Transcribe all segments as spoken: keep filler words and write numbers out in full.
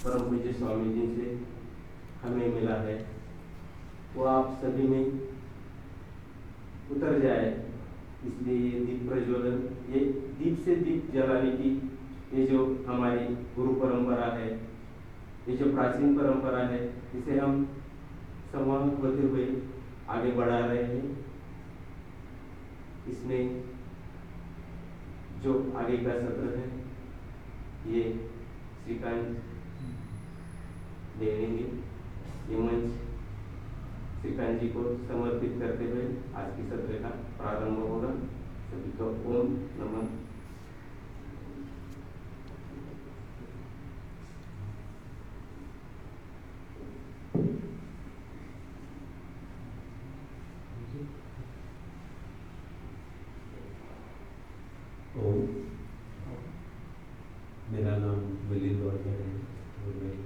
परम पूज्य स्वामी जी से हमें मिला है वो आप सभी में उतर जाए, इसलिए ये दीप प्रज्वलन, ये दीप से दीप जलाने की ये जो हमारी गुरु परंपरा है, ये जो प्राचीन परंपरा है, इसे हम संवाहक होते हुए आगे बढ़ा रहे हैं। इसमें जो आगे का सत्र है ये श्रीकांत देंगे। ये मंच श्रीकांत जी को समर्पित करते हुए आज की सत्र का प्रारंभ होगा। सभी को ओम नमः। ओम। मेरा नाम मिलिंद वर्मा है और मैं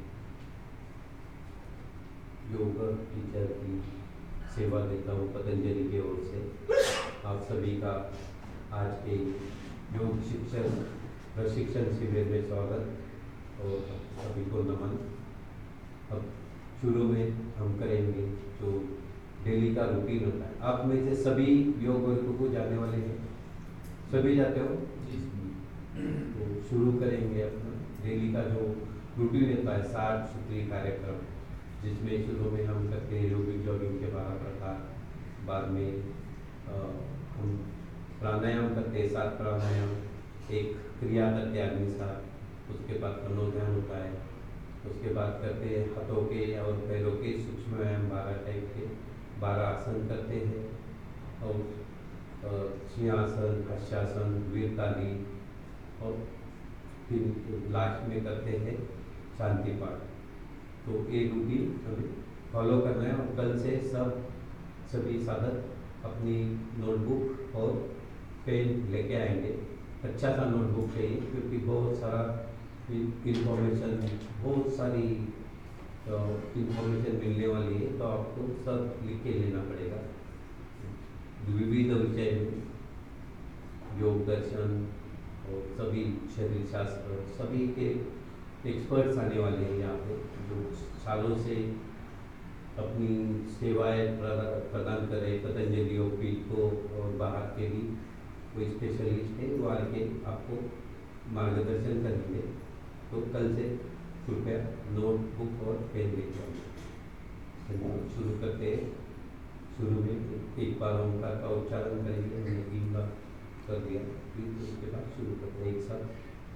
योग टीचर की सेवा देता हूँ पतंजलि की ओर से। आप सभी का आज के योग शिक्षण प्रशिक्षण शिविर में स्वागत और सभी को नमन। अब शुरू में हम करेंगे जो डेली का रूटीन होता है। आप में से सभी योग वर्ग को जाने वाले हैं? सभी जाते हो? तो शुरू करेंगे अपना डेली का जो रूटीन रहता है साठ सूत्री कार्यक्रम, जिसमें शुरू में हम करते हैं एरोबिक जॉगिंग के बारह प्रकार, बाद में आ, हम प्राणायाम करते हैं सात प्राणायाम, एक क्रिया करते हैं अग्नि सात, उसके बाद प्रणोध्यान होता है, उसके बाद करते हैं हाथों के और पैरों के सूक्ष्म व्यायाम बारह टाइप के, बारह आसन करते हैं और सिंहासन, हर्षासन, वीरताली और फिर लास्ट में करते हैं शांति पाठ। तो ये रूटीन हमें फॉलो करना है और कल से सब सभी साधक अपनी नोटबुक और पेन लेके आएंगे। अच्छा सा नोटबुक चाहिए क्योंकि बहुत सारा इंफॉर्मेशन बहुत सारी इंफॉर्मेशन मिलने वाली है, तो आपको सब लिख के लेना पड़ेगा। विविध विषय में योग दर्शन और सभी शरीर शास्त्र सभी के एक्सपर्ट्स आने वाले हैं यहाँ पे, जो सालों से अपनी सेवाएं प्रदान कर रहे पतंजलि योगपीठ को और बाहर के भी कोई स्पेशलिस्ट है वो आके आपको मार्गदर्शन करेंगे। तो कल से कृपया नोटबुक और पेन लेके आइए। शुरू करते हैं। शुरू में एक बार ओंकार का उच्चारण करेंगे, हमने तीन बार कर दिया, फिर उसके बाद शुरू करते हैं एक साथ।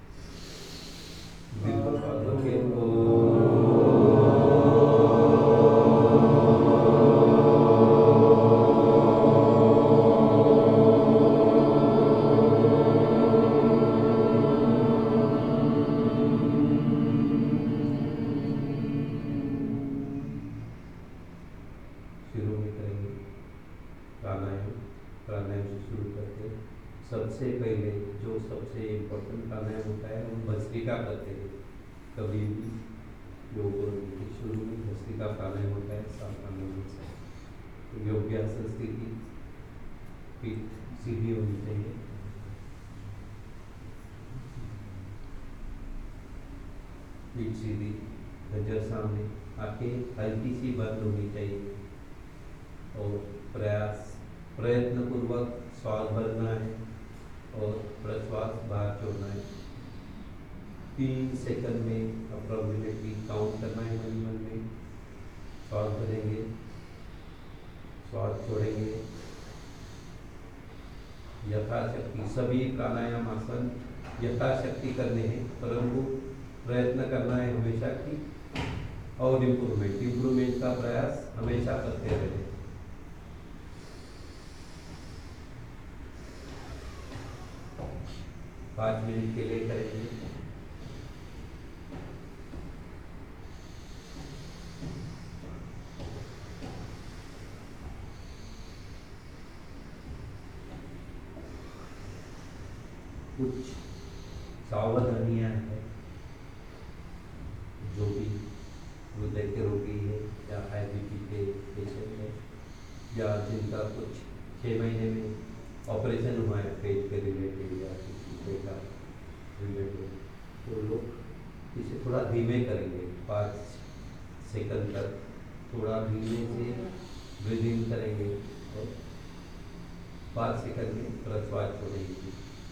शुरू में करेंगे प्राणायाम। प्राणायाम से शुरू करते हैं। सबसे पहले जो सबसे इम्पोर्टेंट प्राणायाम होता है हम भस्त्रिका करते हैं। कभी भी योग के शुरू में भस्त्रिका प्राणायाम होता है सात प्राणायाम से। तो योग्यासन स्थिति, पीठ सीधी होनी चाहिए, पीठ सीधी, नजर सामने, आंखें हल्की सी बंद होनी चाहिए और प्रयास प्रयत्न पूर्वक श्वास भरना है और प्रश्वास बाहर छोड़ना है। तीन सेकंड में अप्रोक्सीमेटली काउंट करना है मन मन में। श्वास भरेंगे, श्वास छोड़ेंगे। यथाशक्ति सभी प्राणायाम आसन यथाशक्ति करने हैं, परंतु प्रयत्न करना है हमेशा की और इम्प्रूवमेंट इम्प्रूवमेंट का प्रयास हमेशा करते रहे। पाँच मिनट के लिए करेंगे। कुछ सावधानियां हैं जो भी हृदय के रोगी है या हाई बीपी के पेशेंट है या जिनका कुछ छः महीने में ऑपरेशन हुआ है पेट के रिलेटेड या किसी का रिलेटेड, तो लोग इसे थोड़ा धीमे करेंगे, पाँच सेकंड तक थोड़ा धीमे से ब्रीद इन करेंगे और पाँच सेकंड में प्रश्वास छोड़ेंगे।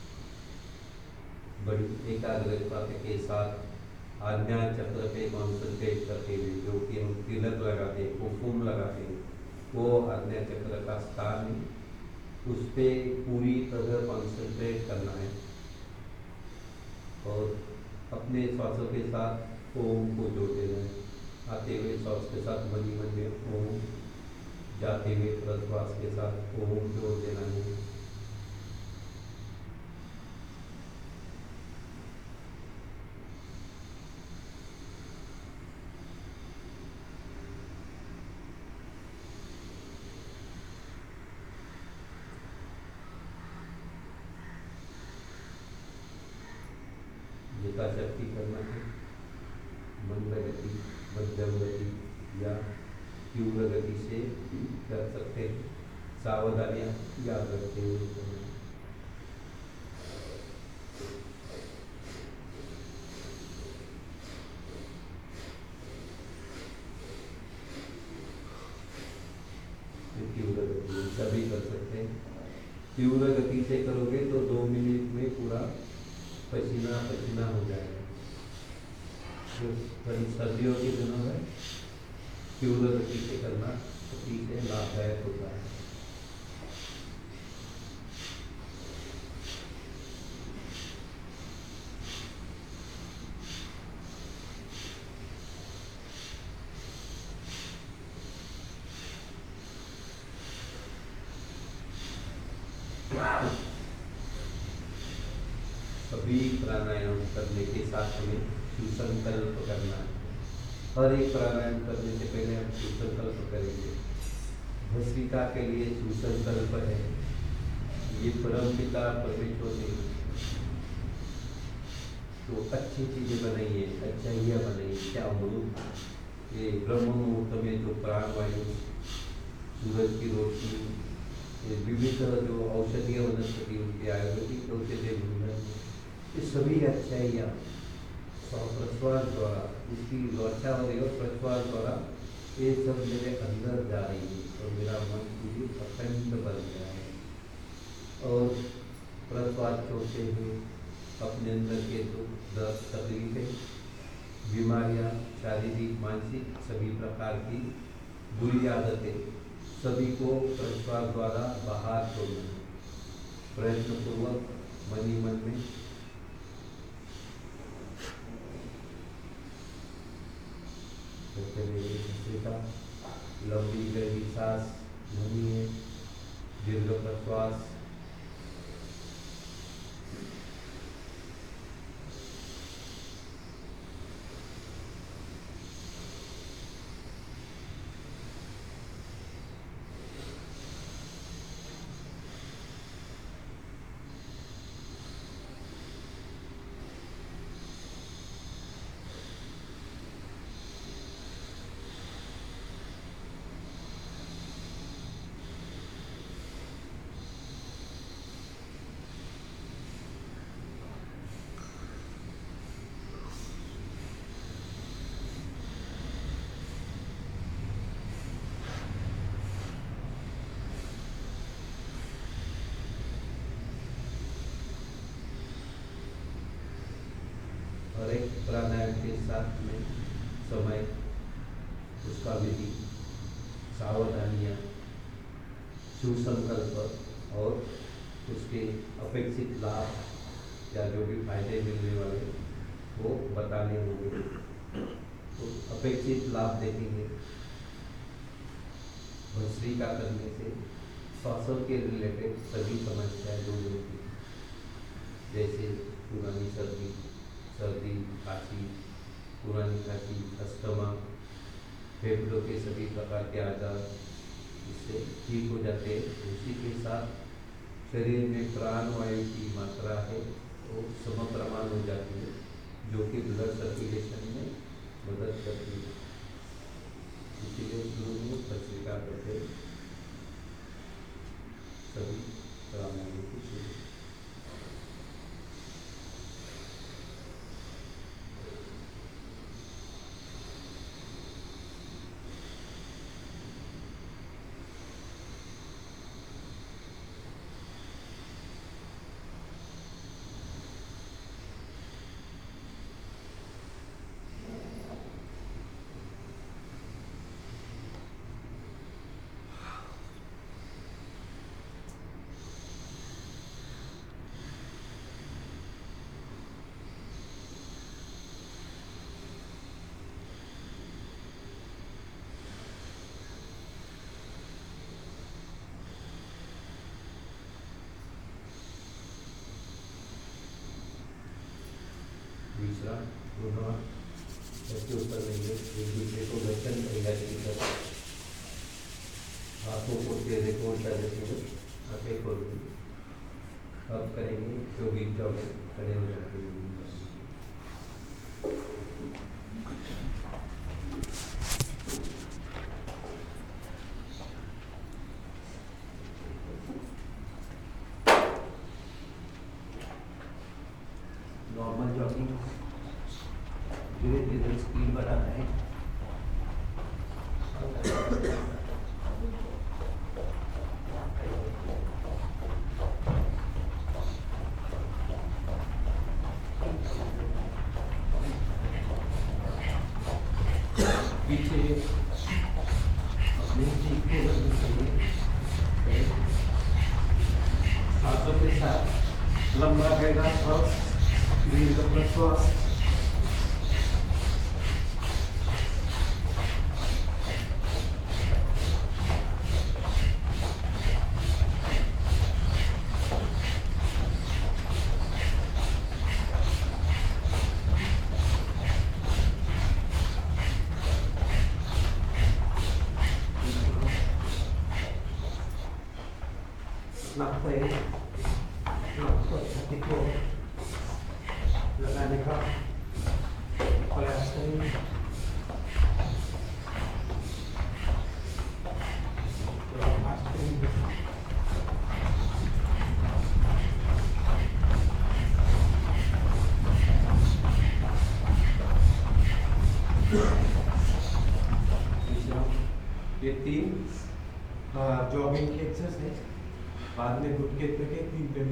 बड़ी एकाग्रता के साथ आज्ञा चक्र पे कॉन्सेंट्रेट करते हुए, जो कि हम तिलक लगाते हैं, कुमकुम लगाते हैं, वो आज्ञा चक्र का स्थान है, उस पर पूरी तरह कॉन्सेंट्रेट करना है और अपने श्वासों के साथ ओम को जोड़ देना है। आते हुए श्वास के साथ मन ही मन में ओम, जाते हुए प्रश्वास के साथ ओम जोड़ देना है। यथाशक्ति करना है, मंद गति, मध्यम गति या तीव्र गति से कर सकते हैं। सावधानियां याद रखते हुए करना है। तीव्र गति सभी कर सकते हैं। तीव्र गति से करोगे तो दो मिनट में पूरा पसीना पसीना हो जाएगा। जो सर्दियों के दिनों में तीव्र गति से करना अति से लाभदायक होता है। सभी प्राणायाम करने के साथ हमें सुसंकल्प करना है। हर एक प्राणायाम करने से पहले हम सुसंकल्प करेंगे। भस्त्रिका के लिए सुसंकल्प है, ये परम पिता परमेश्वर ने तो अच्छी चीजें बनाई है, अच्छाइयाँ बनाई, क्या अमृत, ये ब्रह्म मुहूर्त में जो प्राणवायु, सूरज की रोशनी, ये विविध जो औषधीय वनस्पति उनके आयुर्वेदिक औषधीय गुण, ये सभी अच्छाइयाँ प्रश्वास द्वारा, इसकी लोचावली और प्रश्वास द्वारा ये सब मेरे अंदर जा रही है और मेरा मन पूरी अखंड बन गया है। और प्रश्वास छोड़ते हुए अपने अंदर के दुख, दर्द, तकलीफें, बीमारियाँ, शारीरिक मानसिक सभी प्रकार की बुरी आदतें सभी को प्रश्वास द्वारा बाहर छोड़ना है। प्रयत्नपूर्वक मन ही मन में लंबी गहरी सांस लेनी है, दीर्घ प्रश्वास। और एक प्राणायाम के साथ में समय, उसका विधि, सावधानियाँ, सुसंकल्प और उसके अपेक्षित लाभ या जो भी फायदे मिलने वाले वो बताने होंगे। तो अपेक्षित लाभ देखेंगे। भस्त्रिका करने से श्वासों के रिलेटेड सभी समस्याएं दूर होती हैं, जैसे पुरानी सर्दी सर्दी खांसी, पुरानी खांसी, अस्थमा, फेफड़ों के सभी प्रकार के आजार इससे ठीक हो जाते हैं। उसी के साथ शरीर में प्राणवायु की मात्रा है वो सम प्रमाण हो जाती है, जो कि ब्लड सर्कुलेशन में मदद करती है। इसीलिए शुरू में भस्त्रिका करते सभी प्राणायामों की शुरू। दोनों ऐसे ऊपर लेंगे, एक दूसरे को दर्शन करेगा की तरह, हाथों को तेरे को उल्टा देते हुए आंखें खोल देंगे। अब करेंगे योगिक जॉगिंग, खड़े हो जाते हैं। नॉर्मल जॉगिंग, धीरे धीरे स्पीड बढ़ाना है। पीछे अपने सीट को रखना चाहिए, सांसों के साथ लंबा रहेगा श्वास, दीर्घ प्रश्वास। लगते छाती को लगाने का प्रयास करें। ये तीन जॉगिंग की एक्सरसाइज, बाद में घुटने पे के तीन पे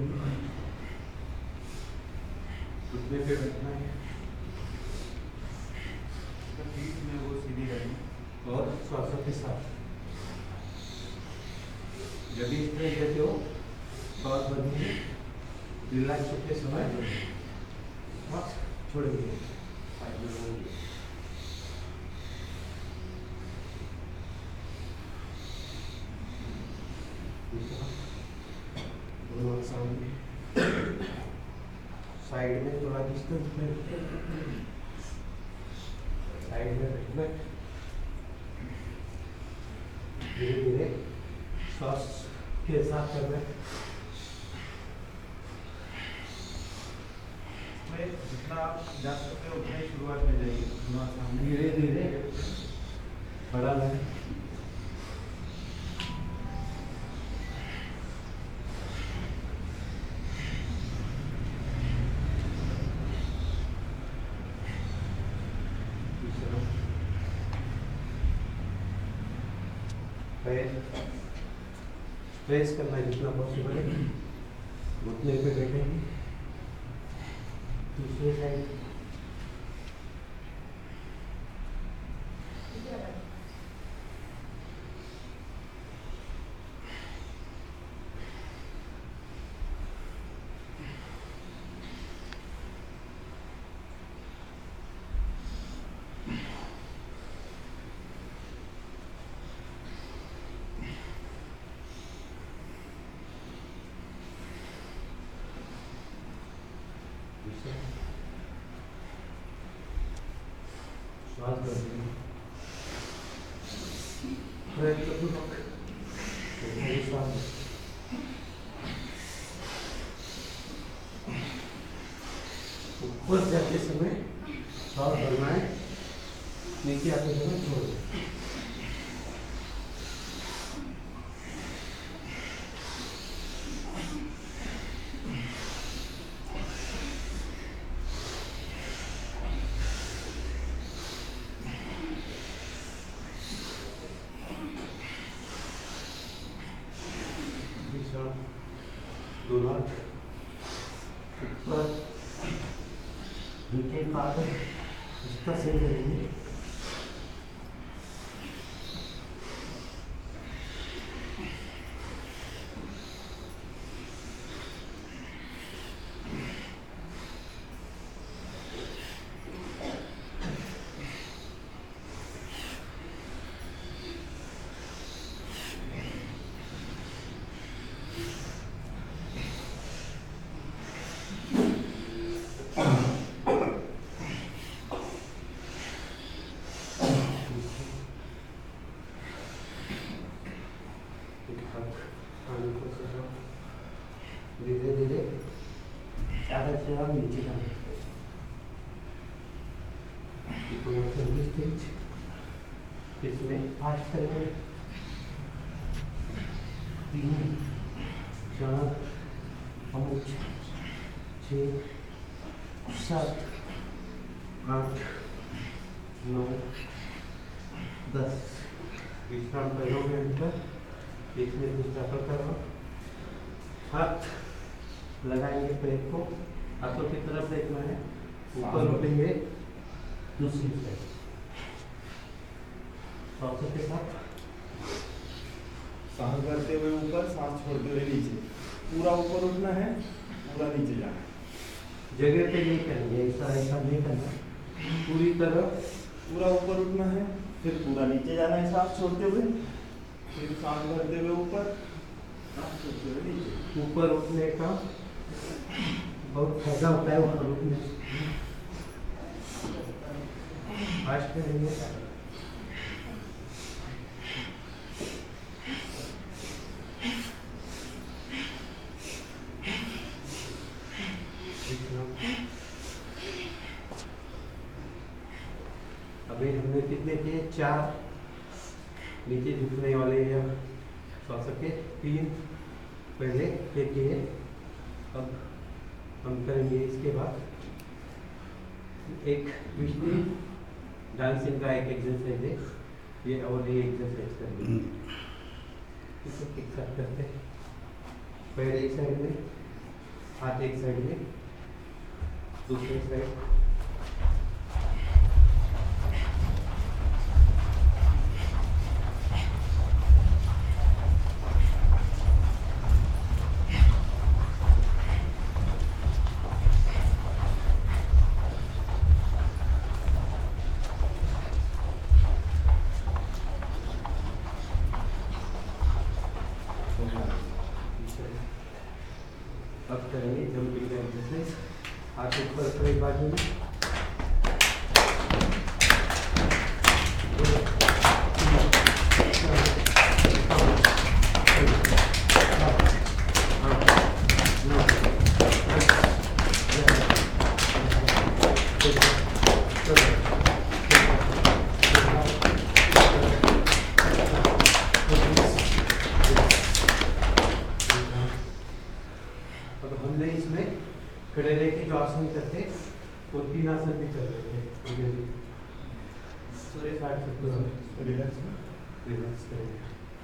घुटने पे बैठना है, पीठ में वो सीधी रहनी और श्वासों के साथ। जब भी स्ट्रेच देते हो बहुत बढ़िया, रिलैक्स होते समय बस छोड़ेंगे। दोनों सामने, साइड में थोड़ा डिस्टेंस में, साइड में बैठना, धीरे धीरे श्वास के साथ करना है। जितना आप जा सकते हो उतना ही शुरुआत में जाइए, धीरे धीरे बढ़ाना है। प्रेस करना है जितना पॉसिबल है, घुटने पे बैठेंगे। दूसरे साइड श्वास करते ऊपर जाते समय श्वास भरना है, नीचे आते समय छोड़ दें। दोनों ऊपर नीचे का इसका सही करेंगे। इसमें पाँच करेंगे, तीन चार पाँच छः सात आठ नौ दस। विश्राम करोगे अंतर। इसमें दूसरा प्रकार हाथ लगाएंगे, पैर को हाथों की तरफ देखना है, ऊपर उठेंगे दूसरी साइड सांसों के साथ। सांस भरते हुए ऊपर, सांस छोड़ते हुए नीचे, पूरा ऊपर उठना है, पूरा नीचे जाना है। जगह पे नहीं करेंगे, ऐसा ऐसा नहीं करना, पूरी तरह पूरा ऊपर उठना है, फिर पूरा नीचे जाना है सांस छोड़ते हुए, फिर सांस भरते हुए ऊपर, सांस छोड़ते हुए नीचे। ऊपर उठने का बहुत फायदा होता है ऊपर उठने से। आज करेंगे अभी हमने कितने किए? चार नीचे झुकने वाले या श्वास के, तीन पहले ये किए। अब हम करेंगे इसके बाद एक पिछली डांसिंग का एक एक्सरसाइज है, ये और ये एक्सरसाइज करेंगे। इसे एक साथ करते हैं, पैर एक साइड में, हाथ एक साइड में, दूसरी साइड। अब करेंगे जंपिंग का एक्सरसाइज। हाथ ऊपर करें बाजू में, हमने इसमें खड़े रह के जो आसन करते वो तीन आसन भी कर लेते हैं। सूर्य साठ सत्तर रिलैक्स रिलैक्स करेंगे।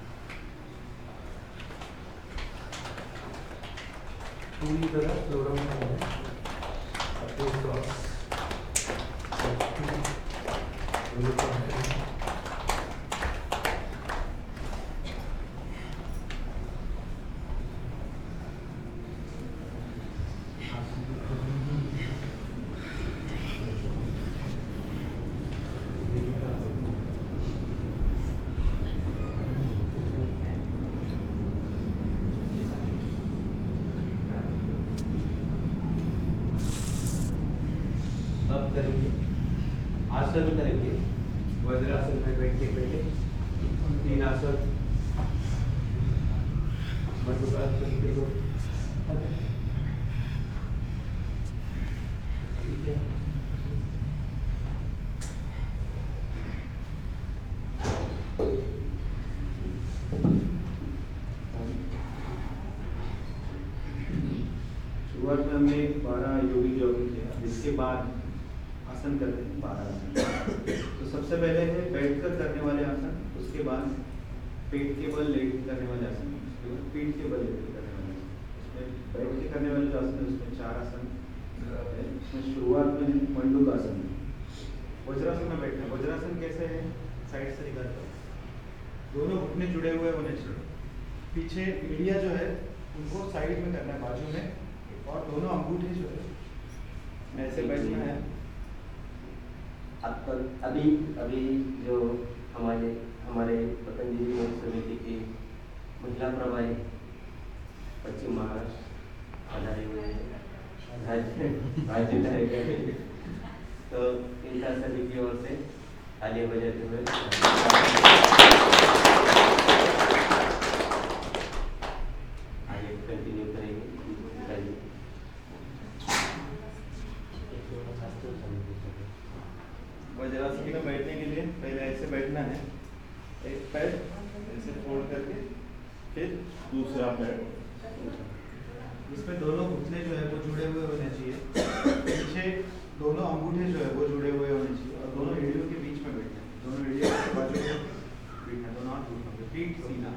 पूरी तरह स्लो डाउन करना है। अपने क्रॉस अब करेंगे आसन करेंगे, वज्रासन में बैठ के पहले तीन आसन, मधुरासन के दो, ठीक है। शुरुआत में हमने बारह योगी जॉगिंग किया, जिसके बाद आसन करते हैं बारह आसन। तो सबसे पहले है बैठकर करने वाले आसन, उसके बाद पेट के बल लेट के करने वाले आसन, उसके बाद पीठ के बल लेट के करने वाले आसन। उसमें बैठ के करने वाले जो आसन है उसमें चार आसन है। उसमें शुरुआत में मंडूक आसन, वज्रासन में बैठना। वज्रासन कैसे है? साइड से दिखाता हूँ, दोनों घुटने जुड़े हुए होने चाहिए, पीछे मीडिया जो है उनको साइड में करना है, बाजू में, और दोनों अंगूठे जो है ऐसे बैठना है। अब अभी अभी जो हमारे हमारे पतंजलि योग समिति की महिला प्रभारी पश्चिम महाराष्ट्र पधारे हुए हैं, राज्य राज्य डायरेक्टर, तो इनका सभी की ओर से तालियां बजाते हुए आगे कंटिन्यू करेंगे। वज्रासन में बैठने के लिए पहले ऐसे बैठना है, एक पैर ऐसे फोल्ड करके फिर दूसरा पैर। इसमें दोनों घुटने जो है वो जुड़े हुए होने चाहिए, पीछे दोनों अंगूठे जो है वो जुड़े हुए होने चाहिए और दोनों एड़ियों के बीच में बैठना है, दोनों एड़ियों के बाजू में बैठना, दोनों हाथ घुटनों पे, पीठ सीना।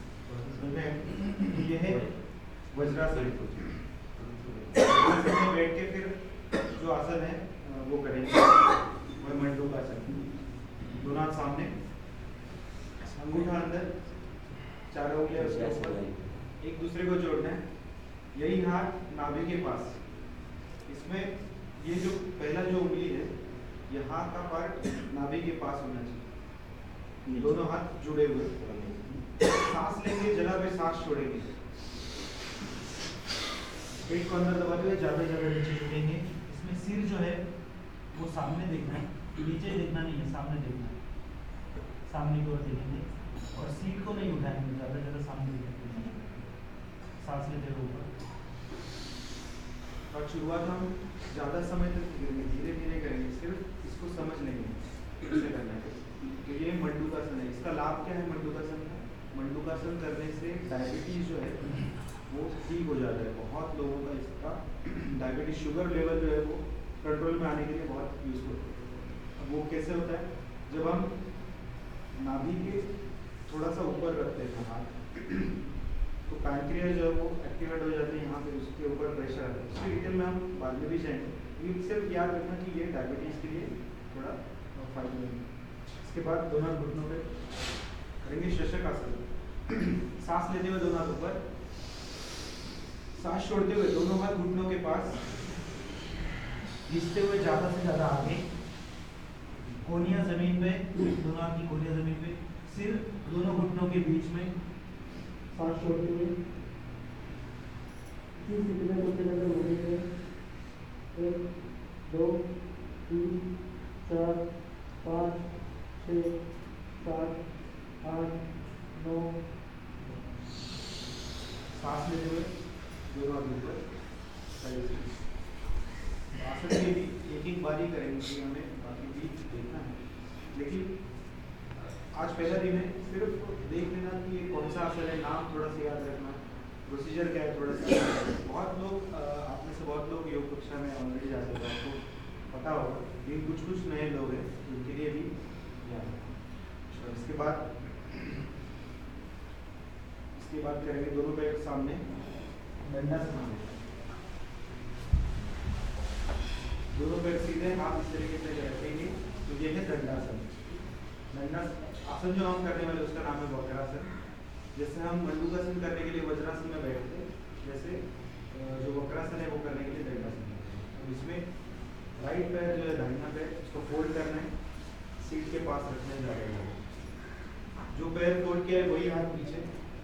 ये है वज्रासन। वज्रासन में बैठ के फिर जो आसन है वो करेंगे, वह मंडूकासन। दोनों हाथ सामने, अंगूठा अंदर, चारों उंगलियां उसके ऊपर, एक दूसरे को जोड़ना है। यही हाथ नाभि के पास, इसमें ये जो पहला जो उंगली है ये हाथ का पार्ट नाभि के पास होना चाहिए, दोनों हाथ जुड़े हुए। सांस लेंगे, जगह पे सांस छोड़ेंगे, पेट को अंदर दबाते हुए ज्यादा ज्यादा नीचे झुकेंगे। इसमें सिर जो है वो सामने देखना है, नीचे देखना नहीं है, सामने देखना है, सामने की ओर देखेंगे और सीट को नहीं उठाएंगे, ज्यादा ज्यादा सामने देखेंगे। सांस लेते हुए ऊपर। और शुरुआत हम ज़्यादा समय तक करेंगे, धीरे धीरे करेंगे, सिर्फ इसको समझ लेंगे कैसे करना है। तो ये मंडूकासन है। इसका लाभ क्या है मंडूकासन का? मंडूकासन करने से डायबिटीज़ जो है वो ठीक हो जाता है। बहुत लोगों का इसका डायबिटीज शुगर लेवल जो है वो कंट्रोल में आने के लिए बहुत यूजफुल है। अब वो कैसे होता है? जब हम नाभि के थोड़ा सा ऊपर रखते हैं हाथ, तो पैंक्रियाज जो है वो एक्टिवेट हो जाते हैं, यहाँ पे उसके ऊपर प्रेशर आता है। इसकी डिटेल में हम बाद में भी जाएंगे, लेकिन सिर्फ याद रखना कि ये डायबिटीज़ के लिए थोड़ा फायदेमंद है। इसके बाद दोनों घुटनों पे करेंगे शशक आसन। सांस लेते हुए दोनों हाथ ऊपर, सांस छोड़ते हुए दोनों हाथ घुटनों के पास, घिसते हुए ज़्यादा से ज़्यादा आगे, कोनिया जमीन पे, दोनों हाथ की कोनिया जमीन पे, सिर दोनों घुटनों के बीच में, सांस छोड़ते हुए तीन सेकंड में चलते हुए एक दो तीन चार पाँच छः सात आठ नौ। सांस लेते हुए दोनों हाथ ऊपर। आसन में भी एक एक बारी करेंगे कि हमें बाकी भी देखना है, लेकिन आज पहला दिन है, सिर्फ देख लेना कि ये कौन सा आसन है, नाम थोड़ा सा याद रखना, प्रोसीजर क्या है थोड़ा सा। बहुत लोग आप में से बहुत लोग योग कक्षा में ऑलरेडी जा चुके हैं, आपको पता होगा, लेकिन कुछ कुछ नए लोग हैं उनके लिए भी याद है। इसके बाद इसके बाद करेंगे दोनों पैर सामने, दंडासन। दोनों पैर सीधे, हाथ इस तरीके से रखेंगे, तो ये है दंडासन। दंडासन आसन जो हम करने वाले उसका नाम है वक्रासन। जैसे हम मंडूकासन करने के लिए वज्रासन में बैठते हैं, जैसे जो वक्रासन है वो करने के लिए दंडासन। अब इसमें राइट पैर जो है दाहिना पैर, उसको फोल्ड करना है, सीट के पास रखने जा रहे हैं। जो पैर फोल्ड किया है वही हाथ पीछे,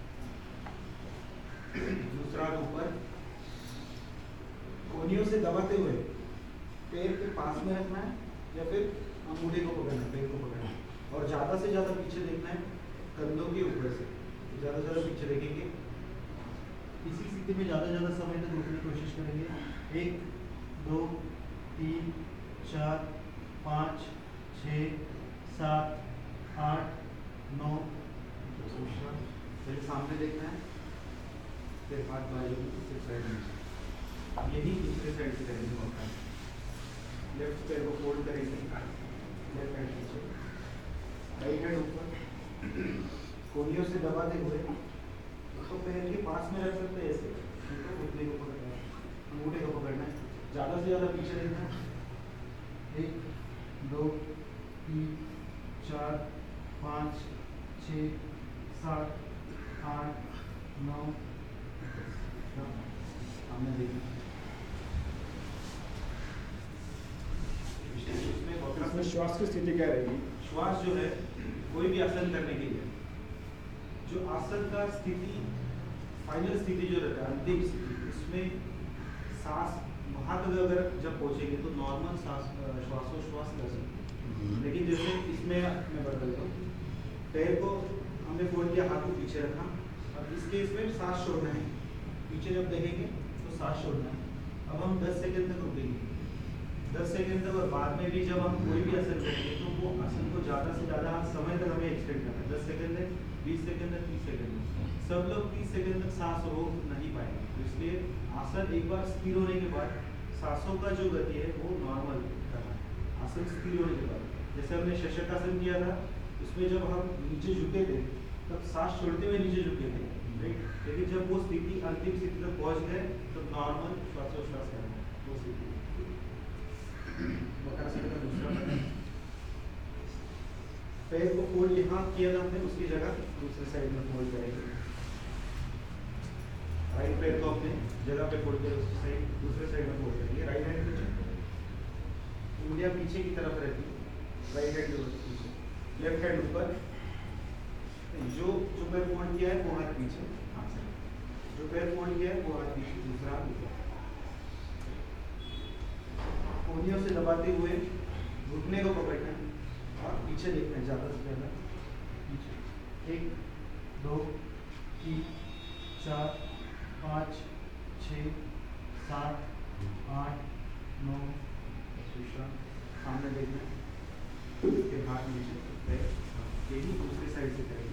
दूसरा हाथ ऊपर, कोहनियों से दबाते हुए पैर के पास में रखना है या फिर अंगूठे को पकड़ना है, पैर को पकड़ना है, और ज़्यादा से ज़्यादा पीछे देखना है कंधों के ऊपर से, ज़्यादा से ज़्यादा पीछे देखेंगे। इसी स्थिति में ज़्यादा से ज़्यादा समय तक रुकने की कोशिश करेंगे। एक दो तीन चार पाँच छः सात आठ नौ। फिर सामने देखना है, फिर हाथ बाजू, फिर साइड में। यही दूसरे साइड से करेंगे मौका। लेफ्ट पैर को फोल्ड करेंगे, लेफ्ट हैंड पीछे, राइट हैंड ऊपर, कोहनियों से दबाते हुए तो पैर के पास में रख सकते हैं ऐसे, तो घुटने को पकड़ना है, अंगूठे को पकड़ना है, ज़्यादा से ज़्यादा पीछे देखना है। एक दो तीन चार पाँच छः सात आठ नौ। हमने देखा इसमें श्वास की स्थिति क्या रहेगी? श्वास जो है कोई भी आसन करने के लिए, जो आसन का स्थिति फाइनल स्थिति जो रहता है, अंतिम स्थिति, उसमें सांस वहाँ तक अगर जब पहुँचेंगे तो नॉर्मल सांस श्वासोश्वास कर सकते। लेकिन जैसे इसमें मैं बता देता हूँ, पैर को हमने फोल्ड किया, हाथ को पीछे रखा, और इस केस में सांस छोड़ना है, पीछे जब देखेंगे तो सांस छोड़ना है। अब हम दस सेकंड तक रुकेंगे, दस सेकंड तक, और बाद में भी जब हम कोई भी आसन करेंगे तो वो आसन को ज़्यादा से ज़्यादा समय तक हमें एक्सटेंड करना है, दस सेकंड है, बीस सेकंड है, तीस सेकंड है। सब लोग तीस सेकंड तक सांस रोक नहीं पाएंगे, तो इसलिए आसन एक बार स्थिर होने के बाद सांसों का जो गति है वो नॉर्मल करना है। आसन स्थिर होने के बाद जैसे हमने शशकासन किया था, उसमें जब हम नीचे झुके थे तब सांस छोड़ते हुए नीचे झुके थे, राइट। लेकिन जब वो स्थिति अंतिम स्थिति तक पहुंच गए तो नॉर्मल श्वासोच्छ्वास करना है, वो स्थिति। वक्रासन का दूसरा पैर, पैर को फोल्ड यहाँ किया था हमने, उसकी जगह दूसरे साइड में फोल्ड करेंगे। राइट पैर को अपने जगह पे फोल्ड करें, उसकी साइड दूसरे साइड में फोल्ड करेंगे। राइट हैंड पीछे, उंगलियां पीछे की तरफ रहती है, राइट हैंड पीछे, लेफ्ट हैंड ऊपर। जो जो पैर फोल्ड किया है वो हाथ पीछे, हाथ से जो पैर फोल्ड किया है वो हाथ पीछे, दूसरा हाथ ऊपर। कोहनियों से दबाते हुए घुटने को पकड़ना है और पीछे देखना है, ज़्यादा से ज़्यादा पीछे। एक, दो, तीन, चार, पाँच, छः, सात, आठ, नौ, दूसरा सामने देखना है, फिर हाथ नीचे, पैर यही दूसरी साइड से करेंगे।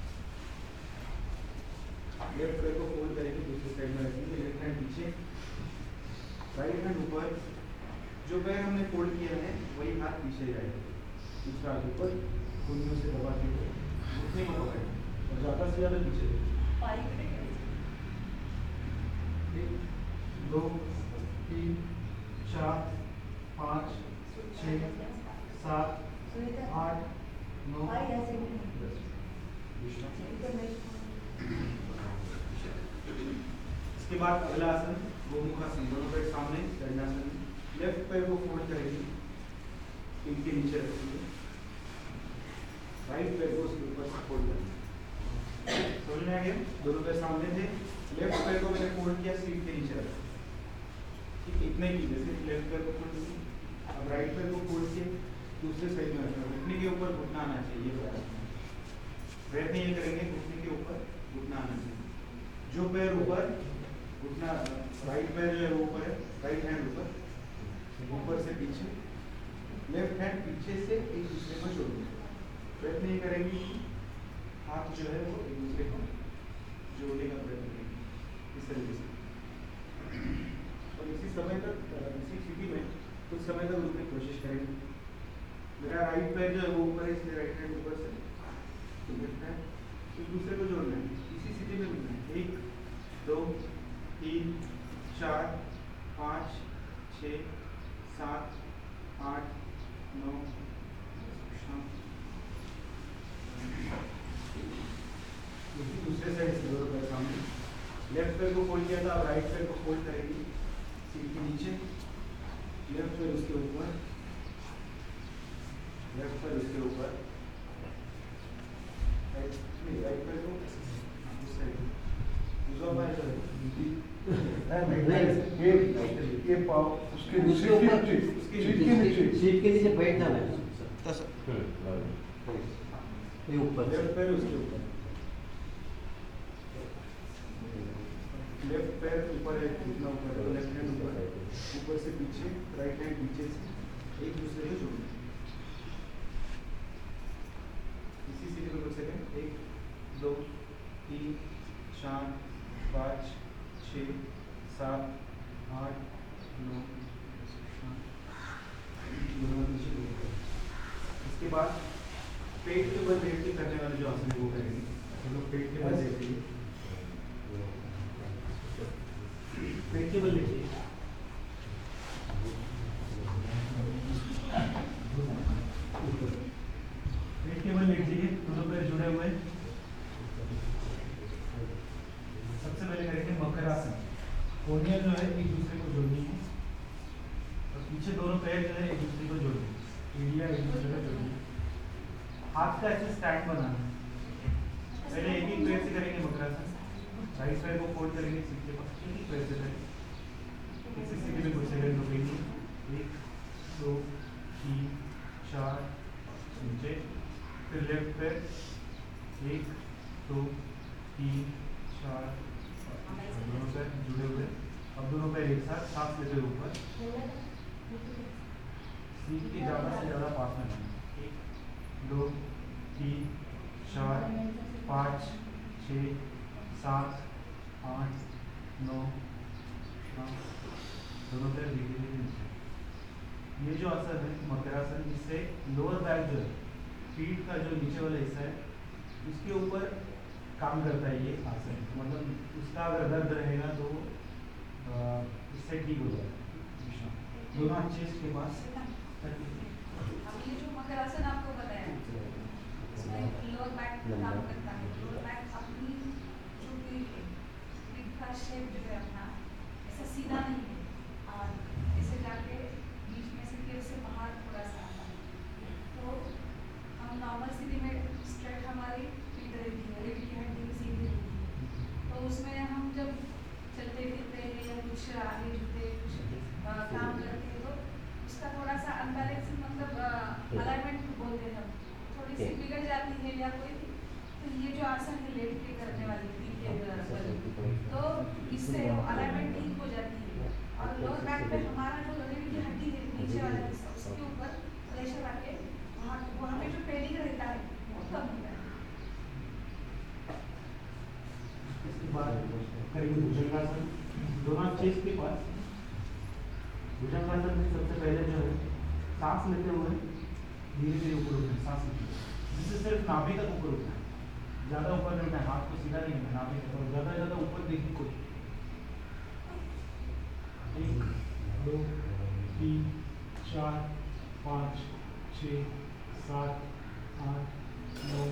लेफ्ट पैर को फोल्ड करेंगे, दूसरी साइड में रखेंगे, लेफ्ट हैंड पीछे, राइट हैंड ऊपर। जो पैर हमने फोल्ड किया है वही हाथ पीछे जाएगा, दूसरा हाथ ऊपर, कोहनियों से दबाते हुए घुटने को पकड़ें और ज़्यादा से ज़्यादा पीछे। एक, दो, तीन, चार, पाँच, छः, सात, आठ, नौ, दस। इसके बाद अगला आसन गोमुखासन, दोनों पैर सामने, दंडासन। लेफ्ट पैर को फोल्ड करेंगे, पीठ के नीचे रखेंगे, राइट पैर को उसके ऊपर से फोल्ड करेंगे। समझ में आ गया? दोनों पैर सामने थे, लेफ्ट पैर को मैंने फोल्ड किया, सीट के नीचे रखा, ठीक, इतना ही कीजिए। सिर्फ लेफ्ट पैर को फोल्ड किया, अब राइट पैर को फोल्ड किया, दूसरे साइड में रखना, घुटने के ऊपर घुटना आना चाहिए, प्रयत्न ये करेंगे घुटने के ऊपर घुटना आना चाहिए। जो पैर ऊपर घुटना, राइट पैर जो है वो ऊपर है, राइट हैंड ऊपर, ऊपर से पीछे, लेफ्ट हैंड पीछे से एक दूसरे को जोड़ेंगे। प्रयत्न ये करेंगे कि हाथ जो है वो एक दूसरे को जोड़ने का प्रयत्न करेंगे इस तरीके से, और इसी समय तक, इसी स्थिति में कुछ समय तक रुकने की कोशिश करेंगे। मेरा राइट पैर जो है वो ऊपर है, इसलिए राइट हैंड ऊपर से लेफ्ट हैंड एक दूसरे को जोड़ना है, इसी स्थिति में रुकना है। एक, दो, तीन, चार, पाँच, छः, सात, आठ, नौ, दूसरे साइड से दोनों पैर सामने, लेफ्ट पैर को फोल्ड किया था, अब राइट पैर को फोल्ड करेंगे, सीट के नीचे, लेफ्ट पैर उसके ऊपर, लेफ्ट पैर उसके ऊपर, राइट राइट पैर को उस साइड, दूसरा पैर जो ये ये पाव उसके नीचे उसके नीचे सीट के नीचे बैठ जाना है, ये ऊपर लेफ्ट पैर उसके ऊपर, लेफ्ट पैर ऊपर है, इतना ऊपर है, लेफ्ट हैंड ऊपर, ऊपर से पीछे, राइट हैंड पीछे से एक दूसरे को जोड़ना। इसी सीढ़ी में कुछ सेकंड, एक, दो, तीन, चार, पाँच, छः, सात, आठ, नौ, इसके बाद पेट के बल लेट के करने वाले जो आसन है वो करेंगे। हम लोग पेट के बल लेटेंगे, पेट के बल लेटिए, पेट के बल लेटिए, दोनों पैर जुड़े हुए। सबसे पहले करेंगे मकरासन, कोहनियाँ जो है एक दूसरे को जोड़नी है और पीछे दोनों पैर जो है एक दूसरे को जोड़नी है, एड़ियाँ एक दूसरे को जोड़नी है। हाथ का ऐसे स्टैंड बनाना है, पहले एक ही पैर से करेंगे मकरासन, राइट पैर को फोल्ड करेंगे, सीट के पास एक ही पैर से करेंगे। इसी स्थिति में कुछ सेकंड रुकेंगे, एक, दो, तीन, चार, नीचे, फिर लेफ्ट पैर, एक, दो, तीन, चार, दोनों पैर जुड़े हुए। अब दोनों पैर एक साथ सांस लेते हुए ऊपर, सीट के ज़्यादा से ज़्यादा पास में, एक, दो, तीन, पाँच छः सात आठ नौ दस, दोनों पैर धीरे धीरे नीचे। ये जो आसन है मकरासन, इससे लोअर बैक जो है, पीठ का जो नीचे वाला हिस्सा है, उसके ऊपर काम करता है ये आसन। मतलब उसका अगर दर्द रहेगा तो आ, इससे ठीक हो जाएगा। दोनों हाथ चेस्ट के पास। अब ये जो मकरासन आपको बताया, इसमें लोअर बैक काम करता है। लोअर बैक अपनी जो पीठ का शेप जो है अपना ऐसा सीधा नहीं है, और ऐसे जाके बीच में से फिर से बाहर थोड़ा सा आता है। तो हम नॉर्मल स्थिति में स्ट्रेट हमारी पीठ रहती है, रीढ़ की हड्डी भी सीधी रहती है। तो उसमें हम जब चलते फिरते हैं या कुछ आगे झुकते कुछ आ, काम करते हैं, तो उसका थोड़ा सा अनबैलेंस मतलब अलाइनमेंट बोलते हैं हम, थोड़ी सी बिगड़ जाती है या कोई। तो ये जो आसन है लेट के करने वाली पीठ के बल, तो इससे वो अलाइनमेंट ठीक हो जाती है। और लोअर बैक पे हमारा जो रीढ़ की हड्डी है नीचे वाला हिस्सा, उसके ऊपर प्रेशर आके वहाँ वहाँ पे जो पेनिंग रहता है वो कम होता है। इसके बाद करेंगे भुजंगासन, दोनों चेस्ट के पास। भुजंगासन में सबसे पहले जो है सांस लेते हुए धीरे धीरे ऊपर उठना है, सांस लेते हुए, जिससे सिर्फ नाभि तक ऊपर उठना है, ज़्यादा ऊपर नहीं उठना है, हाथ को सीधा नहीं करना, नाभि तक, और ज़्यादा ज़्यादा ऊपर देखने को। एक दो तीन चार पाँच छः सात आठ नौ।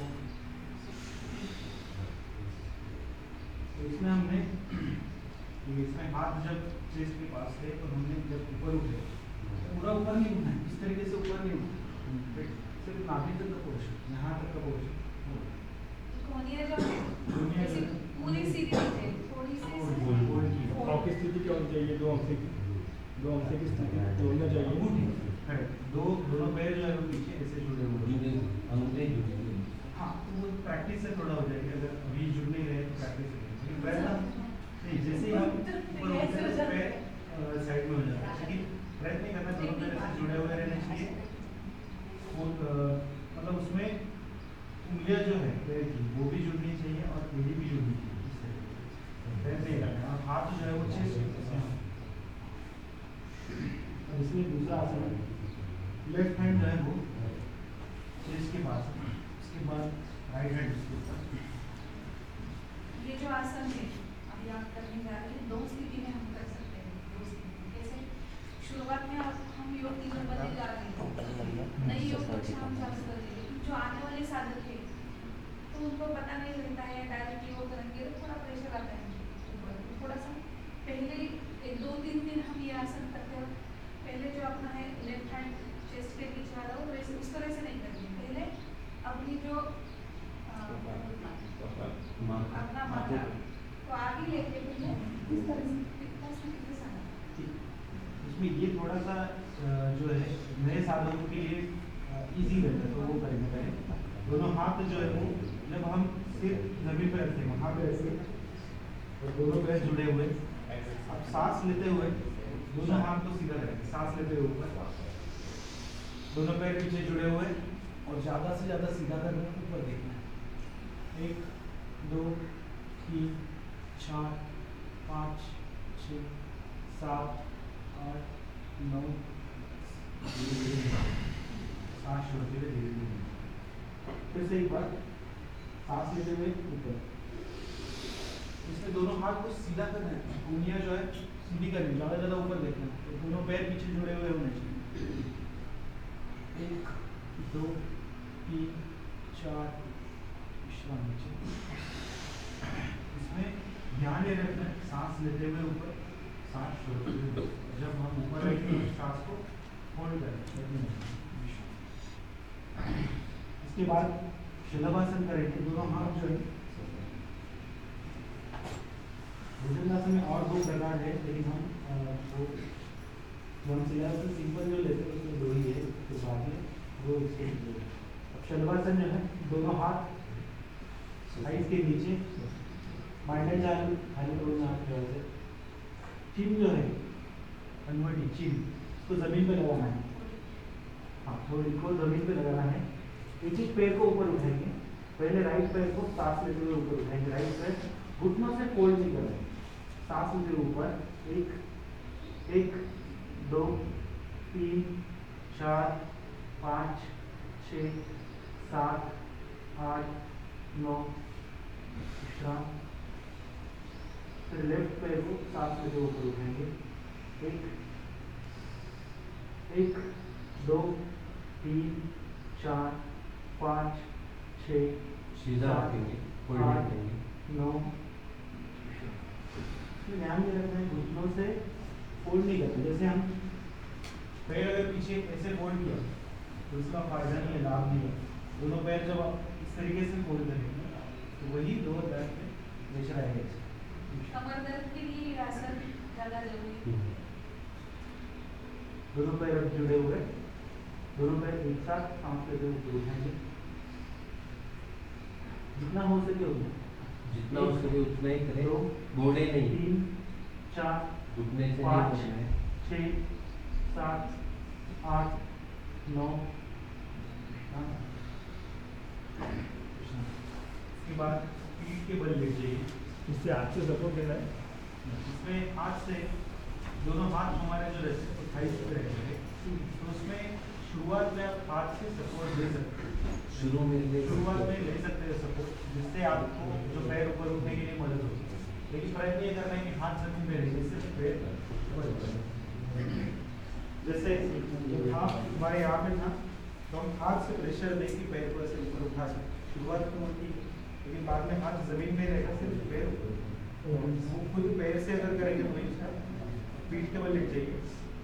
तो इसमें हमने इसमें हाथ जब चेस्ट के पास थे तो हमने जब ऊपर उठे, पूरा ऊपर नहीं उठना है, इस तरीके से ऊपर नहीं उठना, सिर्फ नाभि तक का पोर्शन, यहाँ तक का पोर्शन। कोहनिया जो है कोहनिया जो है, पूरी सीधी है, थोड़ी सी पाँव की स्थिति क्या होनी चाहिए? दो अंशे की दो अंशे की स्थिति तो होना चाहिए। है दो दोनों पैर जो है वो पीछे ऐसे जुड़े हुए हैं। हाँ, तो वो प्रैक्टिस से थोड़ा हो जाएगा, अगर अभी जुड़ नहीं रहे तो प्रैक्टिस हो जाएगी। पैर ना नहीं, जैसे ही हम ऊपर उठते हैं तो पैर साइड में हो जाता है, लेकिन प्रयत्न नहीं करना, दोनों पैर ऐसे जुड़े हुए रहने चाहिए। और मतलब उसमें उंगलियां जो है पैर की वो भी जुड़नी चाहिए और एड़ी भी जुड़नी चाहिए, इस तरीके से पैर नहीं करना। और हाथ जो है वो चेस्ट, और इसमें दूसरा आसन है, लेफ्ट हैंड जो है वो चेस्ट के पास, उसके बाद राइट हैंड उसके ऊपर। ये जो आसन है अभी आप करने जा रहे हैं, दो स्थिति में हम कर सकते हैं। दो स्थिति जैसे शुरुआत में आप हम योग की जब बदले जा रहे हैं, नई योग कक्षा हम चालू कर रहे हैं, जो आने वाले साधक है तो उनको पता नहीं रहता है, डायरेक्ट योग करेंगे तो थोड़ा प्रेशर आता है ऊपर। तो थोड़ा सा पहले एक दो तीन दिन हम ये आसन करते हैं, पहले जो अपना है लेफ्ट हैंड चेस्ट के बीच वाला हो, वैसे उस तरह से नहीं करेंगे। पहले अपनी जो अपना माथा तो आगे लेके पहले इस तरह से कितना से कितना सारा। इसमें ये थोड़ा सा जो है नए साधकों के लिए इजी रहता है, तो वो करेंगे पहले। दोनों हाथ जो है वो जब हम सिर जमीन पर रखते हैं वहाँ पे ऐसे, और दोनों पैर जुड़े हुए, अब सांस लेते हुए दोनों हाथ को सीधा रखें, सांस लेते हुए ऊपर, दोनों पैर पीछे जुड़े हुए, और ज़्यादा से ज़्यादा सीधा करना, ऊपर देखना है। एक दो तीन चार पाँच छः सात आठ नौ, सांस छोड़ते हुए धीरे धीरे। फिर से एक बार सांस लेते हुए ऊपर, इसमें दोनों हाथ को सीधा करना है, उंगलियां जो है सीधी करनी, ज़्यादा ज़्यादा ऊपर देखना है, तो दोनों पैर पीछे जुड़े हुए होने चाहिए। एक दो तीन चार, विश्राम नीचे। इसमें ध्यान ये रखना है, सांस लेते हुए ऊपर, सांस छोड़ते हुए, जब हम ऊपर रखेंगे तो सांस को होल्ड करें। इसके बाद शलभासन करेंगे, दोनों हाथ जो है, भुजंगासन में और दो प्रकार है, लेकिन हम वो हम सिलासन सिंपल जो लेते हैं उसमें दो ही है, तो बाकी वो इसके लिए। अब शलभासन जो है, दोनों हाथ साइज के नीचे, माइंडल चालू खाली करो हाथ की वजह से, चिन जो है कन्वर्टी चिन उसको जमीन पे लगाना है। हाँ, थोड़ी को जमीन पे लगाना है, एक एक पैर को ऊपर उठाएंगे, पहले राइट पैर को सांस लेते हुए ऊपर उठाएंगे, राइट पैर घुटनों से फोल्ड नहीं करेंगे, सांस लेते हुए ऊपर, एक एक दो तीन चार पाँच छः सात आठ नौ, विश्राम। फिर लेफ्ट पैर को सांस लेते हुए ऊपर उठाएंगे, एक एक दो तीन चार पाँच छः सीधा सात, रखेंगे, फोल्ड नहीं आठ करेंगे। नौ। इसमें ध्यान ये रखना है घुटनों से फोल्ड नहीं करना। जैसे हम पैर अगर पीछे ऐसे फोल्ड किया तो उसका फायदा नहीं है, लाभ नहीं है। दोनों पैर जब आप इस तरीके से फोल्ड करेंगे तो वही दो दर्द में प्रेशर आएगा। कमर दर्द के लिए ये आसन ज़्यादा जरूरी है। दोनों पैर अब जुड़े हुए, दोनों पैर एक साथ सांस लेते हुए ऊपर उठाएंगे, जितना हो सके उतना, जितना हो सके उतना ही करें, दो मोड़े नहीं, तीन चार घुटने से नहीं पाँच मोड़ना है। छः सात आठ नौ। इसके बाद पीठ के बल लेट जाइए, इससे हाथ से सपोर्ट देना है। इसमें हाथ से दोनों हाथ हमारे जो रहते हैं थाइस पे रहेंगे, तो उसमें शुरुआत में आप हाथ से सपोर्ट दे सकते हैं, शुरू में ले शुरुआत में ले सकते हैं सपोर्ट, जिससे आपको जो पैर ऊपर उठने के लिए मदद होगी। लेकिन प्रयत्न ये करना है कि हाथ जमीन पे रहे, जिससे पैर ऊपर उठे। जैसे जब हाथ हमारे यहाँ पे था तो हम हाथ से प्रेशर देके पैर को ऐसे ऊपर उठा सकते, शुरुआत में होती है, लेकिन बाद में हाथ जमीन में रहेगा, सिर्फ पैर ऊपर। वो खुद पैर से अगर करेंगे तो इसका पीठ के बल लेट जाइए,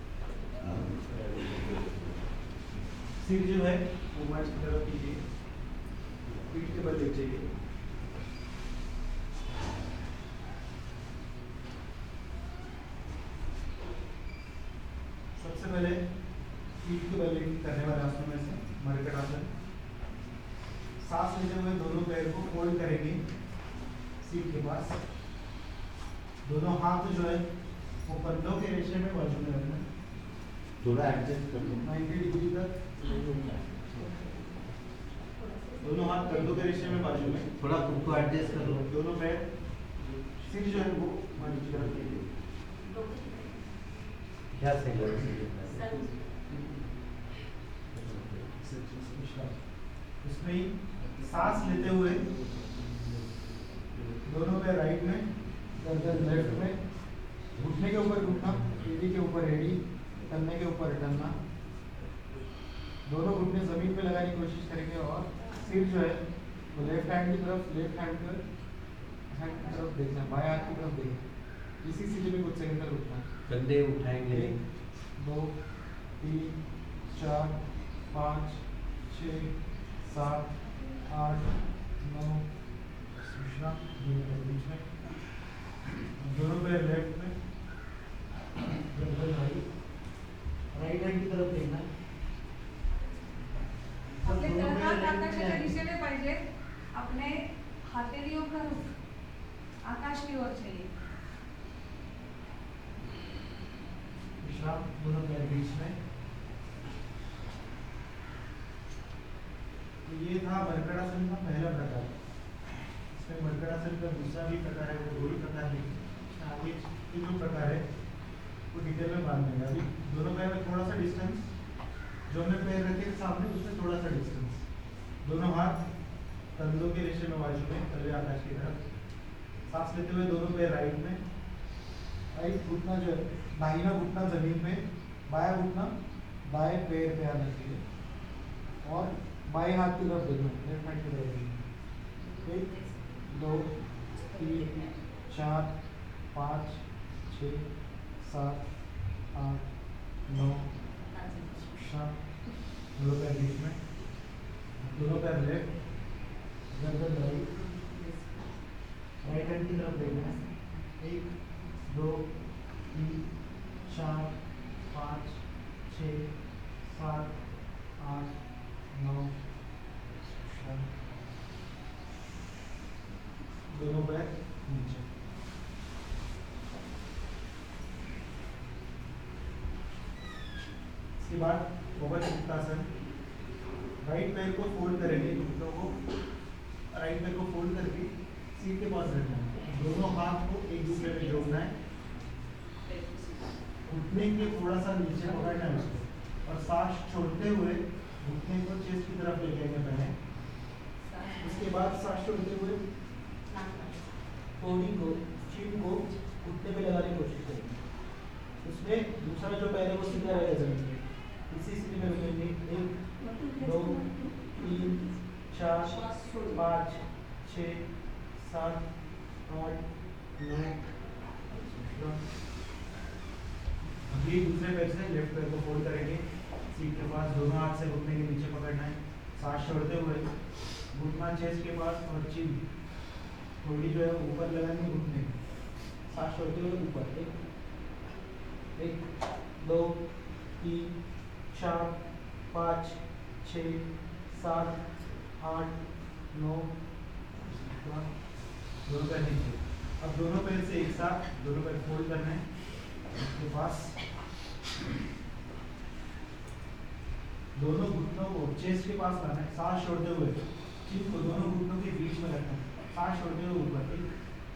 सिर जो है वो मंच की तरफ कीजिए, पीठ के बल लेट जाइए। सबसे पहले पीठ के बल करने वाले आसनों में से मरकट आसन। सांस लेते हुए दोनों पैर को फोल्ड करेंगे सीट के पास, दोनों हाथ जो है वो कंधों के रेशे में बाजू में रखना, थोड़ा एडजस्ट कर लो। नब्बे डिग्री तक, दोनों हाथ कंधों के रेशे में बाजू में, थोड़ा खुद को एडजस्ट कर लो। दोनों पैर सिर जो है वो मंच की तरफ कीजिए। क्या सही है? इसमें ही सांस लेते हुए दोनों पैर राइट में, गर्दन लेफ्ट में, घुटने के ऊपर घुटना, एड़ी के ऊपर एड़ी, टन्ने के ऊपर टन्ना, दोनों घुटने जमीन पे लगाने की कोशिश करेंगे और सिर जो है वो लेफ्ट हैंड की तरफ, लेफ्ट हैंड पर हैंड की तरफ देखना, बाएं हाथ की तरफ देखना। इसी स्थिति में कुछ सेकंड तक रुकना है। कंधे उठाएंगे, एक दो तीन चार पाँच छः सात आठ नौ, विश्राम बीच में, दोनों पैर लेफ्ट में, गर्दन राइट, राइट हैंड की तरफ देखना है। आपले तळहात आकाशाच्या दिशेने पाहिजे, अपने हथेलियों का रुख आकाश की ओर चाहिए। विश्राम दोनों पैर बीच में। तो ये था मरकटासन का पहला प्रकार। इसमें मरकटासन का दूसरा भी प्रकार है, वो गोल प्रकार है। आगे ये जो प्रकार है वो डिटेल में बाद में। अभी दोनों पैर में थोड़ा सा डिस्टेंस, जो हमने पैर रखे थे सामने उसमें थोड़ा सा डिस्टेंस, दोनों हाथ कंधों के रेशे में बाजू में, तलवे आकाश की तरफ। सांस लेते हुए दोनों पैर राइट में, राइट घुटना जो है दाहिना घुटना जमीन पे, बायां घुटना दाएं पैर पे आना चाहिए और बाएं हाथ की तरफ देखना, लेफ्ट हैंड की तरफ देखना। एक दो तीन चार पाँच छः सात आठ नौ, सात, दोनों पैर बीच में, दोनों पैर लेफ्ट, गर्दन राइट, राइट हैंड की तरफ देखना है। एक दो तीन चार पाँच छः सात आठ नौ, दोनों पैर नीचे। इसके बाद कवच मुक्तासन। राइट पैर को फोल्ड करेंगे, घुटनों को राइट पैर को फोल्ड करके सीट के पास रखना है। दोनों हाथ को एक दूसरे में जोड़ना है, घुटने के थोड़ा सा नीचे पकड़ना है उसको और सांस छोड़ते हुए घुटने को चेस्ट की तरफ लेके आएंगे पहले। उसके बाद सांस छोड़ते हुए बॉडी को चीन को घुटने पे लगाने की कोशिश करेंगे। उसमें दूसरा जो पैर है वो सीधा रहेगा जमीन पे। इसी स्थिति में रुकेंगे। एक दो तीन चार पाँच छः सात आठ नौ। अभी दूसरे पैर से लेफ्ट पैर को फोल्ड करेंगे, सीट के पास दोनों हाथ से घुटने के नीचे पकड़ना है। सांस छोड़ते हुए घुटना चेस्ट के पास और चिन थोड़ी जो है ऊपर लगाएंगे घुटने। सांस छोड़ते हुए ऊपर एक एक दो तीन चार पाँच छः सात आठ नौ। दोनों पैर नीचे। अब दोनों पैर से एक साथ दोनों पैर फोल्ड करना है उसके पास। दोनों घुटनों को चेस्ट के पास लाना है। सांस छोड़ते हुए चिन को दोनों घुटनों के बीच में रखना है। सांस छोड़ते हुए ऊपर एक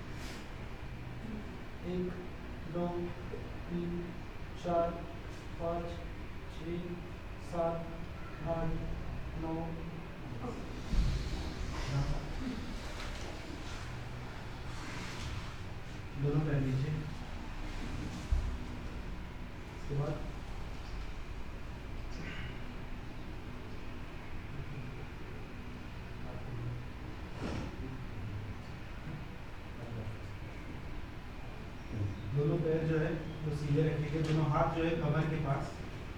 एक दो तीन चार पाँच छः सात आठ नौ। दोनों पैर नीचे। उसके बाद दोनों पैर जो है वो सीधे रखेंगे। दोनों हाथ जो है कमर के पास।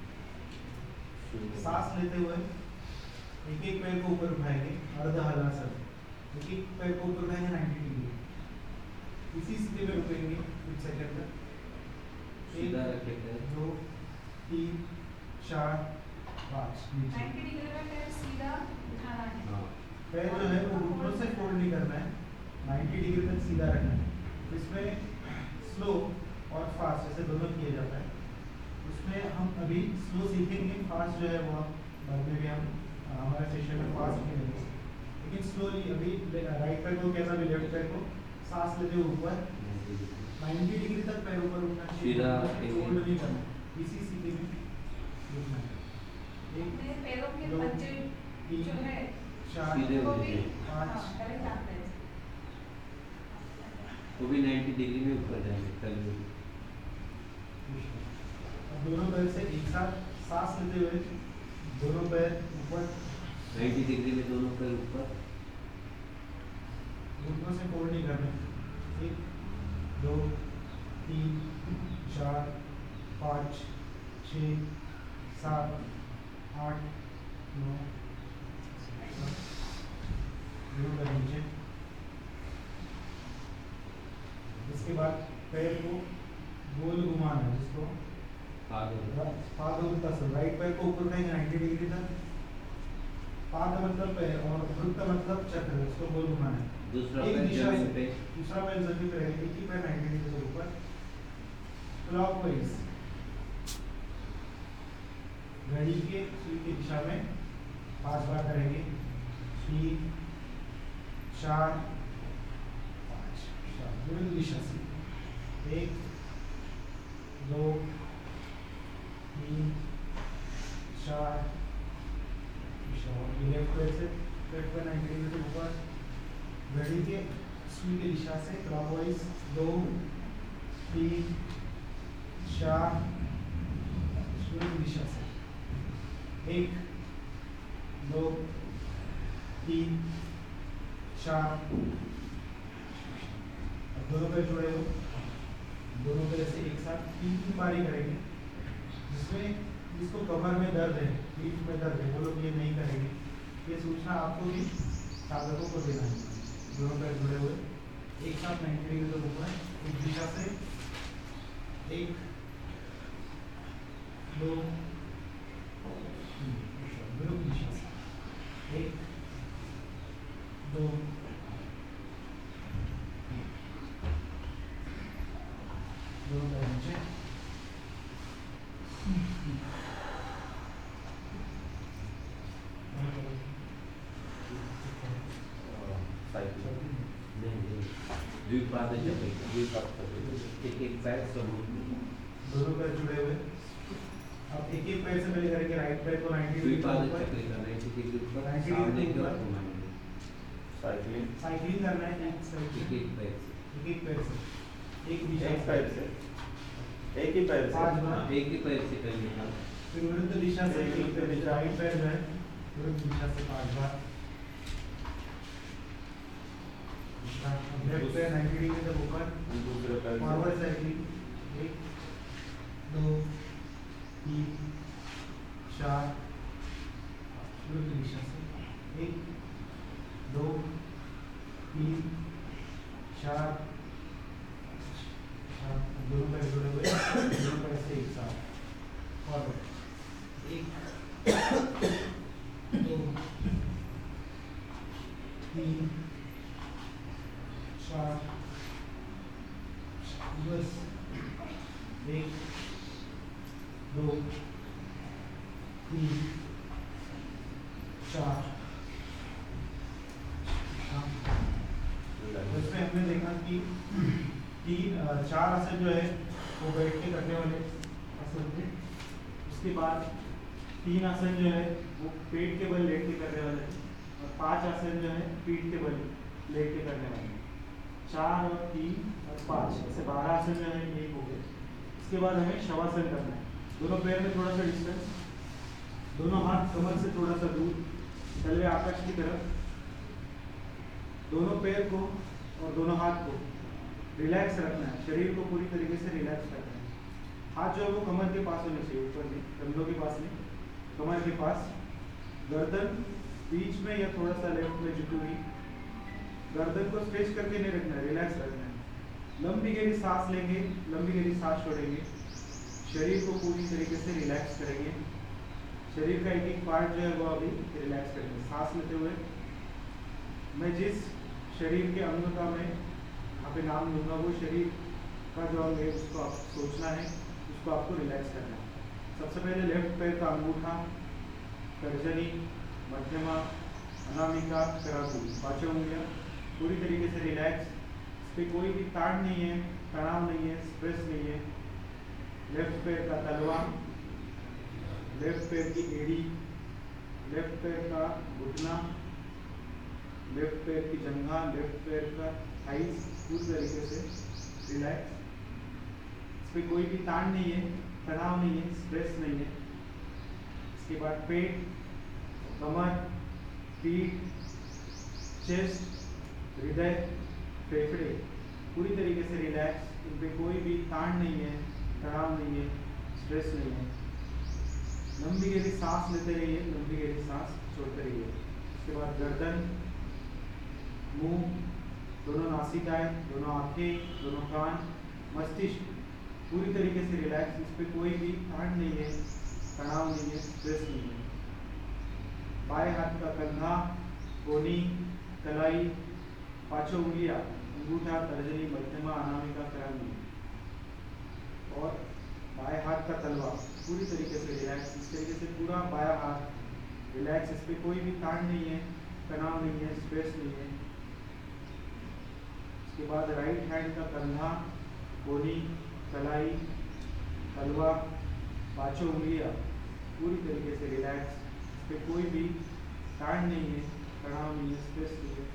सांस लेते हुए एक एक पैर को ऊपर उठाएंगे अर्ध हलासन। एक एक पैर को ऊपर उठाएंगे नाइन्टी डिग्री। इसी स्थिति में रुकेंगे कुछ सेकंड तक। सीधा रखेंगे। दो तीन चार पाँच। नाइन्टी डिग्री में पैर सीधा उठाना है। हाँ। पैर जो है वो घुटनों से फोल्ड नहीं करना है, नाइन्टी डिग्री तक सीधा रखना है। इसमें स्लो और फास्ट जैसे दोनों किया जाता है। उसमें हम अभी स्लो सीखेंगे, फास्ट जो है वो बाद में भी हम हमारे सेशन में फास्ट खेलेंगे। लेकिन स्लोली अभी राइट पैर को कैसा भी लेफ्ट पैर को सांस लेते हुए ऊपर नाइन्टी डिग्री तक पैर ऊपर उठना सीधा फोल्ड नहीं करना, इसी स्थिति में रुकना है। अपने पैरों के दो, पंजे तीन, जो है चार सीधे वो भी होने हाँ पाँच। करेक्ट आते हैं। वो भी नाइन्टी डिग्री में ऊपर जाएंगे तल। अब दोनों पैर से एक साथ सांस लेते हुए दोनों पैर ऊपर नाइन्टी डिग्री में दोनों पैर ऊपर। घुटनों से फोल्ड नहीं करना। एक दो तीन चार पाँच छः सात आठ नौ। दोनों पैर नीचे। इसके बाद पैर को गोल घुमाना है, जिसको पाद वृत्तासन। राइट पैर को ऊपर उठाएंगे नाइन्टी डिग्री तक। पाद मतलब पैर और वृत्त मतलब चक्र, उसको गोल घुमाना है। दूसरा एक पैर दिशा जमीन से पे। दूसरा पैर जमीन पे रहेगा, एक ही पैर नाइन्टी डिग्री से ऊपर क्लॉकवाइज घड़ी के सुई की दिशा में पांच बार करेंगे। तीन चार पाँच। विरुद्ध दिशा से एक दो तीन चार। लेफ्ट पैर से लेफ्ट पैर नाइन्टी डिग्री से ऊपर घड़ी के सुई की दिशा से क्लॉकवाइज दो तीन चार। विरुद्ध दिशा से एक दो तीन चार। अब दोनों पैर जोड़े हो, दोनों पैर से एक साथ तीन की बारी करेंगे। जिसमें जिसको कमर में दर्द है, पीठ में दर्द है, वो लोग ये नहीं करेंगे। ये सूचना आपको भी साधकों को देना है। दोनों पैर जुड़े हुए एक साथ नाइन्टी डिग्री तक ऊपर एक दिशा से एक दो विरुद्ध दिशा से एक दो दोनों पैर नीचे। साइकिल नहीं नहीं द्विपाद चक्र द्विपाद चक्र एक एक पैर समूह दोनों पैर जुड़े हुए। अब एक एक पैर से पहले करेंगे राइट पैर को नाइन्टी डिग्री द्विपाद ऊपर, चक्र का नाइन्टी डिग्री ऊपर नाइन्टी सामने डिग्री की ओर ऊपर। घुमाएंगे साइकिलिंग साइकिलिंग करना है एक साइड एक एक पैर से एक एक पैर से एक दिशा एक पैर से एक ही पैर से पांच बार। हाँ, एक ही पैर से करेंगे हम फिर विरुद्ध दिशा से एक ही पैर से। राइट पैर जो है विरुद्ध दिशा से पांच बार। लेफ्ट पैर नाइन्टी डिग्री से ऊपर, दूसरे पैर से फॉरवर्ड साइकिलिंग एक दो तीन चार विरुद्ध दिशा से एक दो तीन चार चार, दोनों पैर जुड़े हुए दोनों पैर से एक साथ फॉरवर्ड एक दो तीन चार बस एक दो तीन चार। हाँ, तो इसमें हमने देखा कि तीन अ, चार आसन जो है वो बैठ के करने वाले आसन थे। उसके बाद तीन आसन जो है वो पेट के बल लेट के करने वाले थे और पांच आसन जो है पीठ के बल लेट के करने वाले थे। चार और तीन और पाँच ऐसे बारह आसन जो है एक हो गए। इसके बाद हमें शवासन करना है। दोनों पैर में थोड़ा सा डिस्टेंस, दोनों हाथ कमर से थोड़ा सा दूर, तलवे आकाश की तरफ, दोनों पैर को और दोनों हाथ को रिलैक्स रखना है, शरीर को पूरी तरीके से रिलैक्स रखना है। हाथ जो है वो कमर के पास होने चाहिए, ऊपर नहीं, कंधों के पास नहीं, कमर के पास। गर्दन बीच में या थोड़ा सा लेफ्ट में झुकी हुई, गर्दन को स्ट्रेच करके नहीं रखना है, रिलैक्स रखना है। लंबी गहरी सांस लेंगे, लंबी गहरी सांस छोड़ेंगे, शरीर को पूरी तरीके से रिलैक्स करेंगे। शरीर का एक एक पार्ट जो है वो अभी रिलैक्स करेंगे। सांस लेते हुए मैं जिस शरीर के अंग का मैं यहाँ पे नाम लूँगा, वो शरीर का जो अंग है उसको आप सोचना है, उसको आपको रिलैक्स करना है। सबसे पहले लेफ्ट पैर का अंगूठा, तर्जनी, मध्यमा, अनामिका, करातूरी, पांचों उंगलियां पूरी तरीके से रिलैक्स। इस पर कोई भी ताड़ नहीं है, तनाव नहीं है, स्ट्रेस नहीं है। लेफ्ट पैर का तलवा, लेफ्ट पैर की एड़ी, लेफ्ट पैर का घुटना, लेफ्ट पैर की जंघा, लेफ्ट पैर का थाइस पूरी तरीके से रिलैक्स। इस पर कोई भी ताण नहीं है, तनाव नहीं है, स्ट्रेस नहीं है। इसके बाद पेट, कमर, पीठ, चेस्ट, हृदय, फेफड़े पूरी तरीके से रिलैक्स। इन पे कोई भी ताण नहीं है, तनाव नहीं है, स्ट्रेस नहीं है। लंबी गहरी सांस लेते रहिए, लंबी गहरी सांस छोड़ते रहिए। उसके बाद गर्दन, मुंह, दोनों नासिकाएं, दोनों आंखें, दोनों कान, मस्तिष्क पूरी तरीके से रिलैक्स। इस पे कोई भी ताण नहीं है, तनाव नहीं है, स्ट्रेस नहीं है। बाएं हाथ का कंधा, कोहनी, कलाई, पांचों उंगलियां, अंगूठा, तर्जनी, मध्यमा, अनामिका, करानी और बाएं हाथ का तलवा पूरी तरीके से रिलैक्स। इस तरीके से पूरा बायां हाथ रिलैक्स। इस पे कोई भी ताण नहीं है, तनाव नहीं है, स्ट्रेस नहीं है। उसके बाद राइट हैंड का कंधा, कोहनी, कलाई, तलवा, पांचों उंगलियां पूरी तरीके से रिलैक्स। इस पे कोई भी ताण नहीं है, तनाव नहीं है, स्ट्रेस नहीं है।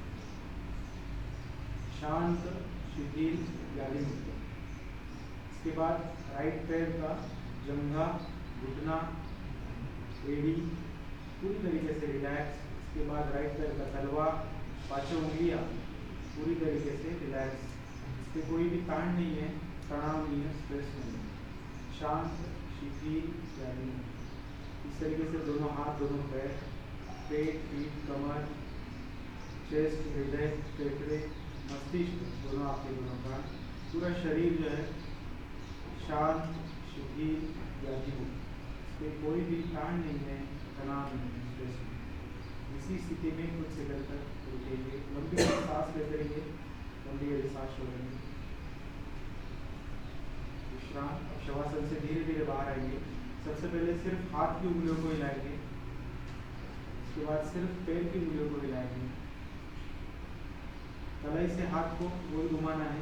शांत, शिथिल, व्याधि मुक्त। इसके बाद राइट पैर का जंघा, घुटना, एड़ी पूरी तरीके से रिलैक्स। इसके बाद राइट पैर का तलवा, पांचों उंगलियां पूरी तरीके से रिलैक्स। इस पे कोई भी ताण नहीं है, तनाव नहीं है, स्ट्रेस नहीं है। शांत, शिथिल, व्याधि मुक्त। इस तरीके से दोनों हाथ, दोनों पैर, पेट, पीठ, कमर, चेस्ट, हृदय, फेफड़े, मस्तिष्क, दोनों आपके दोनों कान, पूरा शरीर जो है शांत, शिथिल, व्याधि मुक्त। इस पे कोई भी ताण नहीं है, तनाव नहीं है, स्ट्रेस नहीं। इसी स्थिति में कुछ सेकंड तक रुकेंगे। लंबी सांस लेते रहिए, लंबी गहरी सांस छोड़ेंगे। विश्राम। अब शवासन से धीरे धीरे बाहर आएंगे। सबसे पहले सिर्फ हाथ की उंगलियों को हिलाएंगे, उसके बाद सिर्फ पैर की उंगलियों को हिलाएंगे, कलाई से हाथ को गोल घुमाना है,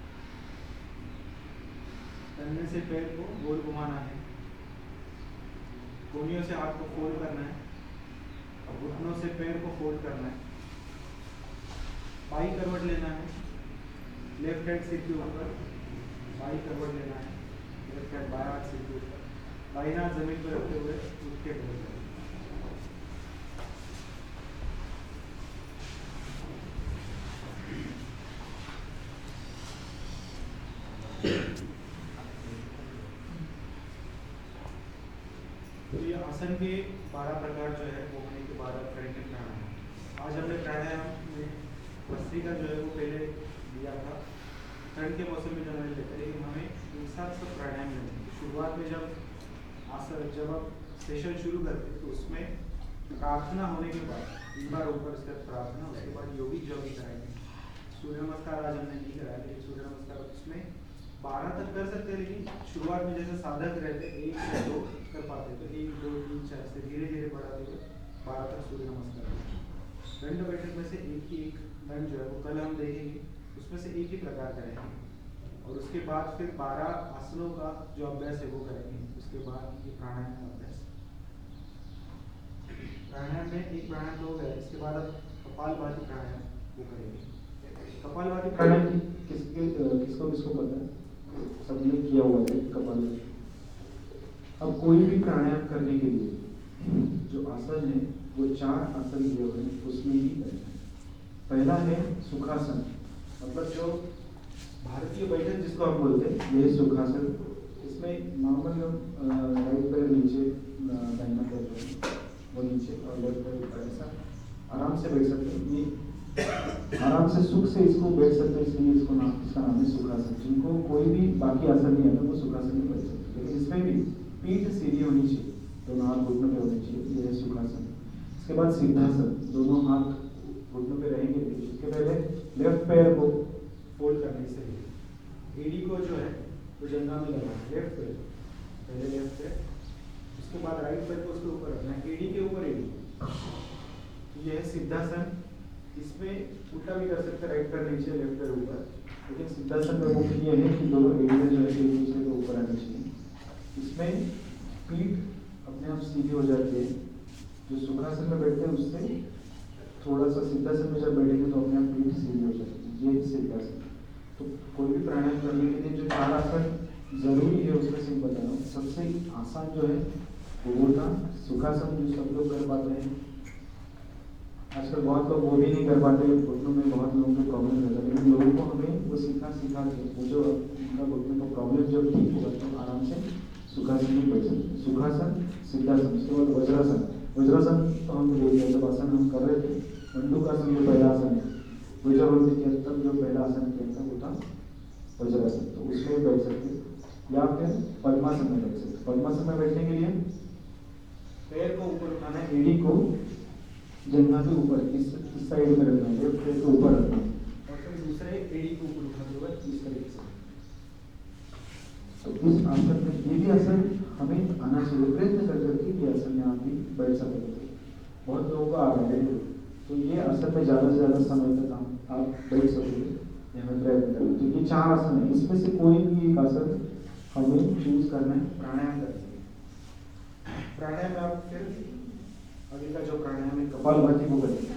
तन्ने से पैर को गोल घुमाना है, कोहनियों से हाथ को फोल्ड करना है और घुटनों से पैर को फोल्ड करना है। बाई करवट लेना है, लेफ्ट हैंड सिर के ऊपर बाई करवट लेना है, लेफ्ट हैंड बाया हाथ सिर के ऊपर, दाहिना हाथ जमीन पर रखते हुए उठ के खड़े करें। तो ये आसन के बारह प्रकार जो है वो होने के बाद करेंगे प्राणायाम। आज हमने प्राणायाम में भस्त्रिका जो है वो पहले दिया था। ठंड के मौसम में जो हमने देखा लेकिन हमें एक साथ सब प्राणायाम लेते हैं। शुरुआत में जब आसन जब आप सेशन शुरू करते हैं तो उसमें प्रार्थना होने के बाद तीन बार ऊपर उसके बाद प्रार्थना, उसके बाद योगिक जॉगिंग कराएंगे। सूर्य नमस्कार आज हमने नहीं कराया लेकिन सूर्य नमस्कार उसमें बारह तक कर सकते हैं, लेकिन शुरुआत में जैसे साधक रहते एक या दो कर पाते तो एक दो तीन चार से धीरे धीरे बढ़ाते हुए बारह तक सूर्य नमस्कार। दंड बैठक में से एक ही एक दंड जो है वो कल हम देखेंगे, उसमें से एक ही प्रकार करेंगे और उसके बाद फिर बारह आसनों का जो अभ्यास है वो करेंगे। उसके बाद ये प्राणायाम का अभ्यास। प्राणायाम में एक प्राणायाम तो हो गया, इसके बाद अब कपालभाति प्राणायाम वो करेंगे। कपालभाति प्राणायाम की किसके किसको किसको पता है? सबने किया हुआ है कपालभाति। अब कोई भी प्राणायाम करने के लिए जो आसन है वो चार आसन दिए हुए हैं, उसमें ही बैठना है। पहला है सुखासन, मतलब जो भारतीय बैठक जिसको हम बोलते हैं, यह सुखासन। इसमें नॉर्मल राइट पैर नीचे, दाहिना पैर जो है वो नीचे और लेफ्ट पैर ऊपर, ऐसा आराम से बैठ सकते हैं। ये आराम से सुख से इसको बैठ सकते हैं, इसलिए इसको नाम इसका नाम है सुखासन। जिनको कोई भी बाकी आसन नहीं आता वो सुखासन में बैठ सकते हैं, लेकिन इसमें भी पीठ सीधी होनी चाहिए, दोनों हाथ घुटनों पे होने चाहिए, यह है सुखासन। इसके बाद सिद्धासन, दोनों हाथ घुटनों पे रहेंगे। इसके पहले लेफ्ट पैर को फोल्ड करने से एडी को जो है वो जंघा में लगाना, लेफ्ट पैर पहले लेफ्ट पैर, उसके बाद राइट पैर को उसके ऊपर रखना है, एडी के ऊपर एडी। ये है सिद्धासन। इसमें उल्टा भी कर सकते हैं, राइट पैर नीचे लेफ्ट पैर ऊपर, लेकिन सिद्धासन में मुख्य ये है कि दोनों एडियां जो है एक दूसरे के ऊपर आनी चाहिए। इसमें पीठ अपने आप सीधी हो जाती है। जो सुखासन में बैठते हैं उससे थोड़ा सा सिद्धासन में जब बैठेंगे तो अपने आप पीठ सीधी हो जाती है, ये सिद्धासन। तो कोई भी प्राणायाम करने के लिए जो चार आसन जरूरी है उसमें से बता रहा हूँ। सबसे आसान जो है वो था सुखासन, जो सब लोग कर पाते हैं। आजकल बहुत लोग वो भी नहीं कर पाते, घुटनों में बहुत लोगों को प्रॉब्लम रहता है, लेकिन लोगों को हमें वो सीखा सीखा के वो जो उनका घुटने का प्रॉब्लम जब ठीक होगा तो आराम से सुखासन में बैठ सकते हैं। सुखासन, सिद्धासन, उसके बाद वज्रासन। वज्रासन तो हम जब आसन हम कर रहे थे, मंडूकासन जो पहला आसन है, वो जब हमने किया तब जो पहला आसन किया था वो था वज्रासन, तो उसमें बैठ सकते हैं। या फिर पद्मासन में बैठ सकते हैं। पद्मासन में बैठने के लिए पैर को ऊपर उठाना है, एड़ी को जंघा के ऊपर इस इस साइड में रखना है, लेफ्ट पैर को ऊपर रखना है और फिर दूसरे एड़ी को ऊपर उठाते हुए इस तरीके से। तो इस आसन में ये भी आसन हमें आना चाहिए, प्रयत्न कर करके ये आसन में आप भी बैठ सकते हैं। बहुत लोगों को आ रहा है, तो ये आसन में ज़्यादा से ज़्यादा समय तक आप आप बैठ सकोगे, हमें प्रयत्न करें। तो ये चार आसन है, इसमें से कोई भी एक आसन हमें चूज करना है, प्राणायाम करना है। प्राणायाम में आप फिर आगे का जो प्राणायाम है कपालभाति वो करेंगे।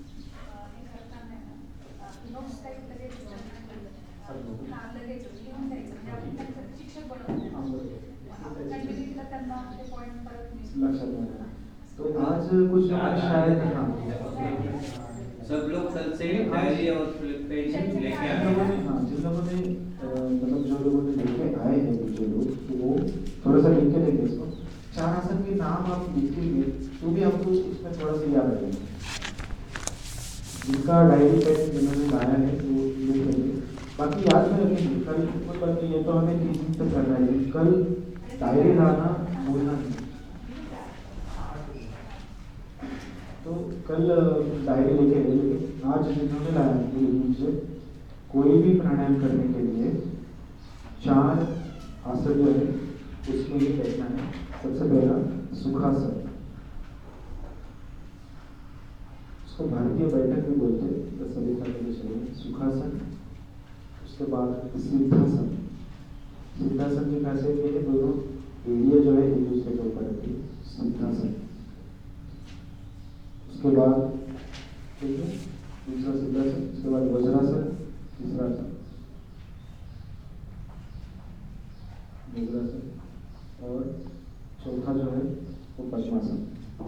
लक्षात रखना। तो आज कुछ लोग शायद हाँ सब लोग कल से डायरी और पेन लेके आए हैं। हाँ, जिन लोगों ने मतलब जो लोगों ने लेके आए हैं जो लोग, तो वो थोड़ा सा लिख के देंगे इसको। चार आसन के नाम आप लिखेंगे तो भी आपको उसमें थोड़ा सा याद रहेगा। जिनका डायरी पेन जिन्होंने लाया है तो वो लिख लेंगे, बाकी याद में रखेंगे। कल कोई बात नहीं, ये तो हमें तीन दिन तक करना है। कल डायरी लाना भूलना नहीं, तो कल डायरी लेके आइए। लेकिन आज जिन्होंने लाया है तो लीजिए, कोई भी प्राणायाम करने के लिए चार आसन जो है उसमें ही बैठना है। सबसे पहला सुखासन। उसको भारतीय बैठक भी बोलते हैं, सलिका के शरीर सुखासन। उसके बाद सिद्धासन। सिद्धासन की खासियत ये है दोनों एरिया जो है एक दूसरे के ऊपर रहती है, सिद्धासन। उसके बाद ठीक है दूसरा सिद्धासन, उसके बाद वज्रासन, तीसरा आसन वज्रासन, और चौथा जो है वो पद्मासन।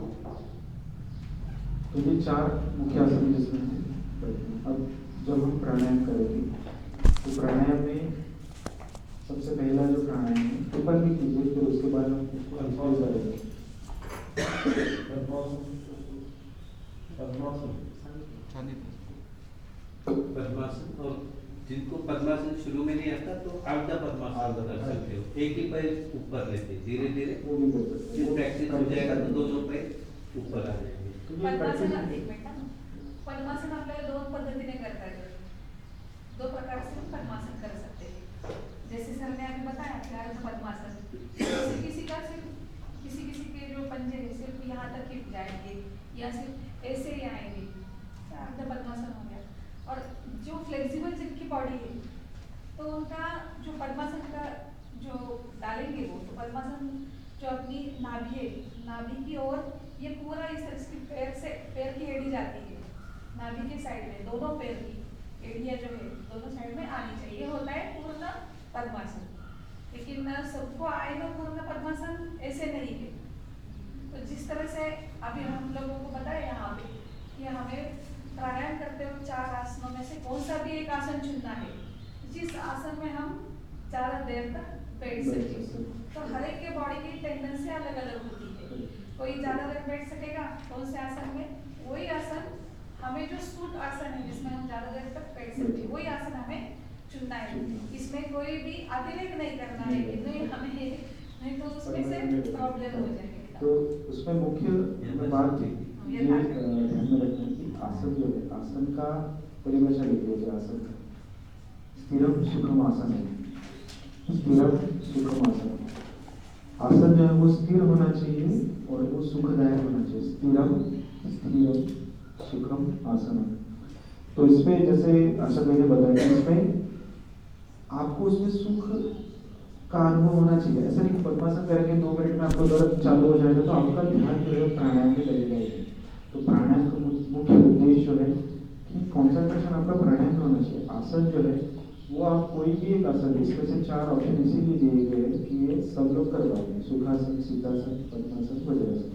तो ये चार मुख्य आसन जिसमें है। अब जब हम प्राणायाम करेंगे तो प्राणायाम में सबसे पहला जो प्राणायाम है ऊपर भी कीजिए, फिर उसके बाद हम उसको अनुभव करेंगे। पद्मासन, और जिनको पद्मासन शुरू में नहीं आता तो अर्ध पद्मासन कर सकते हो, एक ही पैर ऊपर लेते धीरे धीरे, वो भी कर सकते हैं। प्रैक्टिस हो जाएगा तो दोनों पैर ऊपर आ जाएंगे। पद्मासन एक मिनिट हा. पद्मासन आपल्याला दोन पद्धतीने करता येते, दो प्रकार से हम पद्मासन कर सकते हैं। जैसे सर ने अभी बताया कि अर्ध पद्मासन, किसी किसी का सिर्फ किसी किसी के जो पंजे हैं सिर्फ यहाँ तक ही जाएंगे या सिर्फ ऐसे ही आएंगे, अर्ध पद्मासन हो गया। और जो फ्लेक्सिबल जिनकी बॉडी है तो उनका जो पद्मासन का जो डालेंगे वो तो पद्मासन जो अपनी नाभि है, नाभि की ओर ये पूरा इस इसकी पैर से पैर की एड़ी जाती है, नाभि के साइड में दोनों पैर की एड़ियाँ जो है दोनों साइड में आनी चाहिए, होता है पूर्ण पद्मासन। लेकिन सबको आए ना पूर्ण पद्मासन ऐसे नहीं है। तो जिस तरह से अभी हम लोगों को बताया यहाँ पे कि हमें प्राणायाम करते हुए चार आसनों में से कौन सा भी एक आसन चुनना है जिस आसन में हम ज़्यादा देर तक बैठ सकें। तो हर एक के बॉडी की टेंडेंसी अलग अलग होती है, कोई ज़्यादा देर बैठ सकेगा कौन से आसन में, वही आसन हमें जो सूट आसन है जिसमें हम ज़्यादा देर तक बैठ सकते वही आसन हमें चुनना है। इसमें कोई भी अतिरेक नहीं करना है कि नहीं हमें नहीं तो उसमें से प्रॉब्लम हो जाएगी। तो उसमें मुख्य बात ये ध्यान में रखना है कि आसन जो है आसन का परिभाषा लिख लीजिए। आसन का स्थिरम सुखम आसन है, स्थिरम सुखम आसन। आसन जो है वो स्थिर होना चाहिए और वो सुखदायक होना चाहिए। स्थिरम स्थिरम सुखम आसन। तो इसमें जैसे आशा भाई ने बताया कि इसमें आपको उसमें सुख का अनुभव होना चाहिए। ऐसा नहीं पद्मासन करेंगे दो मिनट में आपको दर्द चालू हो जाएगा तो आपका ध्यान जो है प्राणायाम में लगेगा। तो प्राणायाम का मुख्य उद्देश्य जो है कि कॉन्सेंट्रेशन आपका प्राणायाम में होना चाहिए। आसन जो है वो आप कोई भी एक आसन, इसमें से चार ऑप्शन इसीलिए दिए गए हैं कि ये सब लोग कर पाएंगे, सुखासन, सिद्धासन, पद्मासन, वज्रासन।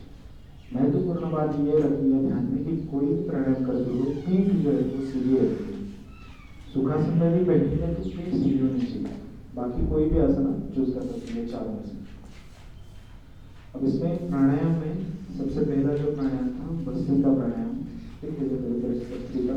महत्वपूर्ण बात ये रखनी है ध्यान में कि कोई भी प्राणायाम करते हुए पीठ जो है वो सीधी रखनी है। सुखासन में भी बैठेंगे तो पीठ सीधी होनी चाहिए। बाकी कोई भी आसन आप चूज कर सकते हैं चारों में से। अब इसमें प्राणायाम में सबसे पहला जो प्राणायाम था भस्त्रिका प्राणायाम, ठीक है, भस्त्रिका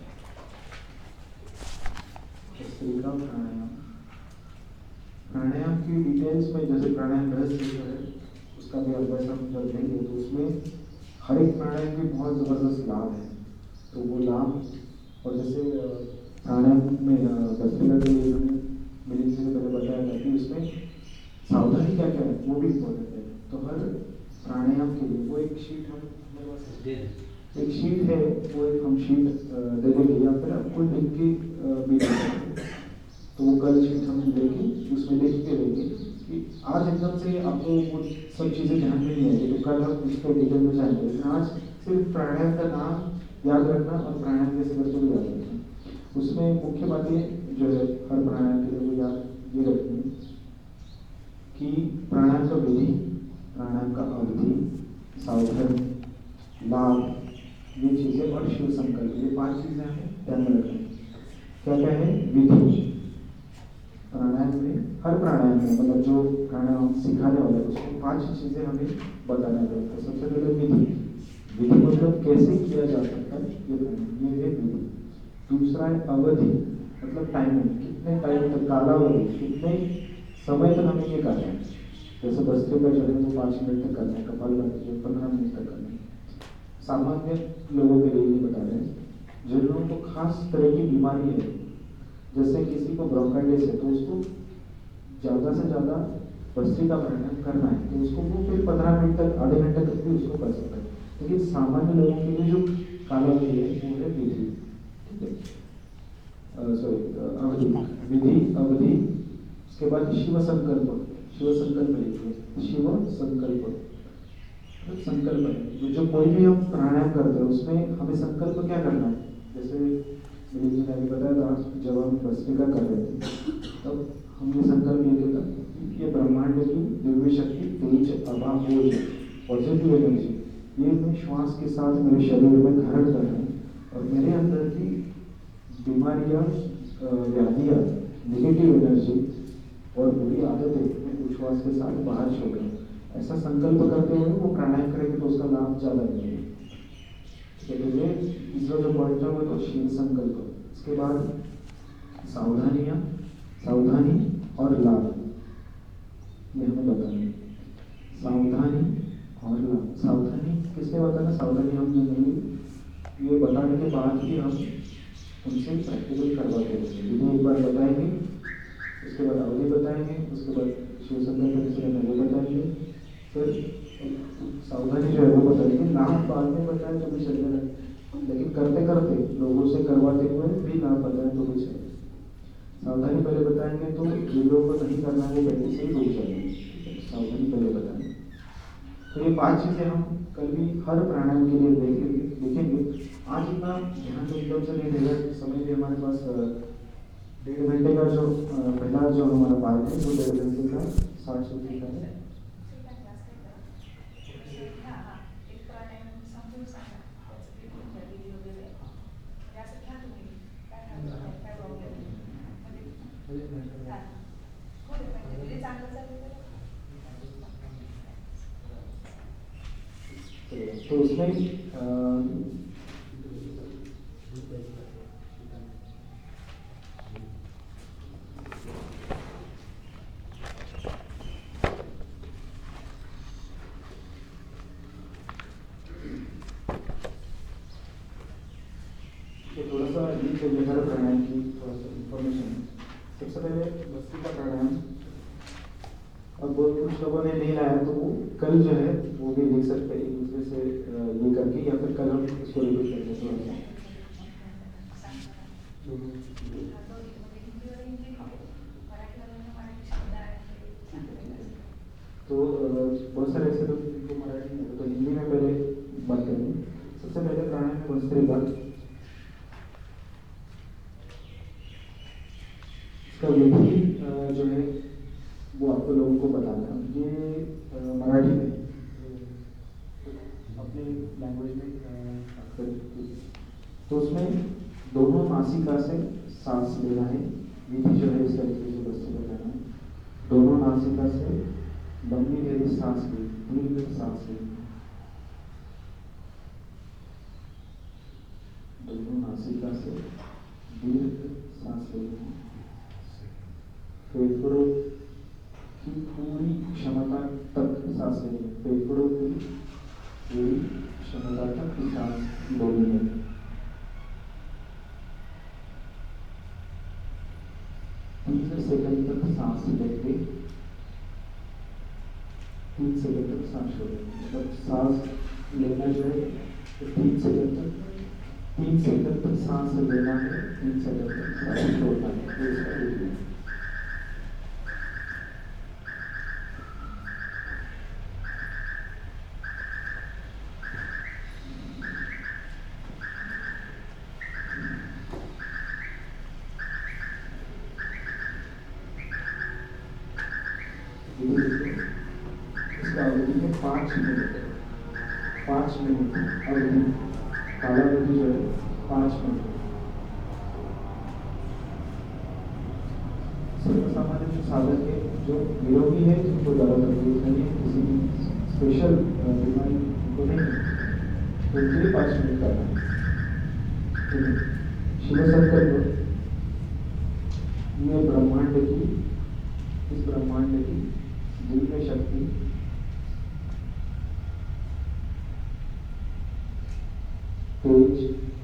भस्त्रिका प्राणायाम। प्राणायाम की डिटेल्स में जैसे प्राणायाम रहस्य जो है उसका भी अभ्यास हम जब देंगे तो उसमें हर एक प्राणायाम के बहुत जबरदस्त लाभ है। तो वो लाभ और जैसे प्राणायाम में भस्त्रिका के लिए हमने मिलिंद से पहले बताया था कि उसमें सावधानी क्या क्या है वो भी इम्पोर्टेंट है। तो हर प्राणायाम के लिए वो एक शीट हम हमारे पास एक शीट है, वो एक हम शीट दे देंगे या फिर आपको लिख के भी देंगे। तो वो कल शीट हम देंगे उसमें लिख के देंगे कि आज एकदम से आपको वो सब चीज़ें ध्यान में नहीं आएगी तो कल हम इस पर डिटेल में जाएंगे। लेकिन आज सिर्फ प्राणायाम का नाम याद रखना और प्राणायाम कैसे करते हुए याद रखना। उसमें मुख्य बातें जो है हर प्राणायाम के लिए वो याद ये रखनी है कि प्राणायाम का विधि, प्राणायाम का अवधि, सावधानी, लाभ, ये चीज़ें और शिव संकल्प, ये पांच चीज़ें हमें ध्यान में रखनी। क्या क्या है विधि प्राणायाम में, हर प्राणायाम में मतलब जो प्राणायाम सिखाने वाला है उसको पांच चीज़ें हमें बताना पड़ता है। सबसे पहले विधि, विधि मतलब कैसे किया जा सकता है ये प्राणायाम, ये है विधि। दूसरा है अवधि मतलब टाइमिंग, कितने टाइम तक, कालावधि, कितने समय तक हमें ये करना है। जैसे भस्त्रिका जो है वो पाँच मिनट तक करना है, कपालभाति जो पंद्रह मिनट तक करना है। सामान्य लोगों के लिए ये बता रहे हैं, जिन लोगों को खास तरह की बीमारी है जैसे किसी को ब्रोंकाइटिस है तो उसको ज़्यादा से ज़्यादा भस्त्रिका प्राणायाम करना है तो उसको वो फिर पंद्रह मिनट तक, आधे घंटे तक भी उसको कर सकता है। लेकिन सामान्य लोगों के लिए जो कालावधि है वो है विधि, ठीक है, सॉरी अवधि, विधि अवधि। उसके बाद शिव संकल्प, शिव संकल्प लिखिए, शिव संकल्प, संकल्प है जो कोई भी हम प्राणायाम करते हैं उसमें हमें संकल्प क्या करना है। जैसे दिलीप जी ने अभी बताया था, जब हम भस्त्रिका कर रहे थे तब हमने संकल्प ये किया था ये ब्रह्मांड की दिव्य शक्ति, तेज, आभा, ओज, पॉजिटिव एनर्जी ये मैं श्वास के साथ मेरे शरीर में धारण कर रहा हूँ और मेरे अंदर की बीमारियाँ, व्याधियाँ, नेगेटिव एनर्जी और बुरी आदतें मैं उच्छ्वास के साथ बाहर छोड़ रहा हूँ। ऐसा संकल्प करते हुए वो प्राणायाम करेंगे तो उसका लाभ ज़्यादा मिलेगा। ठीक है, तो ये तीसरा जो पॉइंट है वो तो शील संकल्प। इसके बाद सावधानियाँ, सावधानी और लाभ ये हमें बताना है। सावधानी और लाभ, सावधानी किसने बताना, सावधानी हम जो नहीं ये बताने के बाद ही हम उनसे प्रैक्टिकल करवाते हैं। विधि एक बार बताएंगे, उसके बाद अवधि बताएंगे, उसके बाद शिव संकल्प किसी ने वो बताएंगे, फिर सावधानी जो है वो बताएंगे। लाभ बाद में बताएं तो भी चलेगा, लेकिन करते करते लोगों से करवाते हुए भी लाभ बताएं तो भी चलेगा। सावधानी पहले बताएंगे तो जो लोगों को नहीं करना है वो पहले से ही रुक जाएंगे। सावधानी पहले बताएंगे। तो ये पांच चीजें हम कल भी हर प्राणायाम के लिए देखेंगे देखेंगे आज इतना ध्यान तो एकदम से नहीं देगा, समय भी हमारे पास डेढ़ घंटे का जो पहला जो हमारा पार्ट है वो डेढ़ घंटे का साठ सूत्री का है। तो उसमें थोड़ा सा ये प्राणायाम की थोड़ा सा इंफॉर्मेशन। सबसे पहले भस्त्रिका प्राणायाम, अब कुछ लोगों ने नहीं लाया तो वो कल जो है वो भी लिख सकते हैं एक दूसरे से ये करके, या फिर कल हम इसको रिपीट करते हैं। तो बहुत सारे ऐसे लोग जिनको मराठी में, तो हिंदी में पहले बात करेंगे। सबसे पहले प्राणायाम में भस्त्रिका, इसका विधि जो है वो आपको लोगों को बताना है। ये मराठी में अपने लैंग्वेज में, तो उसमें दोनों नासिका से सांस लेना है। विधि जो है इस तरीके से भस्त्रिका करना है। दोनों नासिका से लंबी गहरी सांस ली, दीर्घ सांस ली, दोनों नासिका से दीर्घ सांस लेना। फेफड़ों की पूरी क्षमता तक सांस लेनी, फेफड़ों की पूरी क्षमता तक सांस लेनी है। तीन सेकंड तक सांस लेके तीन सेकंड तक सांस छोड़ें। मतलब सांस लेना जो है तीन सेकंड तक तीन सेकंड तक सांस लेना है, तीन सेकंड तक सांस छोड़ना है। इसका अवधि है पाँच मिनट, पाँच मिनट अवधि, कालावधि जो है पाँच मिनट। सर्वसामान्य जो साधक है, जो निरोगी है, जिनको ज़्यादा तकलीफ नहीं है, किसी भी स्पेशल बीमारी उनको नहीं है, तो उनके लिए पाँच मिनट करना है। शिव संकल्प, ये ब्रह्मांड की, इस ब्रह्मांड की दिव्य शक्ति, तेज,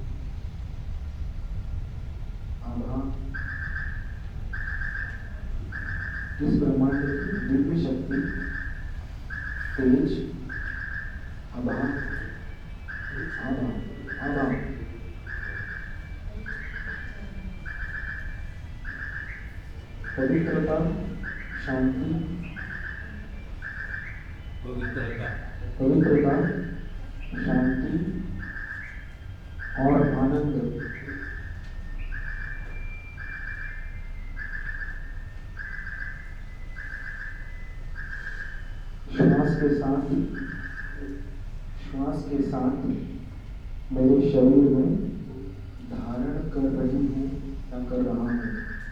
आभा, इस ब्रह्मांड की दिव्य शक्ति, तेज, आभा, आभा, आभा पवित्रता, शांति, पवित्रता पवित्रता, शांति और आनंद श्वास के साथ श्वास के साथ मेरे शरीर में धारण कर रही हूँ या कर रहा हूँ।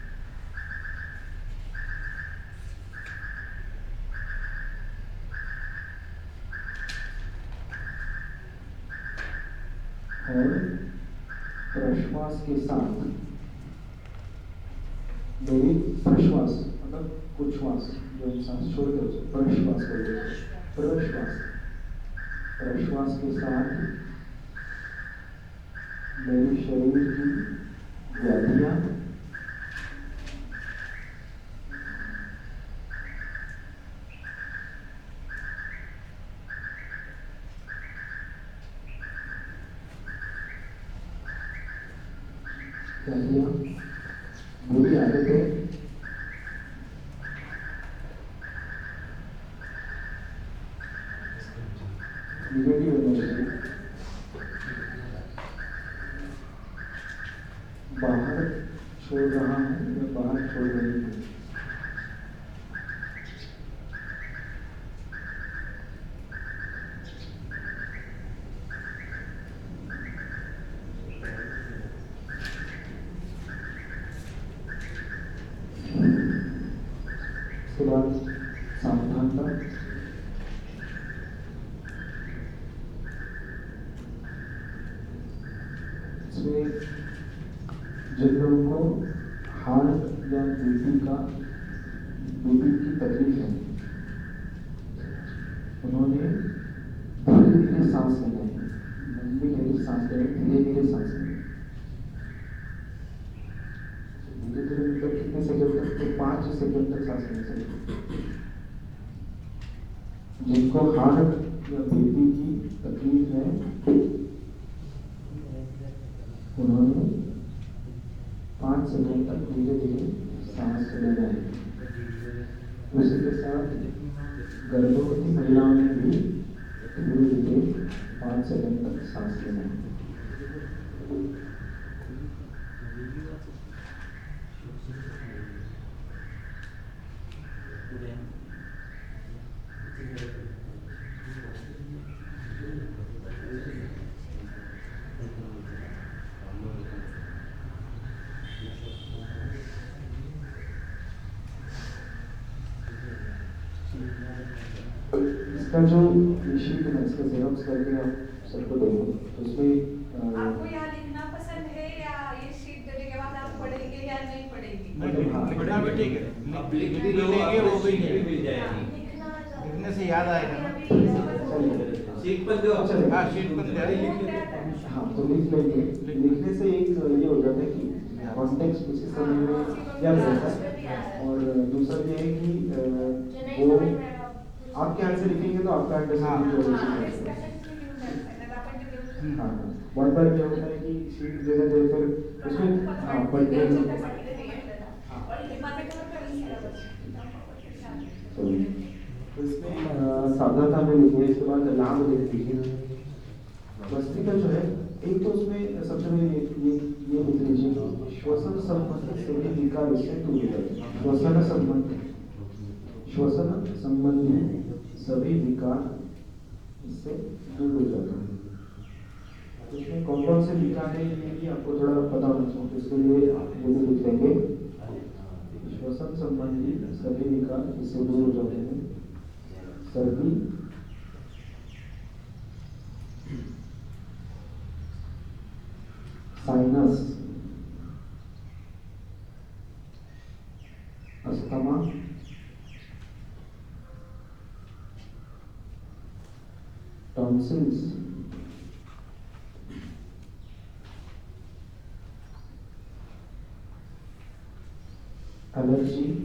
और प्रश्वास के साथ मेरी प्रश्वास मतलब उच्छ्वास जो हम सांस छोड़ते हैं उसे प्रश्वास करते हैं। प्रश्वास प्रश्वास के साथ मेरे शरीर की व्याधियां व्याधियां बुरी आदतें निगेटिव एनर्जी बाहर छोड़ रहा हूँ या बाहर छोड़ रही हूँ। उसके बाद सावधानता, इसमें जिन लोगों को हार्ट या बीपी का बीपी की तकलीफ है उन्होंने धीरे धीरे सांस लेना है, लंबी गहरी सांस लेना, धीरे धीरे सांस लेना। धीरे धीरे मतलब कितने सेकंड तक? तो पाँच सेकंड तक सांस लेना चाहिए। जिनको हार्ट या बीपी की तकलीफ है उन्होंने पाँच सेकंड तक धीरे धीरे सांस लेना है। उसी के साथ गर्भवती महिलाओं ने भी धीरे धीरे पाँच सेकंड तक सांस लेना है। इसका जो शीट है इसका जेरोक्स करके आप सबको देंगे तो उसमें आपको यहाँ लिखना पसंद है या ये शीट देने के बाद आप पढ़ेंगे या नहीं पढ़ेंगे? लिखना भी ठीक है, आप लिख भी लो, लिखेंगे वो भी शीट नहीं मिल जाएगी। लिखने से याद आएगा ना। शीट पर जो चलेगा। हाँ शीट पर दे। हाँ तो लिख लेंगे। लिखने से एक ये हो जाता है कि कॉन्टेक्स्ट उसी समय में याद रहता है और दूसरा ये है कि वो आपके आंसर लिखेंगे तो आपका अंडरस्टैंडिंग जो है हाँ बहुत बार क्या होता है कि शीट दे देते हैं फिर उसमें हाँ पढ़ते हैं। तो इसमें सावधानता में लिखिए, इसके बाद लाभ लिख दीजिए। वस्ती का जो है एक तो उसमें सबसे पहले ये ये ये लिख लीजिए, श्वसन संबंधी सभी विकार इससे दूर हो जाते हैं। श्वसन संबंधी श्वसन संबंधी सभी विकार इससे दूर हो जाते हैं। इसमें कौन कौन से विकार है ये भी आपको थोड़ा पता होना चाहिए, इसके लिए ये भी लिख लेंगे। श्वसन संबंधी सभी विकार इससे दूर हो जाते हैं। सर्दी, साइनस, अस्थमा, टॉन्सिल्स, एलर्जी,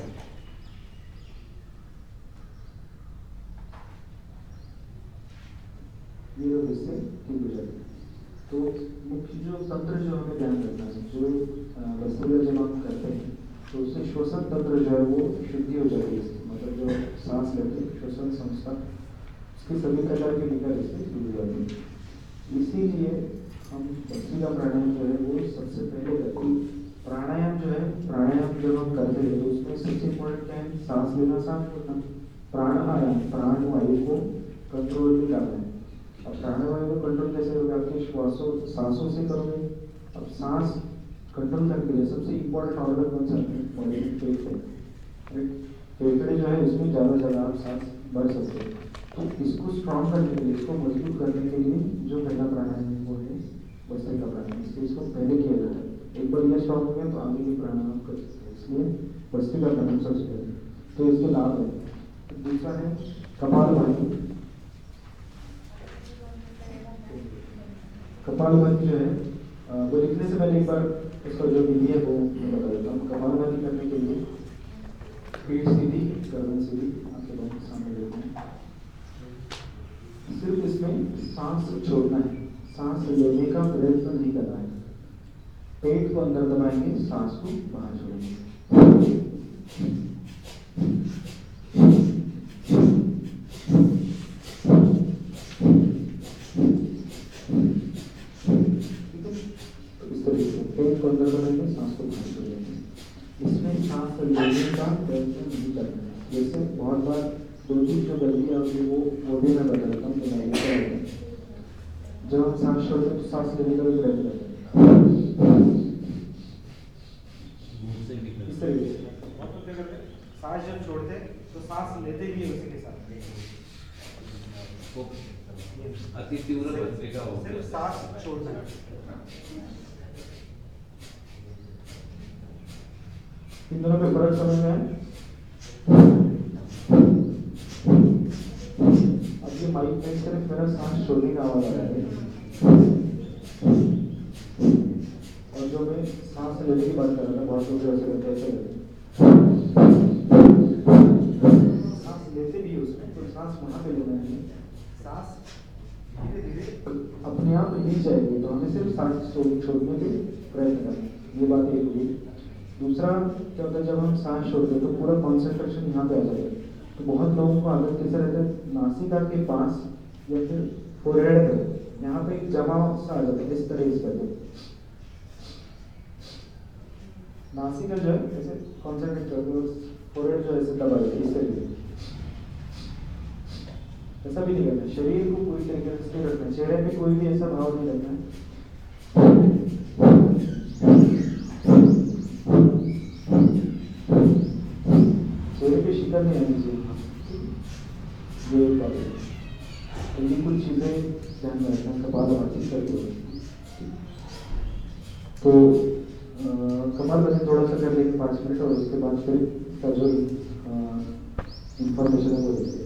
ये लोग इससे ठीक हो जाते हैं। तो मुख्य जो तंत्र जो हमें ध्यान रखना है, जो वस्त्र जब हम करते हैं तो उससे श्वसन तंत्र जो है वो शुद्धि हो जाएगी, मतलब जो सांस लेते श्वसन संस्था उसकी सभी प्रकार की विकार इससे दूर हो जाती है। इसीलिए हम भस्त्रिका प्राणायाम जो है वो सबसे पहले करते हैं। प्राणायाम जो है, प्राणायाम जब हम करते हैं तो उसमें सबसे इम्पोर्टेंट क्या है, सांस लेना, सांस छोड़ना, प्राणायाम प्राण वायु को कंट्रोल में करना है। अब प्राणवायु को कंट्रोल कैसे होगा, आपके श्वासों सांसों से करोगे। अब सांस कंट्रोल करने के लिए सबसे इम्पोर्टेंट ऑर्गन कौन सा है, बॉडी में फेफड़े। फेफड़े जो है उसमें ज़्यादा से ज़्यादा आप सांस भर सकते हो। तो इसको स्ट्रॉन्ग करने के लिए, इसको मजबूत करने के लिए जो पहला प्राणायाम है वो है भस्त्रिका प्राणायाम। इसलिए इसको पहले किया जाता है। एक बार यह स्ट्रॉन्ग हो गया तो आगे भी प्राणायाम कर सकते हैं, इसलिए भस्त्रिका प्राणायाम सबसे पहले। तो इसके लाभ है। दूसरा है कपालभाति। कपालभाति जो है वो लिखने से पहले एक बार इसका जो विधि है वो मैं बता देता हूँ। कपालभाति करने के लिए पीठ सीधी, गर्दन सीधी, आपके लोगों के सामने देखते हैं। सिर्फ इसमें सांस छोड़ना है, सांस लेने का प्रयत्न नहीं करना है। पेट को अंदर दबाएंगे, सांस को बाहर छोड़ेंगे। पेट को अंदर बढ़ाएंगे, सांस को बाहर छोड़ेंगे। इसमें सांस लेने का प्रयत्न नहीं करना है। जैसे बहुत बार दो चीज जो गलतियाँ होती है वो वो भी मैं बता देता हूँ कि मैं क्या होता है। जब हम सांस छोड़ते हैं तो सांस लेने का भी प्रयत्न करते हैं इस तरीके से। और तो क्या करते हैं, सांस जब छोड़ते हैं तो सांस लेते भी है उसी के साथ। अति तीव्र भस्त्रिका हो सिर्फ गया। सांस छोड़ना है। इन दोनों में फर्क समझ में है। अब ये माइक में सिर्फ मेरा सांस छोड़ने का आवाज आ रहा है और जो मैं सांस लेने की बात कर रहा था, बहुत लोग ऐसे करते हैं, ऐसे करते सांस लेते भी उसमें, तो सांस वहां पे लेना है। सांस धीरे धीरे अपने आप ली जाएगी, तो हमें सिर्फ सांस छोड़ने के प्रयत्न करना है। ये बात एक हुई। दूसरा क्या होता है, जब हम सांस छोड़ते हैं तो पूरा कॉन्सेंट्रेशन यहाँ पे आ जाएगा। तो बहुत लोगों को आदत कैसे रहता है, नासिका के पास या फिर फोरहेड पे यहाँ पे एक जमाव सा आ जाता है, इस तरह इस करते नासिका जो है ऐसे कॉन्सेंट्रेट करते हो, फोरहेड जो है ऐसे दबा देते इस तरीके। ऐसा भी नहीं करना है, शरीर को पूरी तरीके से स्थिर रखना है, चेहरे पे कोई भी ऐसा भाव नहीं रखना है। चेहरे पे शिकन नहीं आनी चाहिए, ये एक बात है। तो ये कुछ चीजें ध्यान में रखना, कपालभाति करते हुए। तो कपालभाति थोड़ा सा कर लेंगे पाँच मिनट और उसके बाद फिर इसका जो इंफॉर्मेशन है वो देंगे।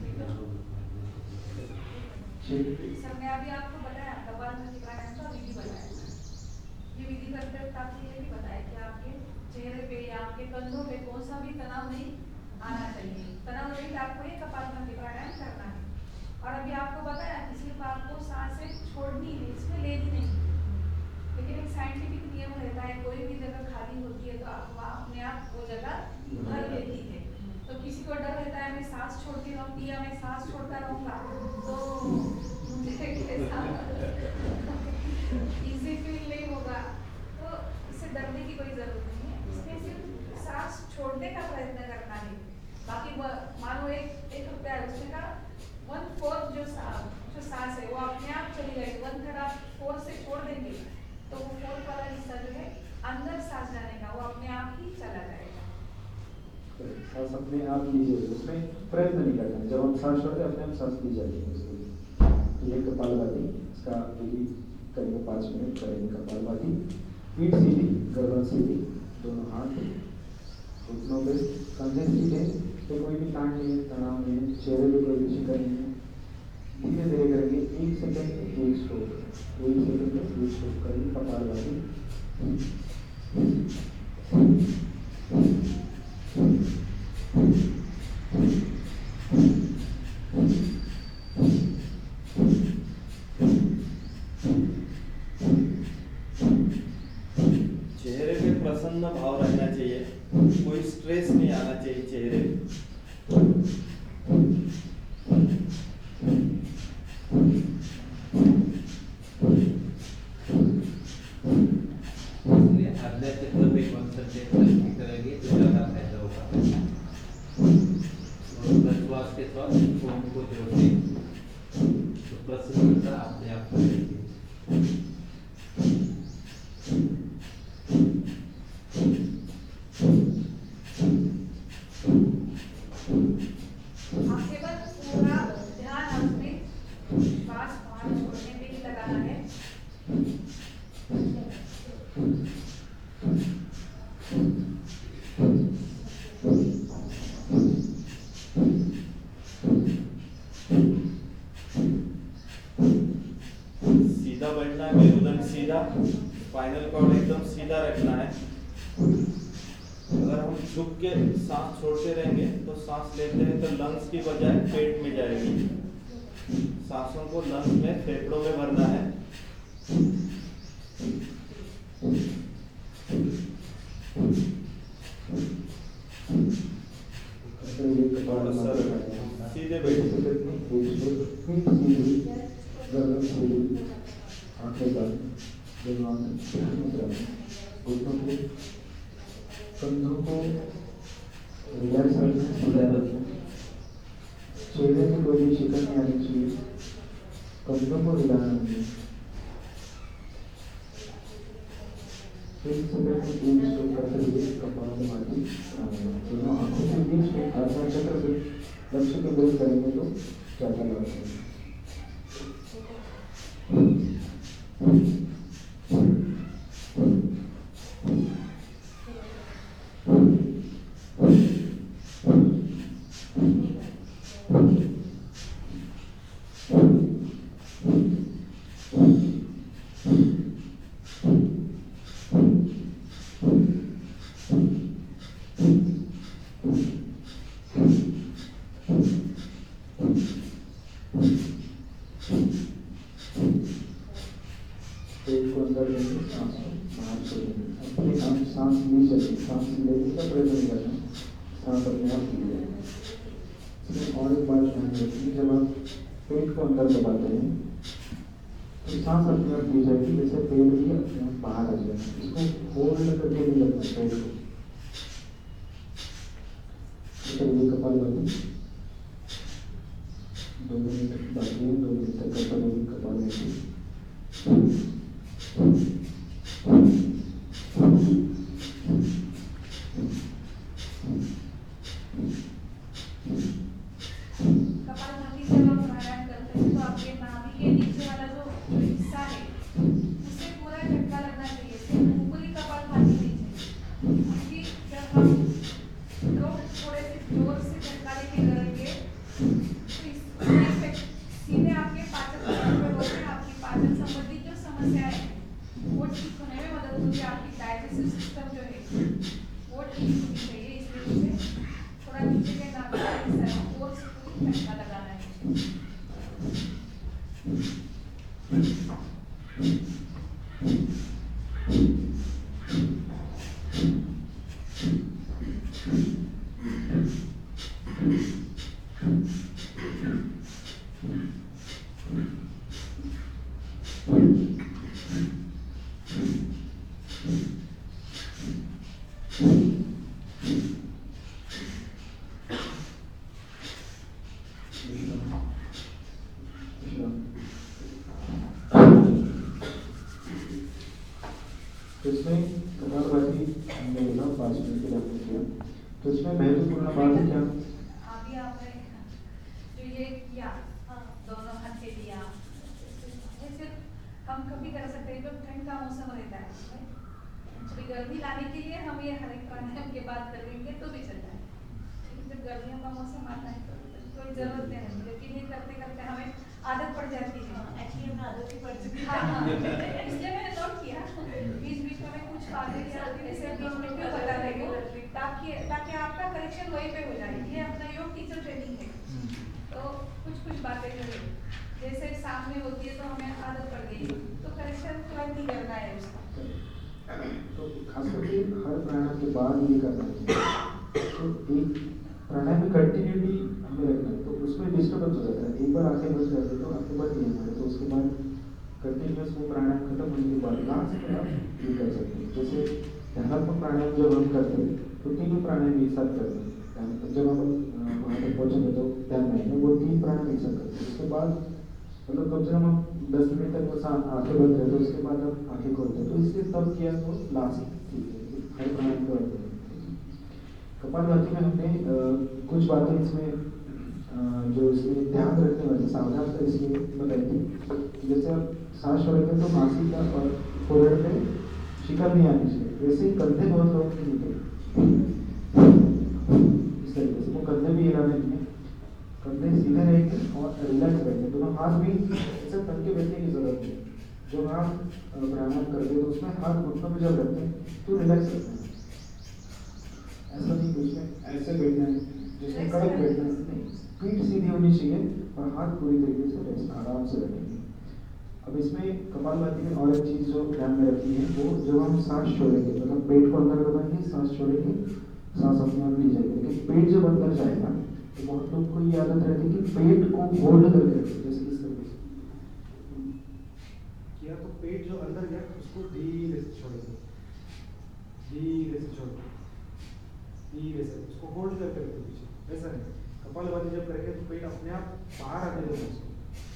सर मैं अभी आपको बताया कपालभाति प्राणायाम का विधि बताया। ये विधि करते वक्त आपको ये भी बताया कि आपके चेहरे पे या आपके कंधों पे कौन सा भी तनाव नहीं आना चाहिए। तनाव रहित आपको ये कपालभाति प्राणायाम करना है। और अभी आपको बताया कि सिर्फ आपको सांसें छोड़नी है, इसमें लेनी नहीं। लेकिन एक साइंटिफिक नियम रहता है, कोई भी जगह खाली होती है तो आप वहाँ अपने आप वो जगह भर लेती है। तो किसी को डर रहता है मैं सांस छोड़ती रहूँगी या मैं सांस छोड़ता रहूँगा तो मुझे कैसा इजी फील नहीं होगा। तो इससे डरने की कोई जरूरत नहीं है, इसमें सिर्फ सांस छोड़ने का प्रयत्न करना है। बाकी मानो एक एक रुपया है, उसमें का वन फोर्थ जो जो सांस है वो अपने आप चली जाएगी। वन थर्ड आप फोर्थ से छोड़ देंगे तो वो फोर्थ वाला हिस्सा जो है अंदर सांस जाने का वो अपने आप ही चला जाएगा। सांस अपने आप लीजिए, उसमें प्रयत्न नहीं करना। जब हम सांस छोड़ते हैं अपने आप सांस ली जाती है उसको। तो ये कपालभाति, इसका विधि करेंगे, पाँच मिनट करेंगे कपालभाति। पीठ सीधी, गर्दन सीधी, दोनों हाथ घुटनों पे, कंधे सीधे, तो कोई भी तान नहीं है, तनाव नहीं है, चेहरे पे कोई भी शिकन नहीं है। धीरे धीरे करेंगे, एक सेकंड एक स्ट्रोक, एक सेकंड में एक स्ट्रोक करेंगे कपालभाति। चेहरे पे प्रसन्न भाव रहना चाहिए, कोई स्ट्रेस नहीं आना चाहिए चेहरे पे। इसलिए आज्ञा चित्र पे कॉन्सेंट्रेट करके करेंगे तो ज़्यादा फायदा होगा। और श्वास के साथ ओम को जोड़ते तो प्रसन्नता अपने आप हो जाएगी। आप केवल पूरा ध्यान अपने श्वास बाहर छोड़ने पे ही लगाना है। सीधा बैठना है, मेरुदंड सीधा, स्पाइनल कॉर्ड एकदम सीधा रखना है। अगर हम झुक के सांस छोड़ते रहेंगे तो सांस लेते हैं तो लंग्स की बजाय पेट में जाएगी। सांसों को लंग्स में, फेफड़ों में भरना है। थोड़ा सा सीधे बैठिए। आंखें बंद, दिमाग घुटनों को, कंधों को रिलैक्स रखें, सीधा रखें। चेहरे में कोई भी शिकन नहीं आनी चाहिए, कंधों को हिलाना नहीं। तीन सेकंड में तीन स्ट्रोक करते हुए कपालभाति प्राणायाम। दोनों आंखों के बीच में आज्ञा चक्र से लक्ष्य केंद्रित करेंगे तो ज़्यादा लाभ होगा। पेट को अंदर लेंगे, सांस बाहर छोड़ेंगे। अपने आप सांस ली जाएगी, सांस लेने का प्रयत्न नहीं करना, सांस अपने आप ली जाएगी। इसमें और एक बात ध्यान रखिए, जब आप पेट को अंदर दबाते हैं तो सांस अपने आप ली जाएगी, जैसे पेट भी अपने आप बाहर आ जाएगा। इसको होल्ड करके नहीं रखना पेट को। चलिए कपालभाति दो मिनट बाकी है, दो मिनट तक कपालभाति कपालभाति कपालभाति जब आप प्राणायाम करते हैं तो आपके नाभि के नीचे वाला जो हिस्सा है उसे पूरा झटका लगना चाहिए, सिर्फ ऊपरी कपालभाति नहीं चाहिए। क्योंकि जब हम लोग थोड़े से जोर से झटका लेके करेंगे तो इससे सीधे आपके पाचन तंत्र पे बोलते हैं, आपकी पाचन संबंधी जो समस्या है वो ठीक होने में मदद होगी। आपकी डाइजेस्टिव सिस्टम जो है वो ठीक होनी चाहिए। इसलिए उसे थोड़ा नीचे के नाभि का हिस्सा है और पूरी झटका लगाना है। तो इसमें कपालभाति हमने बोला पाँच मिनट के लिए आपने किया, तो इसमें महत्वपूर्ण बात है क्या? अभी आपने जो ये किया दोनों हाथ से दिया, ऐसे हम कभी कर सकते हैं जब ठंड का मौसम रहता है। एक्चुअली गर्मी लाने के लिए हम ये हर एक प्राणायाम के बाद करेंगे तो भी चलता है, लेकिन जब गर्मियों का मौसम आता है तो कोई जरूरत नहीं है। लेकिन ये करते करते हमें आदत पड़ जाती है। एक्चुअली हमें आदत ही पड़ चुकी है। हाँ, इसलिए मैंने नोट किया बीच बीच में कुछ बातें या ऐसे बीच में क्यों बता रही हूँ, ताकि ताकि आपका करेक्शन वहीं पे हो जाए। ये अपना योग टीचर ट्रेनिंग है, तो कुछ कुछ बातें जो है जैसे सामने होती है तो हमें आदत पड़ गई तो करेक्शन तुरंत ही करना है उसका। तो खास करके हर उसके बाद ये करना चाहिए। तो एक प्राणायाम में कंटिन्यूटी हमें रखना है, तो उसमें डिस्टर्बेंस हो जाता है। एक बार आंखें बंद कर दे तो आंखें बंद नहीं हमारे, तो उसके बाद कंटिन्यूस वो प्राणायाम खत्म होने के बाद लास्ट में आप ये कर सकते हैं। जैसे ध्यानात्मक प्राणायाम जब हम करते हैं तो तीनों प्राणायाम एक साथ करते हैं। जब हम वहाँ तक पहुँचेंगे तो ध्यान में वो तीन प्राणायाम एक साथ करते हैं। उसके बाद मतलब कम से कम हम दस मिनट तक वो आंखें बंद करते हैं, उसके बाद हम आंखें खोलते हैं। तो इसलिए तब किया तो लास्ट ठीक है, हर प्राणायाम को करते हैं। कपालभाति में हमने अ, कुछ बातें इसमें अ, जो इसमें ध्यान रखने वाली सावधानता इसलिए बताई थी। जैसे आप सांस छोड़ेंगे तो नासिका और फोrehead पे शिकन नहीं आनी चाहिए। वैसे ही कंधे बहुत लोगों के नीचे इस तरीके से वो कंधे भी हिलाने नहीं है, कंधे सीधे रहेंगे और रिलैक्स रहेंगे। दोनों हाथ भी ऐसे तन के बैठने की जरूरत है। जब आप प्राणायाम करते हैं तो उसमें हाथ घुटनों पे जब रखते हैं तो रिलैक्स रहते हैं। ऐसा नहीं कि उसमें ऐसे बैठना है जिसमें कड़क बैठना है, नहीं, पीठ सीधी होनी चाहिए और हाथ पूरी तरीके से रेस्ट आराम से रखेंगे। अब इसमें कपालभाति में और एक चीज़ जो ध्यान में रखनी है, वो जब हम सांस छोड़ेंगे मतलब पेट को अंदर दबाएंगे, सांस छोड़ेंगे, सांस अपने आप ली जाएगी। लेकिन पेट जब अंदर जाएगा तो बहुत लोग को ये आदत रहती है कि पेट को होल्ड करके रखें, जैसे इस तरीके से किया तो पेट जो अंदर गया उसको धीरे से छोड़ेंगे, धीरे से छोड़ेंगे, धीरे से उसको होल्ड करके रखें पीछे। ऐसा नहीं, कपालभाति जब करेंगे तो पेट अपने आप बाहर आने देगा उसको।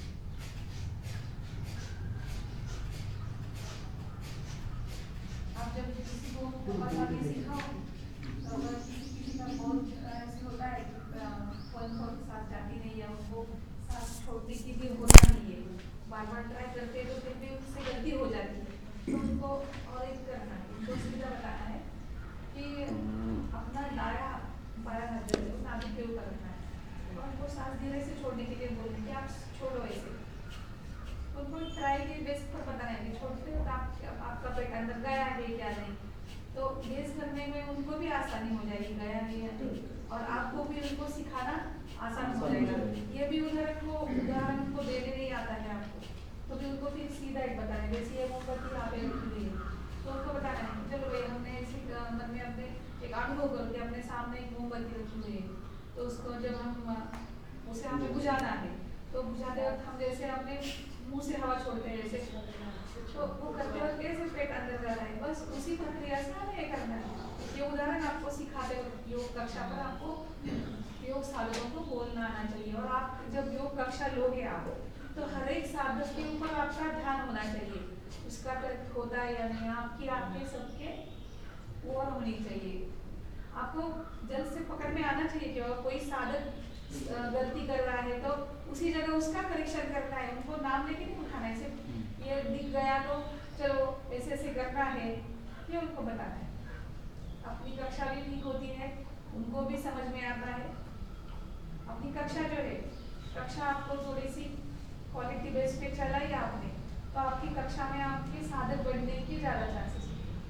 आप जब किसी को कपालभाति सिखाओ तो अगर किसी का बहुत ऐसे होता है फल फल सांस जाती नहीं है, उनको सांस छोड़ने की भी होता नहीं है, बार बार ट्राई करते हैं तो फिर भी उससे गलती हो जाती है। तो उनको और एक करना है, उनको सीधा बताना है कि अपना दाया बाया हाथ जो है उस नाभि के ऊपर रखना है और उनको सांस धीरे से छोड़ने के लिए बोलना है कि आप छोड़ो ऐसे। उनको ट्राई के बेस पर बताना है कि छोड़ते हो तो आप, आपका पेट अंदर गया है क्या नहीं, तो गेस करने में उनको भी आसानी हो जाएगी गया है या नहीं, और आपको भी उनको सिखाना आसान हो जाएगा। ये भी उदाहरण को उदाहरण उनको देने नहीं आता है आपको, तो भी उनको फिर सीधा एक बताना है, जैसे ये मोमबत्ती आप रखी हुई है तो उनको बताना है चलो भाई हमने ऐसे मन में अपने एक अनुभव करके अपने सामने एक मोमबत्ती रखी हुई है, तो उसको जब हम उसे हमें बुझाना है तो बुझाते वक्त हम जैसे अपने मुंह से हवा छोड़ते हैं जैसे, तो वो करते वक्त कैसे पेट अंदर जा रहा है, बस उसी प्रक्रिया से हमें ये करना है। ये उदाहरण आपको सिखाते वक्त योग कक्षा पर आपको योग साधकों को बोलना आना चाहिए। और आप जब योग कक्षा लोगे आप तो हर एक साधक के ऊपर आपका ध्यान होना चाहिए, उसका कर्त होता है या नहीं, आपकी आपके सबके और होनी चाहिए। आपको जल्द से पकड़ में आना चाहिए कि अगर कोई साधक गलती कर रहा है तो उसी जगह उसका करेक्शन करना है, उनको नाम लेके नहीं उठाना है। सिर्फ ये दिख गया तो चलो ऐसे ऐसे करना है, ये उनको बताना है। अपनी कक्षा भी ठीक होती है, उनको भी समझ में आता है। अपनी कक्षा जो है, कक्षा आपको थोड़ी सी क्वालिटी बेस पे चलाई आपने तो आपकी कक्षा में आपके साधक बढ़ने की ज़्यादा चांसेस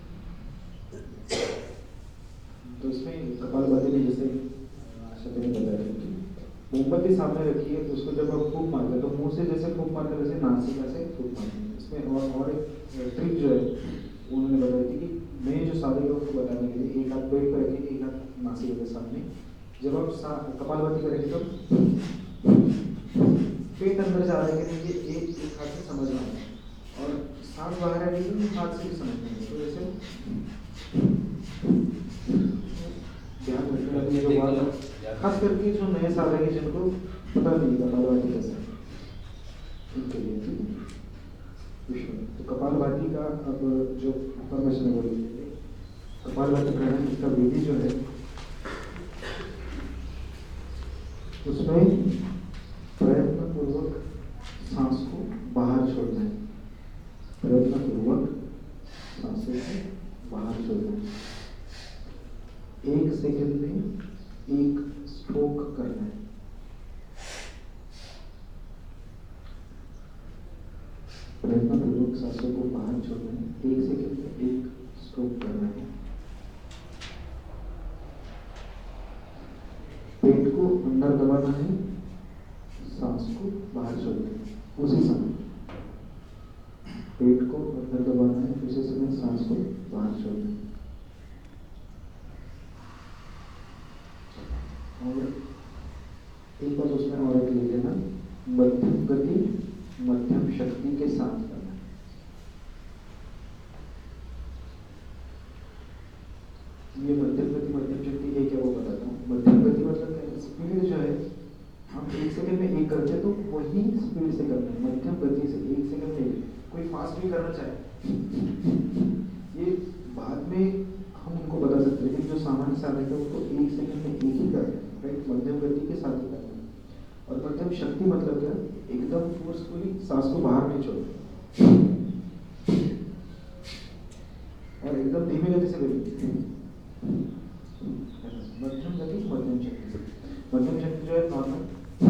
है। तो इसमें कपालभाति में जैसे आशा ने बताया कि मोमबत्ती सामने रखी है तो उसको जब आप फूंक मारते हैं तो मुंह से जैसे फूंक मारते हैं वैसे नासिका से फूंक मारते हैं। इसमें और और एक ट्रिक जो है उन्होंने बताई थी कि मैं जो साधक को बताने के लिए एक हाथ पेट पर रखिए, एक हाथ नासिका के सामने। जब आप कपालभाति करेंगे तो पेट अंदर जा रहा है कि नहीं ये एक एक हाथ से समझना है और सांस बाहर है लेकिन हाथ से भी समझना है। तो जैसे ध्यान रखना है जो बात खास करके जो नए साधक है जिनको पता नहीं कपालभाति कैसे उनके लिए विषय। तो कपालभाति का अब जो इंफॉर्मेशन है वो लीजिए। कपालभाति प्राणायाम की विधि जो है उसमें प्रयत्न पूर्वक सांस को बाहर छोड़ना है, प्रयत्न पूर्वक सांसों को बाहर छोड़ना है। एक सेकंड में एक स्ट्रोक करना है। प्रयत्न पूर्वक सांसों को बाहर छोड़ना है, एक सेकंड में एक स्ट्रोक करना है। पेट को अंदर दबाना है, सांस को बाहर छोड़ना है उसी समय। पेट को अंदर दबाना है, उसी समय सांस को बाहर छोड़ना है। लेना, मध्यम गति मध्यम शक्ति के साथ करना। ये मध्यम गति मध्यम शक्ति है क्या वो बताता हूँ। मध्यम गति मतलब क्या है, स्पीड जो है हम एक सेकंड में एक करते हैं तो वही स्पीड से करना है। मध्यम गति से एक सेकंड में एक, कोई फास्ट भी करना चाहे ये बाद में हम उनको बता सकते हैं, लेकिन जो सामान्य साधक है उनको एक सेकंड में एक ही करना है, राइट, मध्यम गति के साथ ही करना है। और मध्यम शक्ति मतलब क्या, एकदम फोर्सफुली सांस को बाहर नहीं छोड़ना और एकदम धीमे गति से करिए। मध्यम गति मध्यम शक्ति। मध्यम शक्ति जो है नॉर्मल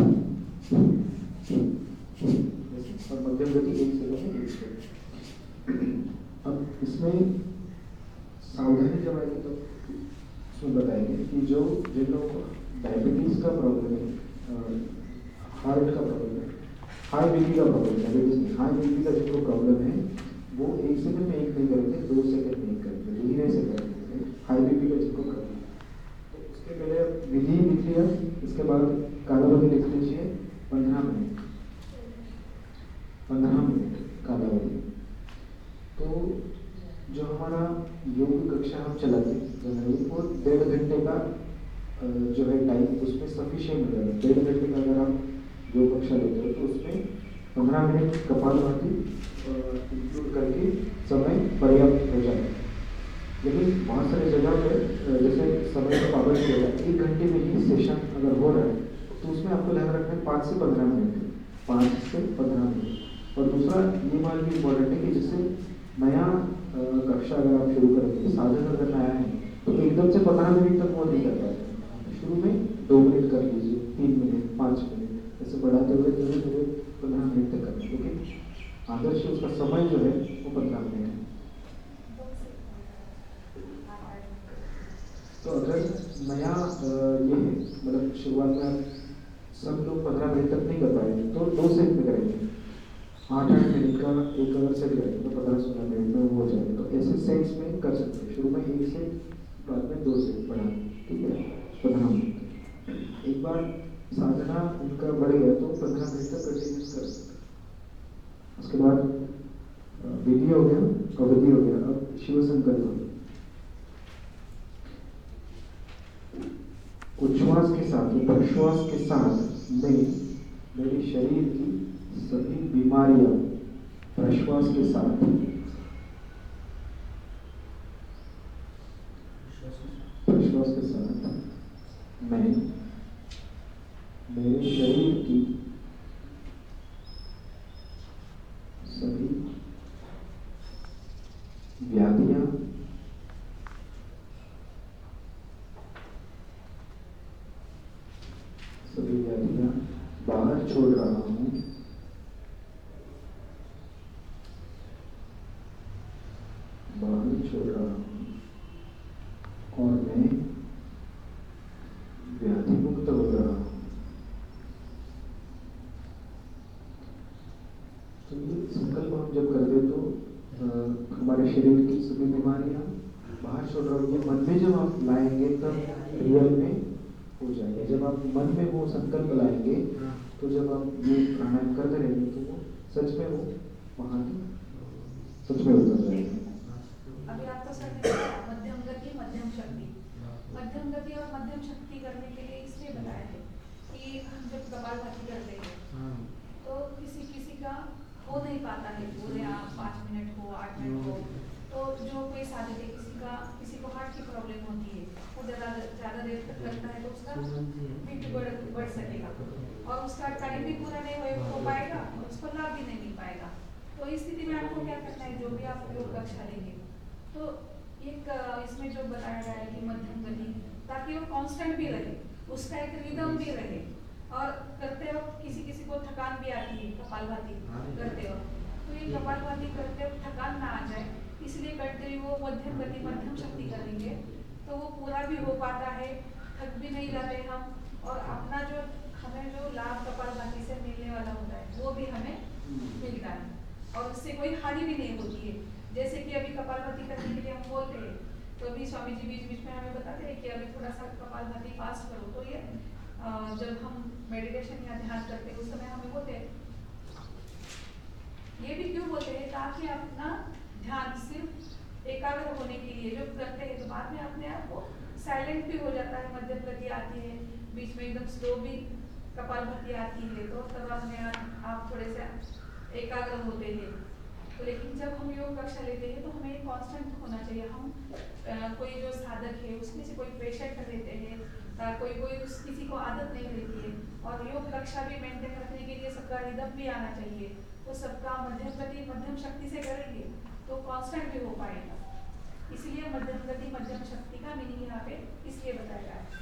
और मध्यम गति एक सेकंड में एक सेकंड। अब इसमें सावधानी जब आएगी तो इसमें बताएंगे कि जो जिन लोगों को डायबिटीज का प्रॉब्लम है, हार्ट का प्रॉब्लम है, हाई बीपी का प्रॉब्लम है, डायबिटीज नहीं, हाई बीपी का जिनको प्रॉब्लम है वो एक सेकंड में एक नहीं करेंगे, दो सेकंड में एक करेंगे, धीरे से करेंगे। हाई बीपी का जिनको प्रॉब्लम है तो उसके पहले विधि लिख लिया, इसके बाद कालावधि लिख लीजिए पंद्रह मिनट पंद्रह मिनट कालावधि। तो जो हमारा योग कक्षा हम चलाते हैं वो डेढ़ घंटे का जो है टाइम उसमें सफिशिएंट हो जाएगा। डेढ़ घंटे का अगर आप योग कक्षा लेते हो तो उसमें पंद्रह मिनट कपालभाति इंक्लूड करके समय पर्याप्त हो जाएगा। लेकिन बहुत सारे जगह पे जैसे समय का पाबंदी होगा, एक घंटे में ही सेशन अगर हो रहा है तो उसमें आपको ध्यान रखना है पाँच से पंद्रह मिनट पाँच से पंद्रह मिनट। और दूसरा ये बात भी इम्पोर्टेंट है कि जैसे नया कक्षा अगर आप शुरू करेंगे, साधन अगर नया है तो एकदम से पंद्रह मिनट तक वो नहीं कर पाएंगे। शुरू में दो मिनट कर लीजिए, तीन मिनट, पाँच मिनट, ऐसे बढ़ाते हुए धीरे धीरे पंद्रह मिनट तक करना, क्योंकि आदर्श उसका समय जो है वो पंद्रह मिनट है। तो अगर नया ये है मतलब शुरुआत में आप सब लोग पंद्रह मिनट तक नहीं कर पाएंगे तो दो सेट में करेंगे, आठ आठ मिनट का एक अगर सेट करेंगे तो पंद्रह सोलह मिनट में वो हो जाएगा। तो ऐसे सेट्स में कर सकते हैं, शुरू में एक सेट, बाद में दो सेट बढ़ा, ठीक है, पंद्रह मिनट। एक बार साधना उनका बढ़ गया तो पंद्रह मिनट तक कंटिन्यूस कर सकते हैं। उसके बाद विधि हो गया, अवधि हो गया, अब शिव संकल्प हो गया। उच्छ्वास के साथ, प्रश्वास के साथ में मेरे शरीर की सभी बीमारियां प्रश्वास के साथ प्रश्वास के साथ मैं मेरे शरीर की सभी व्याधियां सभी व्याधियां बाहर छोड़ रहा हूं, बाहर छोड़ रहा हूं और मैं व्याधि मुक्त हो रहा हूं। तो ये संकल्प हम जब करते तो आ, हमारे शरीर की सभी बीमारियां बाहर छोड़ रहा हूं, ये मन में जब आप लाएंगे तब रियल में हो जाएगा। जब आप मन में वो संकल्प लाएंगे तो जब आप ये प्राणायाम करते रहेंगे तो वो सच में वो वहां सच में उतर जाएगा। अभी आप तो सर ने मध्यम गति मध्यम शक्ति, मध्यम गति और मध्यम शक्ति करने के लिए इसलिए बताया है कि हम जब कपालभाति करते हैं तो किसी किसी का हो नहीं पाता है पूरे आप पाँच मिनट हो आठ मिनट हो, तो जो कोई साधक है किसी का किसी को हार्ट की प्रॉब्लम होती है, वो ज़्यादा ज़्यादा देर तक करता है तो उसका बीपी बढ़ बढ़ सकेगा और उसका टाइम भी पूरा नहीं हो, हो पाएगा और उसको लाभ भी नहीं मिल पाएगा। तो इस स्थिति में आपको क्या करना है, जो भी आप योग कक्षा लेंगे तो एक इसमें जो बताया गया है कि मध्यम गति, ताकि वो कांस्टेंट भी रहे, उसका एक रिदम भी रहे और करते वक्त किसी किसी को थकान भी आती है कपालभाति करते वक्त, तो ये कपालभाति करते वक्त थकान ना आ जाए इसलिए करते हुए वो मध्यम गति मध्यम शक्ति करेंगे तो वो पूरा भी हो पाता है, थक भी नहीं जाते हम और अपना जो हमें जो लाभ कपालभाति से मिलने वाला होता है वो भी हमें मिलता है और उससे कोई हानि भी नहीं होती है। जैसे कि अभी कपालभाति करने के लिए हम बोलते हैं तो अभी स्वामी जी बीच बीच में हमें बताते हैं कि अभी थोड़ा सा कपालभाति फास्ट करो, तो ये जब हम मेडिटेशन या ध्यान करते हैं उस समय हमें होते हैं। ये भी क्यों होते हैं? ताकि अपना ध्यान सिर्फ एकाग्र होने के लिए जो करते हैं, तो बाद में अपने आप को साइलेंट भी हो जाता है, मध्यम गति आती है, बीच में एकदम स्लो भी कपालभाति आती है, तो तब अपने आप थोड़े से एकाग्र होते हैं। तो लेकिन जब हम योग कक्षा लेते हैं तो हमें कांस्टेंट होना चाहिए। हम आ, कोई जो साधक है उसमें से कोई पेशेंट रहते हैं, आ, कोई कोई उस किसी को आदत नहीं रहती है, और योग कक्षा भी मेंटेन रखने के लिए सबका रिदम भी आना चाहिए। तो सबका मध्यम गति मध्यम शक्ति से करेंगे तो कांस्टेंट भी हो पाएगा। इसलिए मध्यम गति मध्यम शक्ति का मीनिंग यहाँ पे इसलिए बताया है।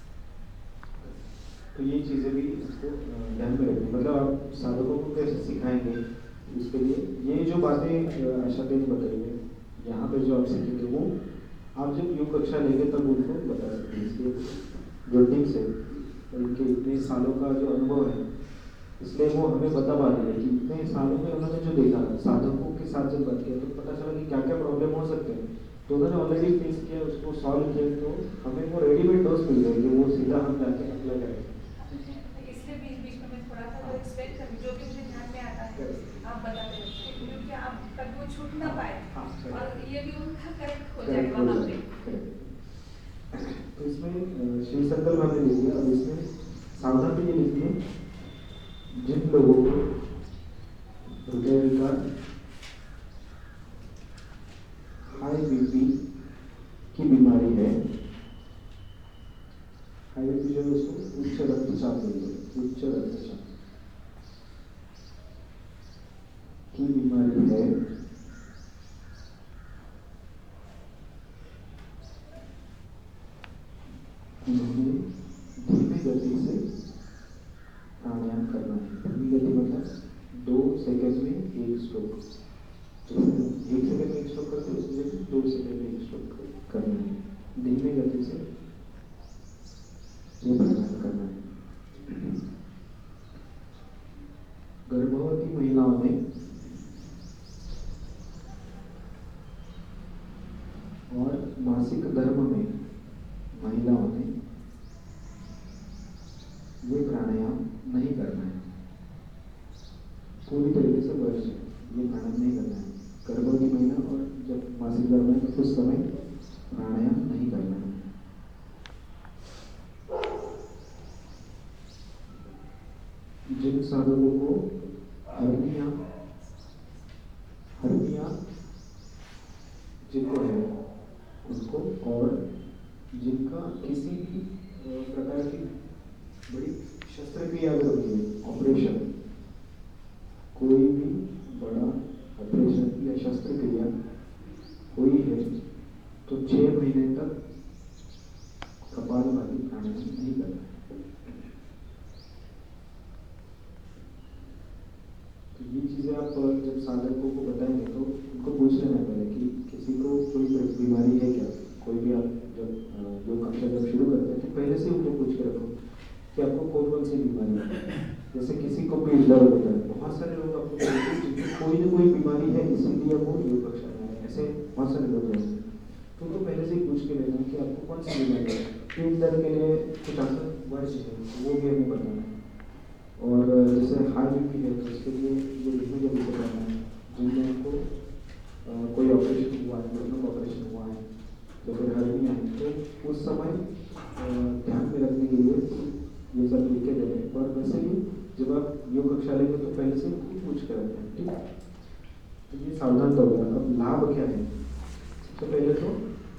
तो ये चीज़ें भी इसको ध्यान में रखनी, मतलब आप साधकों को कैसे सिखाएंगे इसके लिए ये जो बातें आशा ने बताई है यहाँ पे जो आप सीखेंगे वो आप जब योग कक्षा लेंगे तब उनको बता सकते हैं। इसलिए जो टिप्स है उनके इतने सालों का जो अनुभव है, इसलिए वो हमें बता पा रही है कि इतने सालों में उन्होंने जो देखा, साधकों के साथ जब बात किया तो पता चला कि क्या क्या प्रॉब्लम हो सकते हैं, तो उन्होंने ऑलरेडी फेस किया, उसको सॉल्व किया, तो हमें वो रेडीमेड डोज मिल गया कि वो सीधा हम जाके अप्लाई करें। इसलिए बीच बीच में मैं थोड़ा सा एक्सप्लेन कर जो भी मुझे ध्यान में आता है आप बताते रहिए, क्योंकि आप कभी वो छूट ना पाए और ये भी उनका करेक्ट हो जाए वहाँ पे। तो इसमें श्री संकल्प हमने लिख दिया, अब इसमें सावधान भी ये लिखिए जिन लोगों को हृदय विकार, हाई बीपी की बीमारी है, हाई बीपी जो है उसको उच्च रक्तचाप बोलते हैं, उच्च रक्तचाप की बीमारी है, उन्हें धीमी गति से प्राणायाम करना है। धीमी गति मतलब दो सेकंड में एक स्ट्रोक, एक सेकंड में एक स्ट्रोक करते हैं उसमें दो सेकंड में एक स्ट्रोक करना है। धीमी गति से ये प्राणायाम करना है। गर्भवती महिलाओं में और मासिक धर्म में महिलाओं ने ये प्राणायाम नहीं करना है। पूरी तरीके से वर्ष ये प्राणायाम नहीं करना है। गर्भवती महिला और जब मासिक धर्म है तो उस समय प्राणायाम नहीं करना है। जिन साधकों को हर्निया हर्निया जिनको है उसको, और जिनका किसी भी प्रकार की बड़ी शस्त्रक्रिया अगर होती है, ऑपरेशन, कोई भी बड़ा ऑपरेशन या शस्त्रक्रिया हुई है तो छह महीने तक कपालभाति प्राणायाम नहीं करना है। तो ये चीज़ें आप जब साधकों को बताएंगे तो उनको पूछ लेना पड़ेगा कि किसी को कोई बीमारी है क्या। कोई भी आप जब जो कक्षा जब शुरू करते हैं तो पहले से उनको पूछ के रखो कि आपको कौन कौन सी बीमारी है। जैसे किसी को पीठ दर्द होता है, बहुत सारे लोग आपको कोई ना कोई बीमारी है इसीलिए वो योग कक्षा में आए, ऐसे बहुत सारे लोग हैं। तो उनको पहले से ही पूछ के लेना कि आपको कौन सी बीमारी है। पीठ दर्द के लिए कुछ आसन वर्ष है वो भी हमें बताना है, और जैसे हाई बीपी है तो उसके लिए जो धीमी गति से करना है। जिनमें आपको कोई ऑपरेशन हुआ है, दोनों ऑपरेशन हुआ है तो फिर हर्निया है तो उस समय ध्यान में रखने के लिए ये सब लिख के दे रहे हैं। और वैसे ही जब आप योग कक्षा लेंगे तो पहले से पूछ कर रखते हैं, ठीक है। तो ये सावधान तो होगा। अब लाभ क्या है? सबसे पहले तो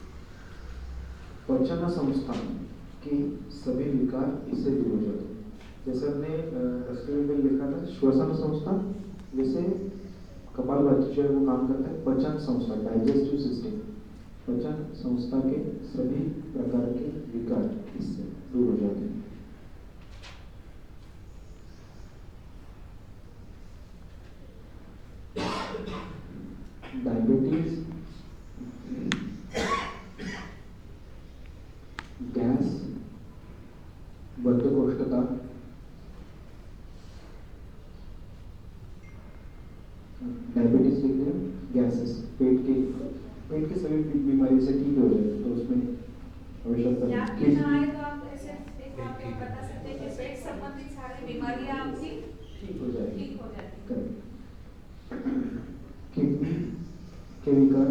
पचन संस्था के सभी विकार इससे दूर हो जाते हैं। जैसे हमने रस्ते में लिखा था श्वसन संस्था, वैसे कपालभाति जो है वो काम करता है पचन संस्था, डाइजेस्टिव सिस्टम। पचन संस्था के सभी प्रकार के विकार इससे दूर हो जाते हैं। डायबिटीज, गैस, बद्धकोष्ठता, डायबिटीज लिख दें, गैसेस, पेट के पेट के सभी बीमारी से ठीक हो जाए तो उसमें आवश्यकता आए तो आप ऐसे एक वो आप ये बता सकते हैं कि पेट संबंधित सारी बीमारियां आपकी ठीक हो जाएगी। ठीक हो जाती करेक्ट। किडनी के विकार,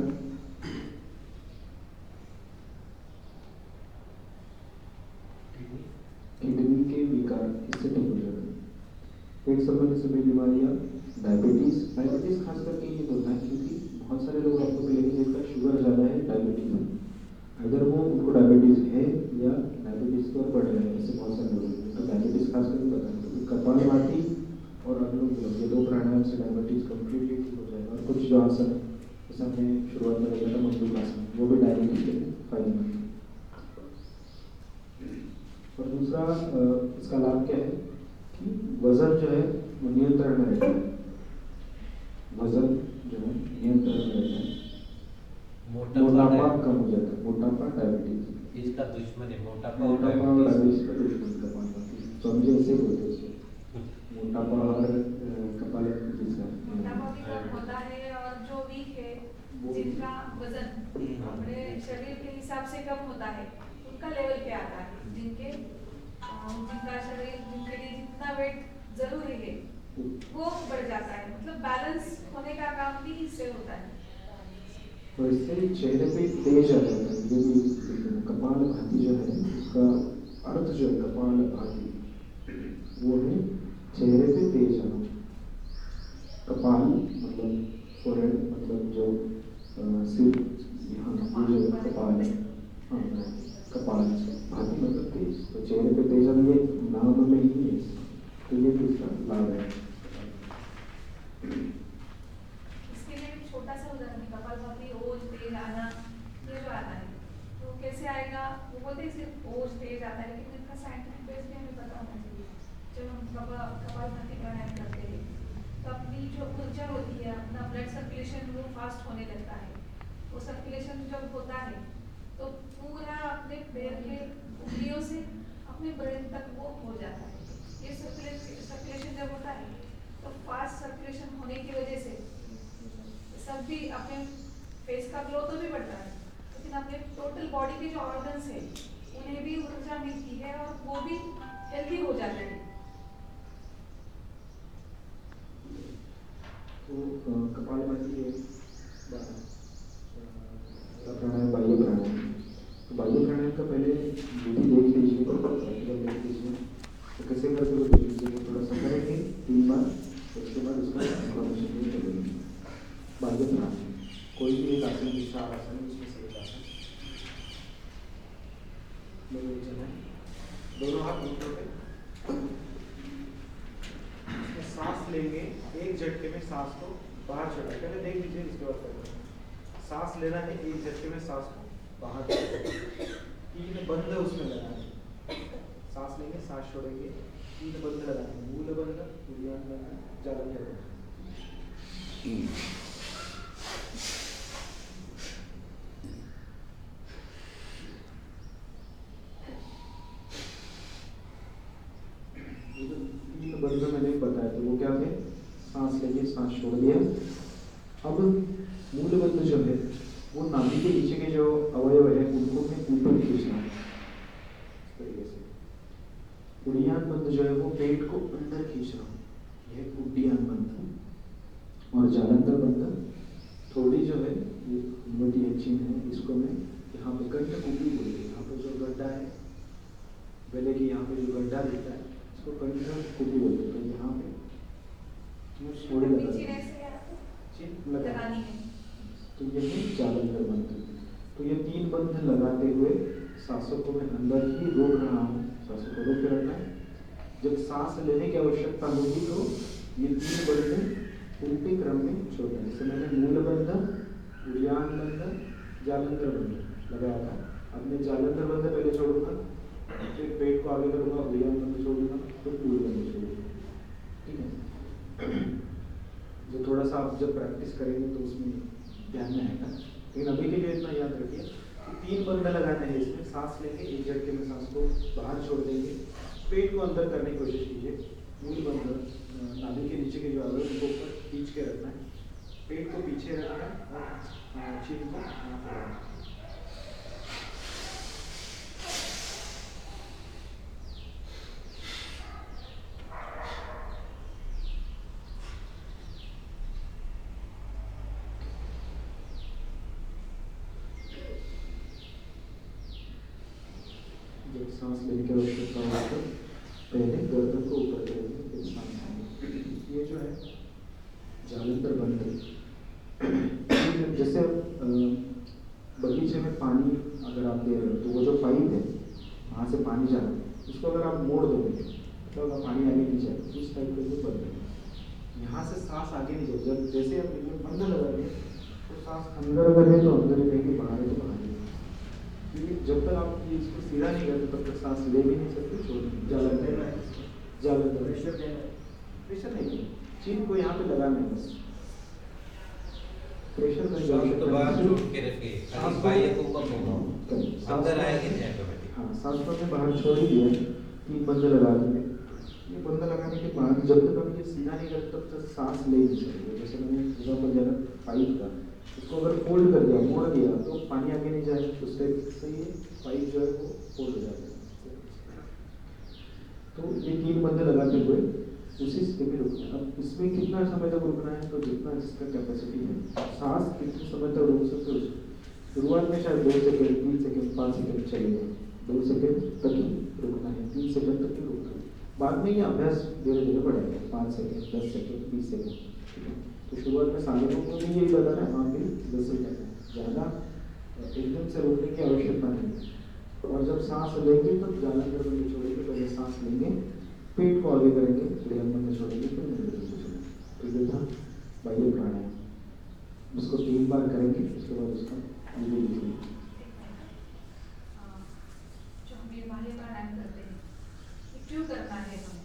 किडनी के विकार इससे ठीक हो जाते हैं। पेट संबंधी सभी बीमारियां, डायबिटीज, डायबिटीज खास करके ये बोलना है क्योंकि बहुत सारे लोग आपको मिलेंगे जिनका शुगर ज़्यादा है, डायबिटीज है, अगर वो उनको डायबिटीज है या डायबिटीज पर बढ़ रहे हैं, ऐसे बहुत सारे लोग हैं। तो डायबिटीज खास करके पता है कपालभाति और अनुलोम विलोम, ये दो प्राणायाम से डायबिटीज कम्प्लीटली ठीक हो जाएगा। और कुछ जो आसन जैसे हमने शुरुआत में देखा था मधुरासन, वो भी डायबिटीज के फायदेमंद है। और दूसरा इसका लाभ क्या है कि वजन जो है वो नियंत्रण में रहता है, वजन जो है नियंत्रण में रहता है, मोटापा कम हो जाता है। मोटापा डायबिटीज इसका दुश्मन है, मोटापा मोटापा और डायबिटीज का दुश्मन कपालभाति, तो मुझे ऐसे बोलते हैं मोटापा और कपालभाति का मोटापा भी कम होता है और जो वीक है जिनका वजन अपने शरीर के हिसाब से कम होता है उनका लेवल पे आता है, जिनके जिनका शरीर जिनके लिए जितना वेट जरूरी है वो बढ़ जाता है, मतलब बैलेंस होने का काम भी इससे होता है। और इससे चेहरे पे तेज आ जाता है। जो भी कपालभाति जो है उसका अर्थ जो है कपालभाति वो है चेहरे पे तेज आना। कपाल मतलब फोरहेड मतलब जो सिर यहाँ ये जो कपाल है, हाँ कपाल भाती मतलब तेज, तो चेहरे पे तेज आना ये नाम में ही है, तो ये दूसरा लाभ है। इसके लिए भी छोटा सा उदाहरण, कपालभाति ओज तेज आना, ये जो आता है तो कैसे आएगा, वो बोलते हैं सिर्फ ओज तेज आता है, लेकिन इसका साइंटिफिक बेस भी हमें पता होना चाहिए। जब हम कपालभाति प्राणायाम करते हैं तो अपनी जो ऊर्जा होती है, अपना ब्लड सर्कुलेशन वो फास्ट होने लगता है। वो सर्कुलेशन जब होता है तो पूरा अपने पैर के उंगलियों से अपने ब्रेन तक वो हो जाता है। ये सर्कुलेशन सर्कुलेशन जब होता है तो फास्ट सर्कुलेशन होने की वजह से सब भी अपने फेस का ग्लो तो भी बढ़ता है, लेकिन अपने टोटल बॉडी के जो ऑर्गन्स है उन्हें भी ऊर्जा मिलती है और वो भी हेल्दी हो जाते हैं। तो कपालभाति है प्राणायाम, बाह्य प्राणायाम। तो बाह्य प्राणायाम का पहले विधि देख लीजिए, प्रैक्टिकल देख लीजिए, तो कैसे करते हो देख लीजिए, थोड़ा सा करेंगे तीन बार, उसके बाद उसका इन्फॉर्मेशन भी करेंगे। बाह्य प्राणायाम कोई भी एक आसन, विचार आसन, उसमें से एक आसन चले, दोनों हाथ ऊपर पे, सांस लेंगे, एक झटके में सांस को बाहर छोड़ा, पहले देख लीजिए इसके बाद करेंगे। सांस लेना है, एक झटके में सांस को बाहर तीन बंद उसमें लगाने, सांस लेंगे, सांस छोड़ेंगे, तीन बंद लगाने, मूल बंद, उद्यान बंद, जालंधर बंद। तीन बंद मैंने बताया थे वो क्या थे, सांस लेंगे, सांस छोड़ दिया। अब मूल बंद जो है वो नाभि के नीचे के जो अवयव है उनको मैं ऊपर खींचना है इस तरीके से। उड्डयन बंद जो है वो पेट को अंदर खींच रहा हूँ, यह उड्डयन बंद। और जालंधर बंद थोड़ी जो है ये मोटी अच्छी है, इसको मैं यहाँ पे कंठ कुपी बोलते हैं, यहाँ पे जो गड्ढा है गले के यहाँ पे जो गड्ढा रहता है इसको कंठ कुपी बोलते हैं। तो यहाँ पे थोड़ी लगानी है, तो ये है जालंधर बंद। तो ये तीन बंद लगाते हुए सांसों को मैं अंदर ही रोक रहा हूँ, सांसों को रोक के रखना है। जब सांस लेने की आवश्यकता होगी तो ये तीन बंद उल्टे क्रम में छोड़ना है। जैसे मैंने मूल बंद, उड्डयन बंद, जालंधर बंद लगाया था, अब मैं जालंधर बंद पहले छोड़ूंगा, फिर पेट को आगे करूँगा, उड्डयन बंद छोड़ूंगा, फिर मूल बंद छोड़ूंगा, ठीक है। जो थोड़ा सा आप जब प्रैक्टिस करेंगे तो उसमें ध्यान में आएगा, लेकिन अभी के लिए इतना याद रखिए कि तीन बंद लगाना है इसमें। सांस लेंगे, एक झटके में सांस को बाहर छोड़ देंगे, पेट को अंदर करने की कोशिश कीजिए। मूल बंद नाभि के नीचे के जो अवयव उनको ऊपर खींच के रखना है, पेट को पीछे रखना है और चीन को यहाँ पर रखना है। सांस लेने की आवश्यकता हो तो पहले गर्दन को ऊपर करेंगे, फिर सांस लेंगे। ये जो है जालंधर बंद है। जैसे अ, बगीचे में पानी अगर आप दे रहे हो तो वो जो पाइप है वहाँ से पानी जा रहा है, उसको अगर आप मोड़ दोगे तो अगर पानी आगे नहीं जाए, इस टाइप का जो बंद है। यहाँ से सांस आगे नहीं जाए, जब जैसे आप बंद लगाएंगे तो सांस अंदर अगर है तो अंदर ही रहेगी, बाहर है तो बाहर ही रहेगी। क्योंकि जब तक आप ये इसको सीधा नहीं करते तब तक सांस ले भी नहीं सकते, छोड़ नहीं जालंधर जालंधर प्रेशर देना प्रेशर नहीं देना, चीन को यहाँ पे लगाना है बस। प्रेशर में जो तो बाहर छोड़ के रखिए, खाली बाह्य को कम होगा, अंदर आएंगे नहीं ऑटोमेटिक। हाँ, सांस को हमने बाहर छोड़ ही दिया है, तीन बंद लगा दिए। ये बंद लगाने के बाद जब तक हम ये सीधा नहीं करते तब तक सांस ले नहीं सकते। जैसे मैंने एग्जाम्पल दिया पाइप का, उसको अगर फोल्ड कर दिया, मोड़ दिया तो पानी आगे नहीं जाएगा, उस टाइप से ये पाइप जो है वो फोल्ड हो जाता है। तो ये तीन बंद लगाते हुए उसी स्थिति में रुकना है। अब इसमें कितना समय तक रुकना है, तो जितना जिसका कैपेसिटी है, सांस कितने समय तक रुक सकते हो। शुरुआत में शायद दो सेकंड, तीन सेकंड, पाँच सेकंड चलेगा, दो सेकंड तक ही रुकना है, तीन सेकंड तक ही रुकना है। बाद में ये अभ्यास धीरे धीरे बढ़ेगा, पाँच सेकंड, दस सेकंड, बीस सेकंड, ठीक है। तो शुरुआत में साधकों को भी यही बताना है, हाँ भी दस सेकंड, ज़्यादा एकदम से रोकने की आवश्यकता नहीं है। और जब सांस लेंगे तो जालंधर बंद छोड़ेंगे, पहले सांस लेंगे, पेट को आगे करेंगे, फिर हम बंद छोड़ेंगे, फिर मुंडे को छोड़ेंगे। तो ये था बाह्य प्राणायाम, उसको तीन बार करेंगे, उसके बाद उसका विधि लिखेंगे। जो हम ये बाह्य प्राणायाम करते हैं, ये क्यों करना है हमें?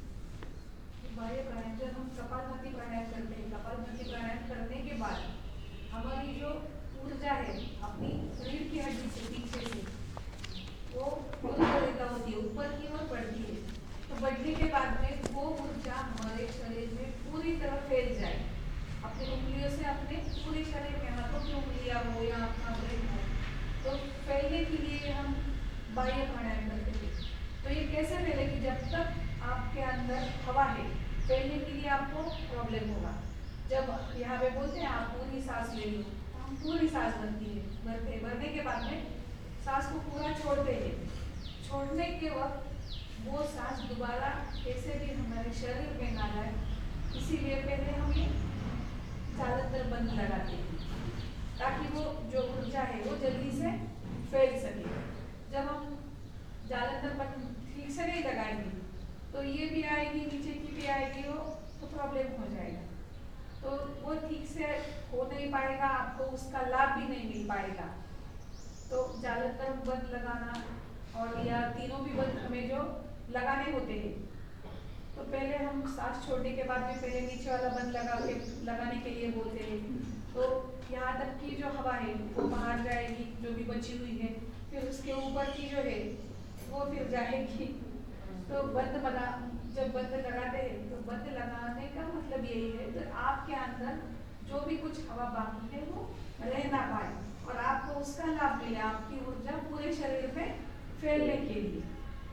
बाह्य प्राणायाम जब हम कपालभाति प्राणायाम करते हैं, कपालभाति प्राणायाम करने के बाद हमारी जो ऊर्जा है अपनी शरीर की हड्डी से पीछे से वो ऊर्जा होती है, ऊपर की ओर बढ़ती है। तो बढ़ने के बाद में वो ऊर्जा हमारे शरीर में पूरी तरह फैल जाए, अपनी उंगलियों से अपने पूरे शरीर में, हाथों की उंगलियां हो या अपना ब्रेन हो, तो फैलने के लिए हम बाह्य प्राणायाम करते हैं। तो ये कैसे फैले कि जब तक आपके अंदर हवा है, फैलने के लिए आपको प्रॉब्लम होगा। जब यहाँ पे बोलते हैं आप पूरी सांस ले लो, हम पूरी सांस भरती है भरते भरने के बाद में सांस को पूरा छोड़ते हैं। छोड़ने के वक्त वो सांस दोबारा कैसे भी हमारे शरीर में ना जाए, इसीलिए पहले हम ये जालंधर बंद लगाते हैं ताकि वो जो ऊर्जा है वो जल्दी से फैल सके। जब हम जालंधर बंद ठीक से नहीं लगाएंगे तो ये भी आएगी, नीचे की भी आएगी, वो तो प्रॉब्लम हो जाएगा। तो वो ठीक से हो नहीं पाएगा, आपको उसका लाभ भी नहीं मिल पाएगा। तो जालंधर बंद लगाना और या तीनों भी बंद हमें जो लगाने होते हैं, तो पहले हम सांस छोड़ने के बाद में पहले नीचे वाला बंद लगा के लगाने के लिए बोलते हैं। तो यहाँ तक की जो हवा है वो बाहर जाएगी, जो भी बची हुई है, फिर उसके ऊपर की जो है वो फिर जाएगी। तो बंद बना जब बंद लगाते हैं तो बंद लगाने का मतलब यही है कि आपके अंदर जो भी कुछ हवा बाकी है वो रह ना पाए और आपको उसका लाभ मिले, आपकी ऊर्जा पूरे शरीर में फैलने के लिए।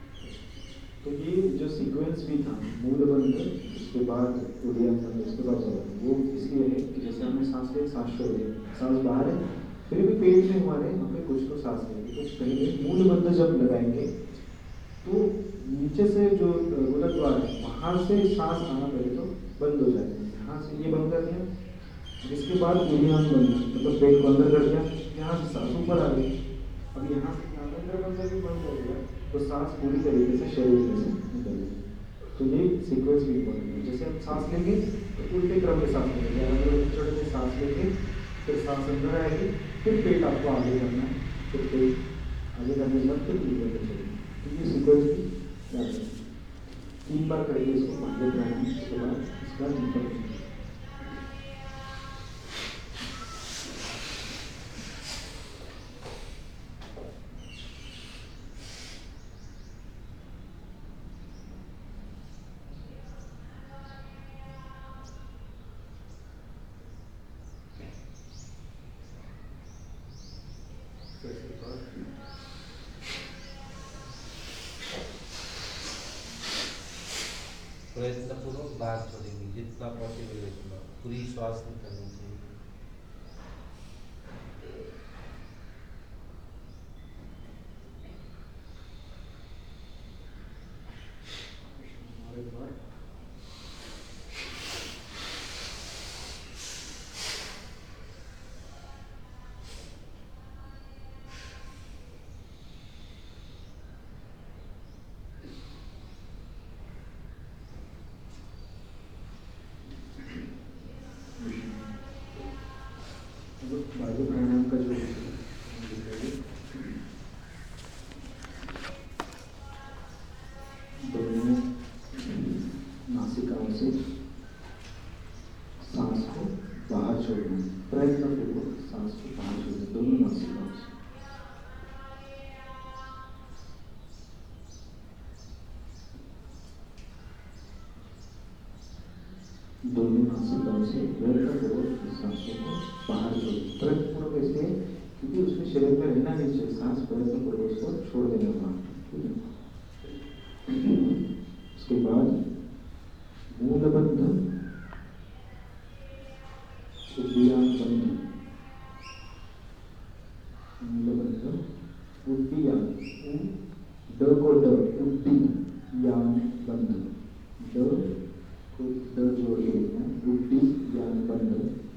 तो ये जो सीक्वेंस भी था, मूल बंद, उसके बाद उड़िया बंद, उसके बाद जलन, वो इसलिए है कि जैसे हमने सांस ले, सांस छोड़ दी, सांस बाहर है, फिर भी पेट में हमारे यहाँ पे कुछ तो सांस लेंगे। तो पहले मूल बंद जब लगाएंगे तो नीचे से जो गोलक द्वार है वहाँ से सांस आना पहले तो बंद हो जाएगा। यहाँ से ये बंद कर दिया, जिसके बाद उड़िया बंद, मतलब पेट को अंदर कर दिया, यहाँ से सांस ऊपर आ गई। अब यहाँ से जालंधर बंद भी बंद हो गया तो सांस पूरी तरीके से शरीर में से निकल गई। तो ये सीक्वेंस भी इम्पोर्टेंट है। जैसे हम सांस लेंगे तो उल्टे क्रम में सांस लेंगे, अलग छोटे से सांस लेंगे, फिर सांस अंदर आएगी, फिर पेट आपको आगे करना है, फिर पेट आगे करने के बाद फिर ऊपर कर चलेंगे। तो ये सीक्वेंस भी याद रखें, तीन बार करेंगे इसको, आगे कराना है, उसके बाद इसका ऊपर। प्रयत्न पूर्वक बाहर छोड़ेंगे, जितना पॉसिबल है उतना, पूरी श्वास निकलनी चाहिए। नासिकाओं से व्यर्थपूर्वक इस सांसों को बाहर छोड़। प्रयत्नपूर्वक इसलिए क्योंकि उसमें शरीर में रहना नहीं चाहिए, सांस प्रयत्नपूर्वक उसको छोड़ देने का। ठीक है। उसके बाद मूलबंध, उद्यान बंध, मूलबंध, उद्यान, ड को ड, उद्यान बंध, ड को ड जोड़ के लिखना है, उद्यान बंध।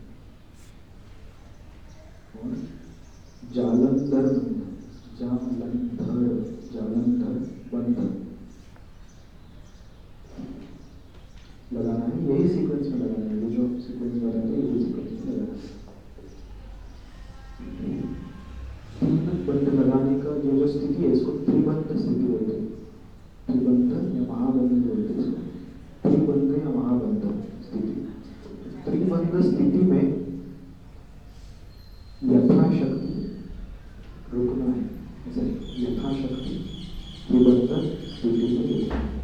और जालंधर बंध, जालंधर, जालंधर बंध लगाना है। यही सीक्वेंस में लगाना है, ये जो सीक्वेंस बना है यही सीक्वेंस में लगाना है। तीन बंध लगाने का जो जो स्थिति है इसको त्रिबंध स्थिति बोलते हैं। त्रिबंध या महाबंध बोलते हैं इसको, त्रिबंध या महाबंध स्थिति। त्रिबंध स्थिति में यथाशक्ति रुकना है, ऐसे यथाशक्ति त्रिबंध स्थिति में रुकना है।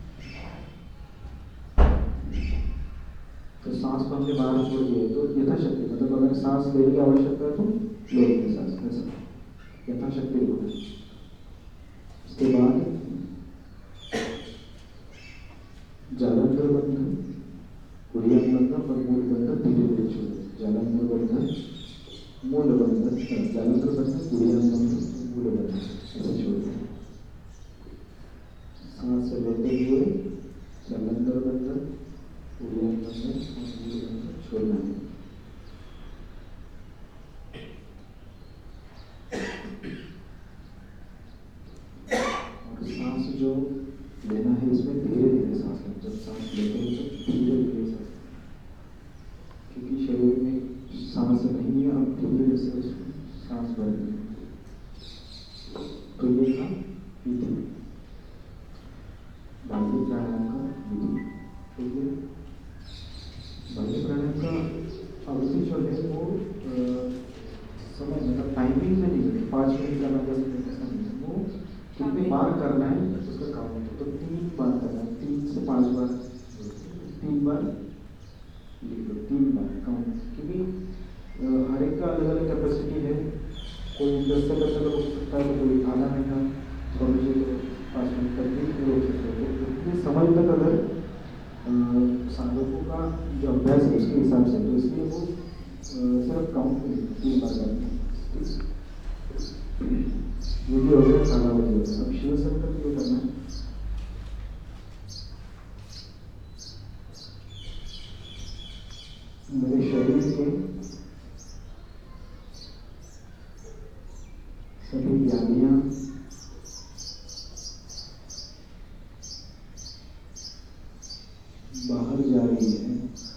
तो सांस को हमने बाहर छोड़ दिया तो यथाशक्ति, मतलब अगर सांस लेने की आवश्यकता है तो लेंगे सांस, ऐसा यथाशक्ति रुकना है। उसके बाद जालंधर बंधन, उद्यान बंधन और मूल बंधन धीरे धीरे छोड़। जालंधर बंधन, मूल बंधन, जालंधर बंधन, उद्यान बंधन, मूल बंधन, ऐसे छोड़ दें। सांस से लेते हुए जालंधर बंधन, उद्यान बंधन और मूल बंधन छोड़ना है। और सांस जो लेना है इसमें धीरे धीरे सांस लें। जब सांस लेते हैं तो धीरे धीरे सांस, क्योंकि शरीर में सांस नहीं है, अब धीरे धीरे से उसमें सांस भर दें। तो ये था विधि, बाह्य प्राणायाम का विधि। ठीक है। बाह्य प्राणायाम का अवधि जो है वो समय, मतलब टाइमिंग में नहीं है, पाँच मिनट करना, दस मिनट ऐसा नहीं है, वो कितने बार करना है उसका काम होता है। तो तीन बार करना है, तीन से पाँच बार, तीन बार लिख लो, तीन बार काम। क्योंकि हर एक का अलग अलग कैपेसिटी है, कोई दस से दस तक हो सकता है, तो कोई आधा घंटा, थोड़ा मुझे तो पाँच मिनट करके हो सकता है। तो इतने समय तक अगर साधकों का जो अभ्यास है उसके हिसाब से, तो इसलिए वो सिर्फ काउंट नहीं, तीन बार करते हैं। ये भी हो गया साधावती होता है। अब शिव संकल्प ये करना है। मेरे शरीर के सभी व्याधियां बाहर जा रही है।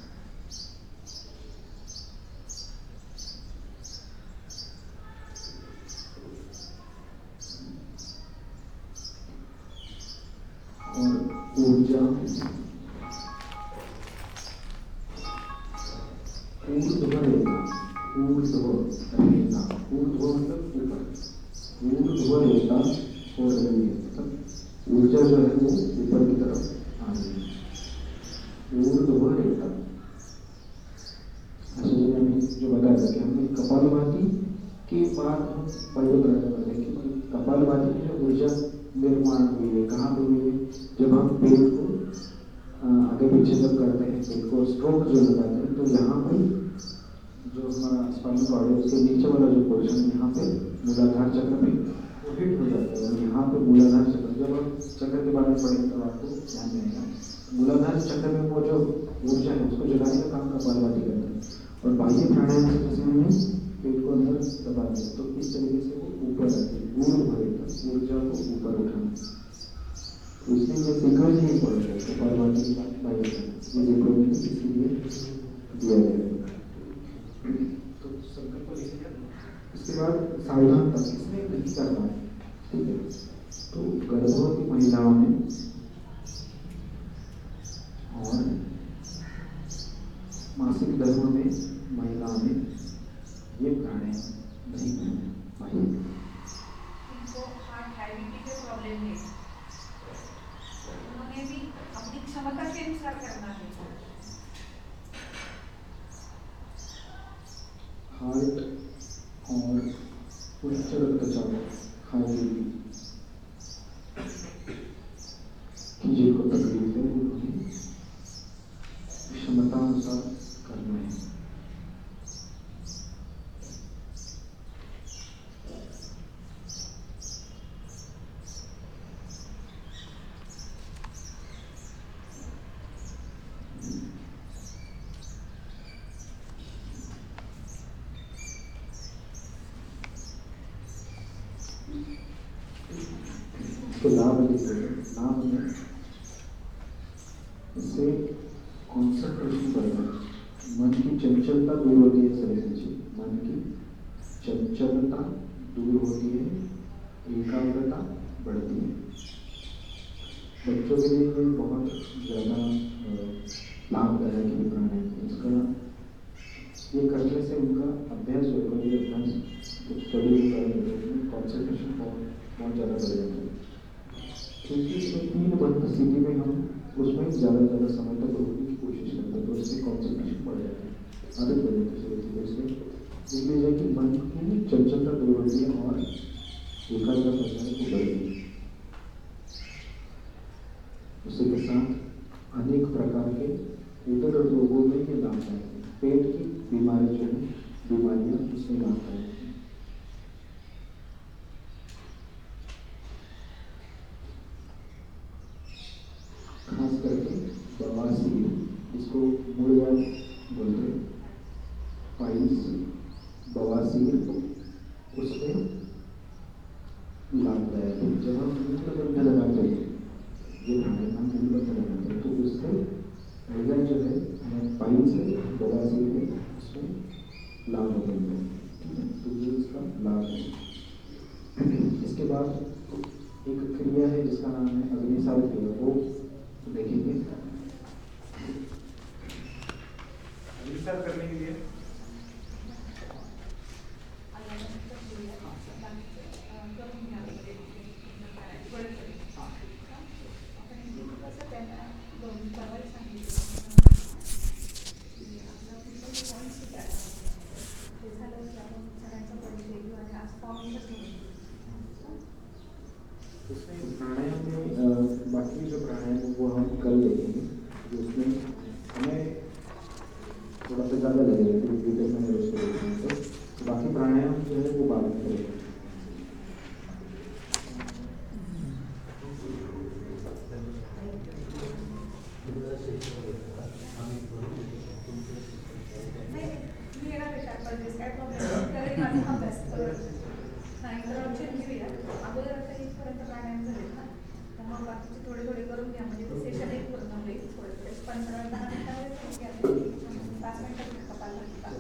और ऊर्जा ऊर्ध्व रेखा, ऊर्ध्व रेखा, ऊर्ध्व मतलब ऊपर, ऊर्ध्व रेखा हो रही है, मतलब ऊर्जा जो है वो ऊपर की तरफ आ रही है। ऊर्ध्व रेखा, अच्छा जो अभी जो बताया था कि हमने कपालभाति के बाद हम वायु प्राणायाम करते हैं, क्योंकि कपालभाति में जो ऊर्जा निर्माण हुई है कहाँ पे हुई है, जब हम पेट को आगे पीछे जब करते हैं, पेट को स्ट्रोक जो लगाते हैं, तो यहाँ पे जो हमारा स्पाइनल कॉर्ड है उसके नीचे वाला जो पोर्शन है यहाँ पे मूलाधार चक्र पे वो हिट हो जाता है। और यहाँ पे मूलाधार चक्र, जब हम चक्र के बारे में पढ़ेंगे तो आपको ध्यान रहेगा, मूलाधार चक्र में वो जो ऊर्जा है उसको जगाने का काम कपालभाति करता है। और बाह्य प्राणायाम से जैसे हमने पेट को अंदर दबा दिया, तो इस तरीके से वो ऊपर आती है, ऊर्ध्व रेखा, ऊर्जा को ऊपर उठाना। तो इसलिए ये सीक्वेंस ही इम्पोर्टेंट है, कपालभाति के बाद बाह्य प्राणायाम, ये सीक्वेंस इसीलिए दिया गया है। तो संकल्प लिख लिया। इसके बाद सावधानता, इसमें नहीं करना है, ठीक है। तो गर्भवती महिलाओं में और मासिक धर्म में महिलाओं में ये प्राणायाम नहीं करना है। इनको हार्ट डायबिटीज के प्रॉब्लम है, उन्होंने भी अपनी क्षमता के अनुसार करना है। उच्च रक्तचाप हाई बीपी की जिनको तकलीफ है वो हमें क्षमतानुसार करना है। तो लाभ लाभ में इससे कॉन्सेंट्रेशन बढ़ता है, मन की चंचलता दूर होती है। शरीर से मन की चंचलता दूर होती है, एकाग्रता बढ़ती है। बच्चों के लिए ये बहुत ज़्यादा लाभदायक है प्राणायाम। इसका ये करने से उनका अभ्यास जो है ये अभ्यास स्टडी कॉन्सेंट्रेशन बहुत ज़्यादा बढ़ जाता है, क्योंकि इसमें तीन बंद स्थिति में हम उसमें ज़्यादा से ज़्यादा समय तक रोकने की कोशिश करते हैं, तो इससे कॉन्सेंट्रेशन बढ़ जाता है, आदत बढ़ जाती है। तो इसमें देख लीजिए कि मन की चंचलता दूर होती है और एकाग्रता बढ़ने को बढ़ती है। उसी के साथ अनेक प्रकार के उदर रोगों में ये लाभदायक है। पेट की बीमारी जो है बीमारियाँ उसमें लाभदायक है। खास करके बवासीर, इसको मूलवाद बोलते हैं, पाइल्स, बवासीर, उसमें लाभदायक है। जब हम मूलबंध लगाते हैं, ये प्राणायाम मूलबंध लगाते हैं, तो उससे हृदय जो है पाइल्स है, बवासीर है, उसमें लाभ हो जाता है। तो ये इसका लाभ है। इसके बाद एक क्रिया है जिसका नाम है अग्निसार क्रिया, वो देखेंगे। अग्निसार करने के लिए प्राणायाम में बाकी जो प्राणायाम है वो हम कल देखेंगे, उसमें हमें थोड़ा सा ज़्यादा लगेगा कि डिटेल में उसको देखेंगे। तो बाकी प्राणायाम जो है वो बाद में करेंगे। थोडे थोडे करून घ्या, म्हणजे ते सेशन एक पूर्ण होईल. थोडे थोडे पंधरा दहा मिनिटामध्ये पाच मिनिटात कपाल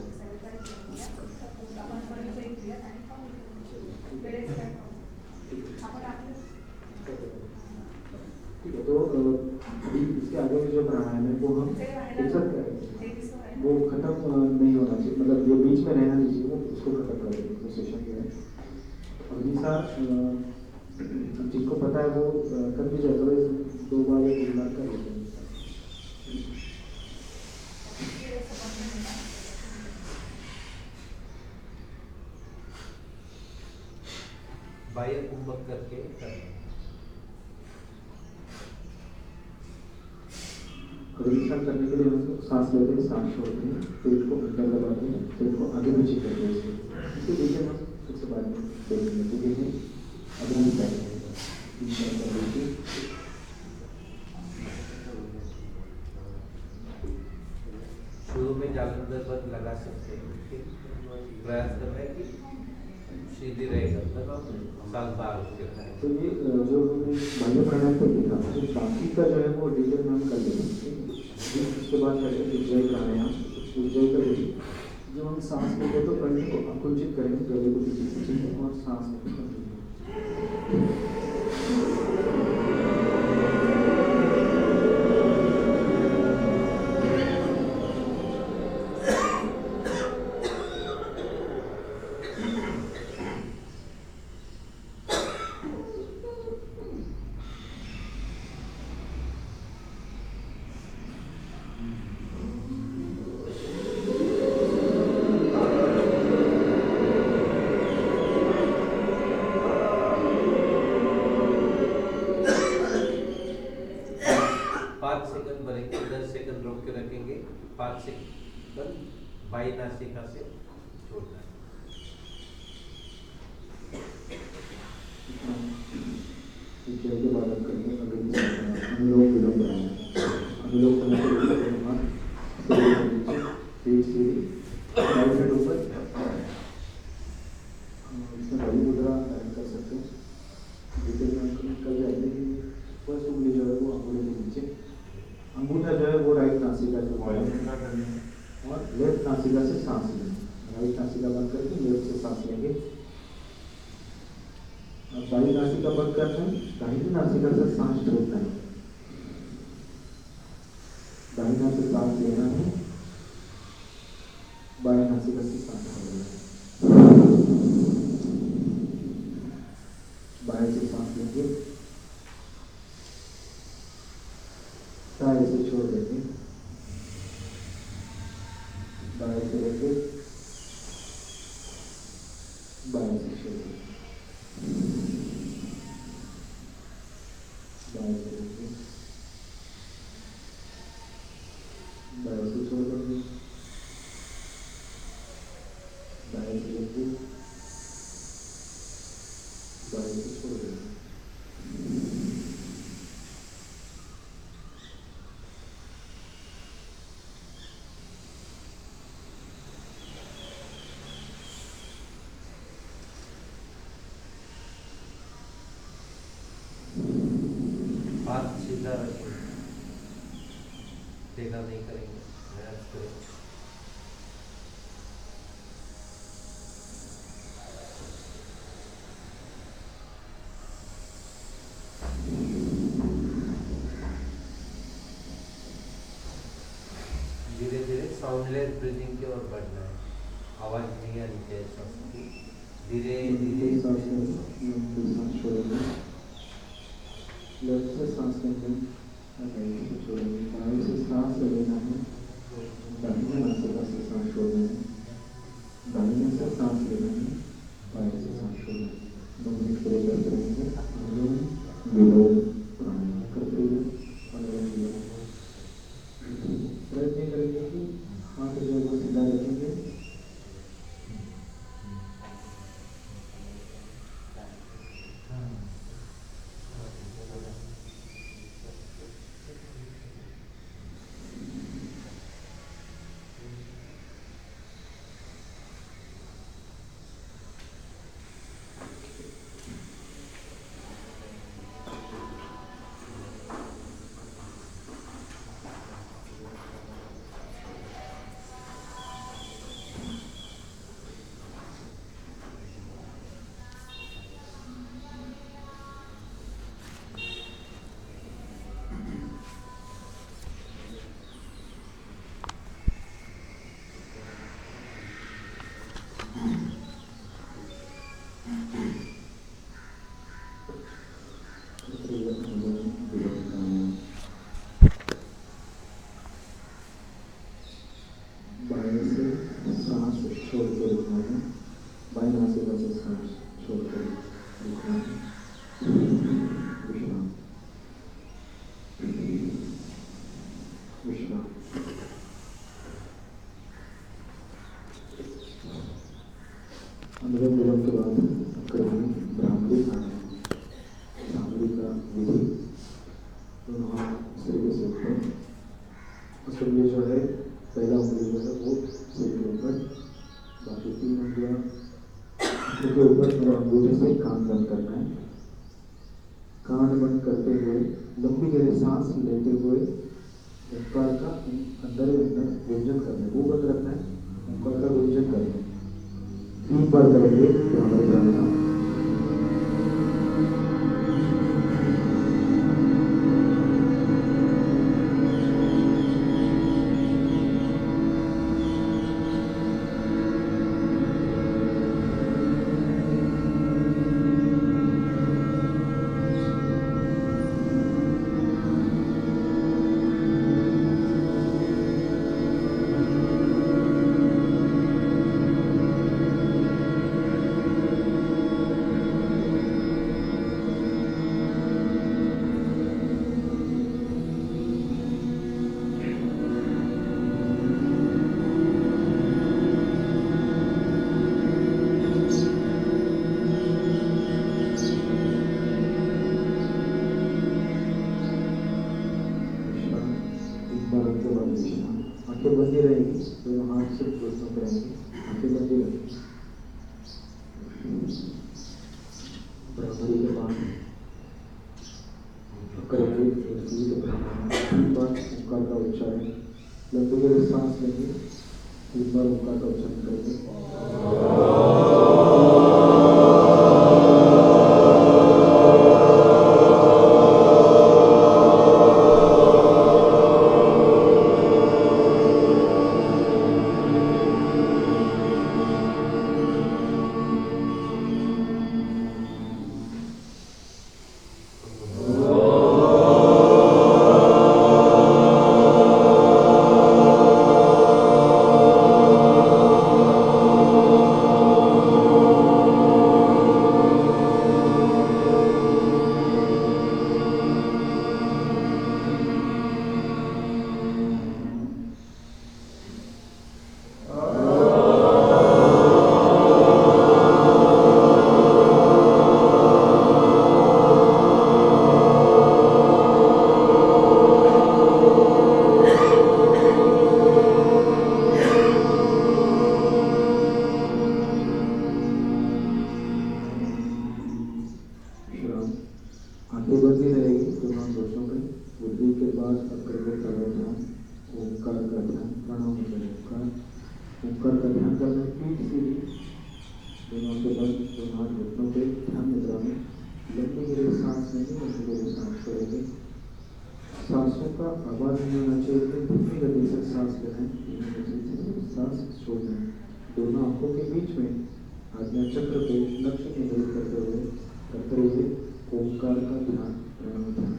आपण पर्यंत ऐकूया आणि वेळेस काय आपण आपलं ठीक है। तो अभी इसके आगे में जो प्राणायाम है वो हम एक साथ करेंगे, वो खत्म नहीं होना चाहिए, मतलब जो बीच में रहना चाहिए वो उसको खत्म कर देंगे। तो सेशन जो है अग्निसार जिनको पता है वो कर भी जाए, तो दो बार या तीन बार कर लेते हैं। बाह्य कुंभक करके करना। अग्निसार करने के लिए हम सांस लेते हैं, सांस छोड़ते हैं, पेट को अंदर दबाते हैं, पेट को आगे पीछे करते हैं। इसके देखिए हम सबसे बाद में देखेंगे। तो देखिए अग्निसार शुरू में जालंधर पर लगा सकते हैं, प्रयास कर रहे हैं कि सीधी रहेगा, मतलब साल बार उसके खाए। तो ये जो हमने बाह्य प्राणायाम को देखा, तो बाकी का जो है वो डिटेल में हम कर लेंगे। उसके बाद उज्जय प्राणायाम, उज्जय का देखिए जब हम सांस लेते हैं तो कंठ को अकुंचित करेंगे, गले को पीछे और सांस लेते पाँच से कल बाई नासिका से छोड़ना है। के बाद हम करेंगे अनुलोम विलोम बनाएंगे। अनुलोम बनाने के बाद सीढ़ी सीढ़ी राइट साइड ऊपर इसमें बड़ी मुद्रा धारण कर सकते हैं। डिटेल में कर जाएंगे कि फर्स्ट उंगली जो है वो अंगूठे के नीचे, अंगूठा जो है वो राइट नासिका से और लेफ्ट नासिका से सांस लेंगे। राइट नासिका बंद करके लेफ्ट से सांस लेंगे। अब बाई नासिका बंद करना है, दाहिनी नासिका से सांस छोड़ना है। दाहिना से सांस लेना है, बाई नासिका से सांस छोड़ना है। बाएं से सांस लेंगे, दाएं से छोड़ देंगे, दाएं से लेंगे, बाएं से छोड़ देंगे, बाएं से लेंगे, बाएं से छोड़ देंगे, बाएं से लेंगे, बाएं से छोड़ देंगे। हाथ सीधा रखें, टेढ़ा नहीं करेंगे, रिलैक्स करें। धीरे धीरे साउंडलेस ब्रीदिंग की ओर बढ़ना है, आवाज नहीं आनी चाहिए सांस की। धीरे धीरे सांस छोड़ेंगे, लेफ्ट से सांस लेंगे, राइट से छोड़ेंगे। बाएं से सांस लेना है, दाहिने नासिका से सांस छोड़ना है, दाहिने से सांस लेना है, बाएं से सांस छोड़ना है। दो मिनट के लिए करते रहेंगे। अनुलोम विलोम प्राणायाम करते हुए अनुलोम विलोम प्रयत्न करेंगे कि हाथ जो है वो सीधा रखेंगे। बाएं से सांस छोड़ के रुकना है, बाएं नासिका से सांस छोड़ कर रुकना है। विश्राम विश्राम। अनुलोम विलोम के बाद करेंगे भ्रामरी प्राणायाम। भ्रामरी का विधि, दोनों हाथ सिर के सिर पर, उसके लिए जो है पहला उंगली जो है वो सिर के ऊपर, बाकी तीन उंगलियां सिर के ऊपर और अंगूठे से कान बंद करना है। कान बंद करते हुए लंबी गहरी सांस लेते हुए ओंकार का अंदर ही अंदर व्यंजन करना है, वो बंद रखना है, ओंकार का व्यंजन करना है। तीन बार करेंगे भ्रामरी प्राणायाम। दोनों हाथ से घुटनों पर आएंगे, आंखें बंदी रखें। बराबरी के बाद करेंगे एक सीध ब्रह्मांड, तीन बार ओंकार का उच्चारण, लंबी गहरी सांस लेंगे, तीन बार ओंकार का उच्चारण करेंगे। दोनों आंखों के बीच में आज्ञा चक्र पे लक्ष्य केंद्रित करते हुए करते हुए ओंकार का ध्यान, प्रणव ध्यान।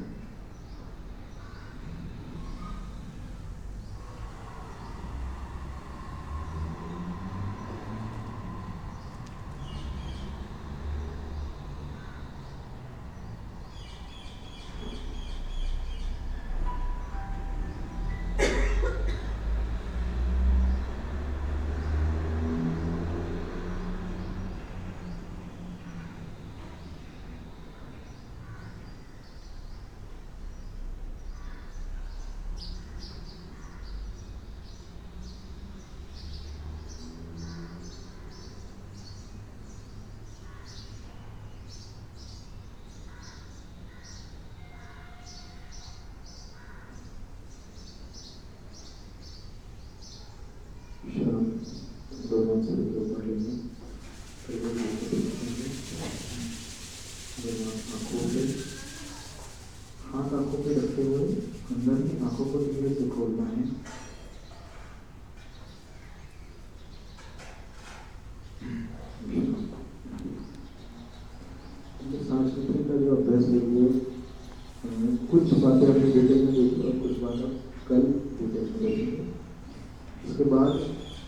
दोनों सिर के ऊपर लेंगे, दोनों आंखों पे हाथ आंखों पे रखते हुए अंदर की आंखों को धीरे से खोलना है। सांस्कृतिक का जो अभ्यास है कुछ बातें अपने डिटेल में देखिए और कुछ बातें कल डिटेल में देखेंगे। उसके बाद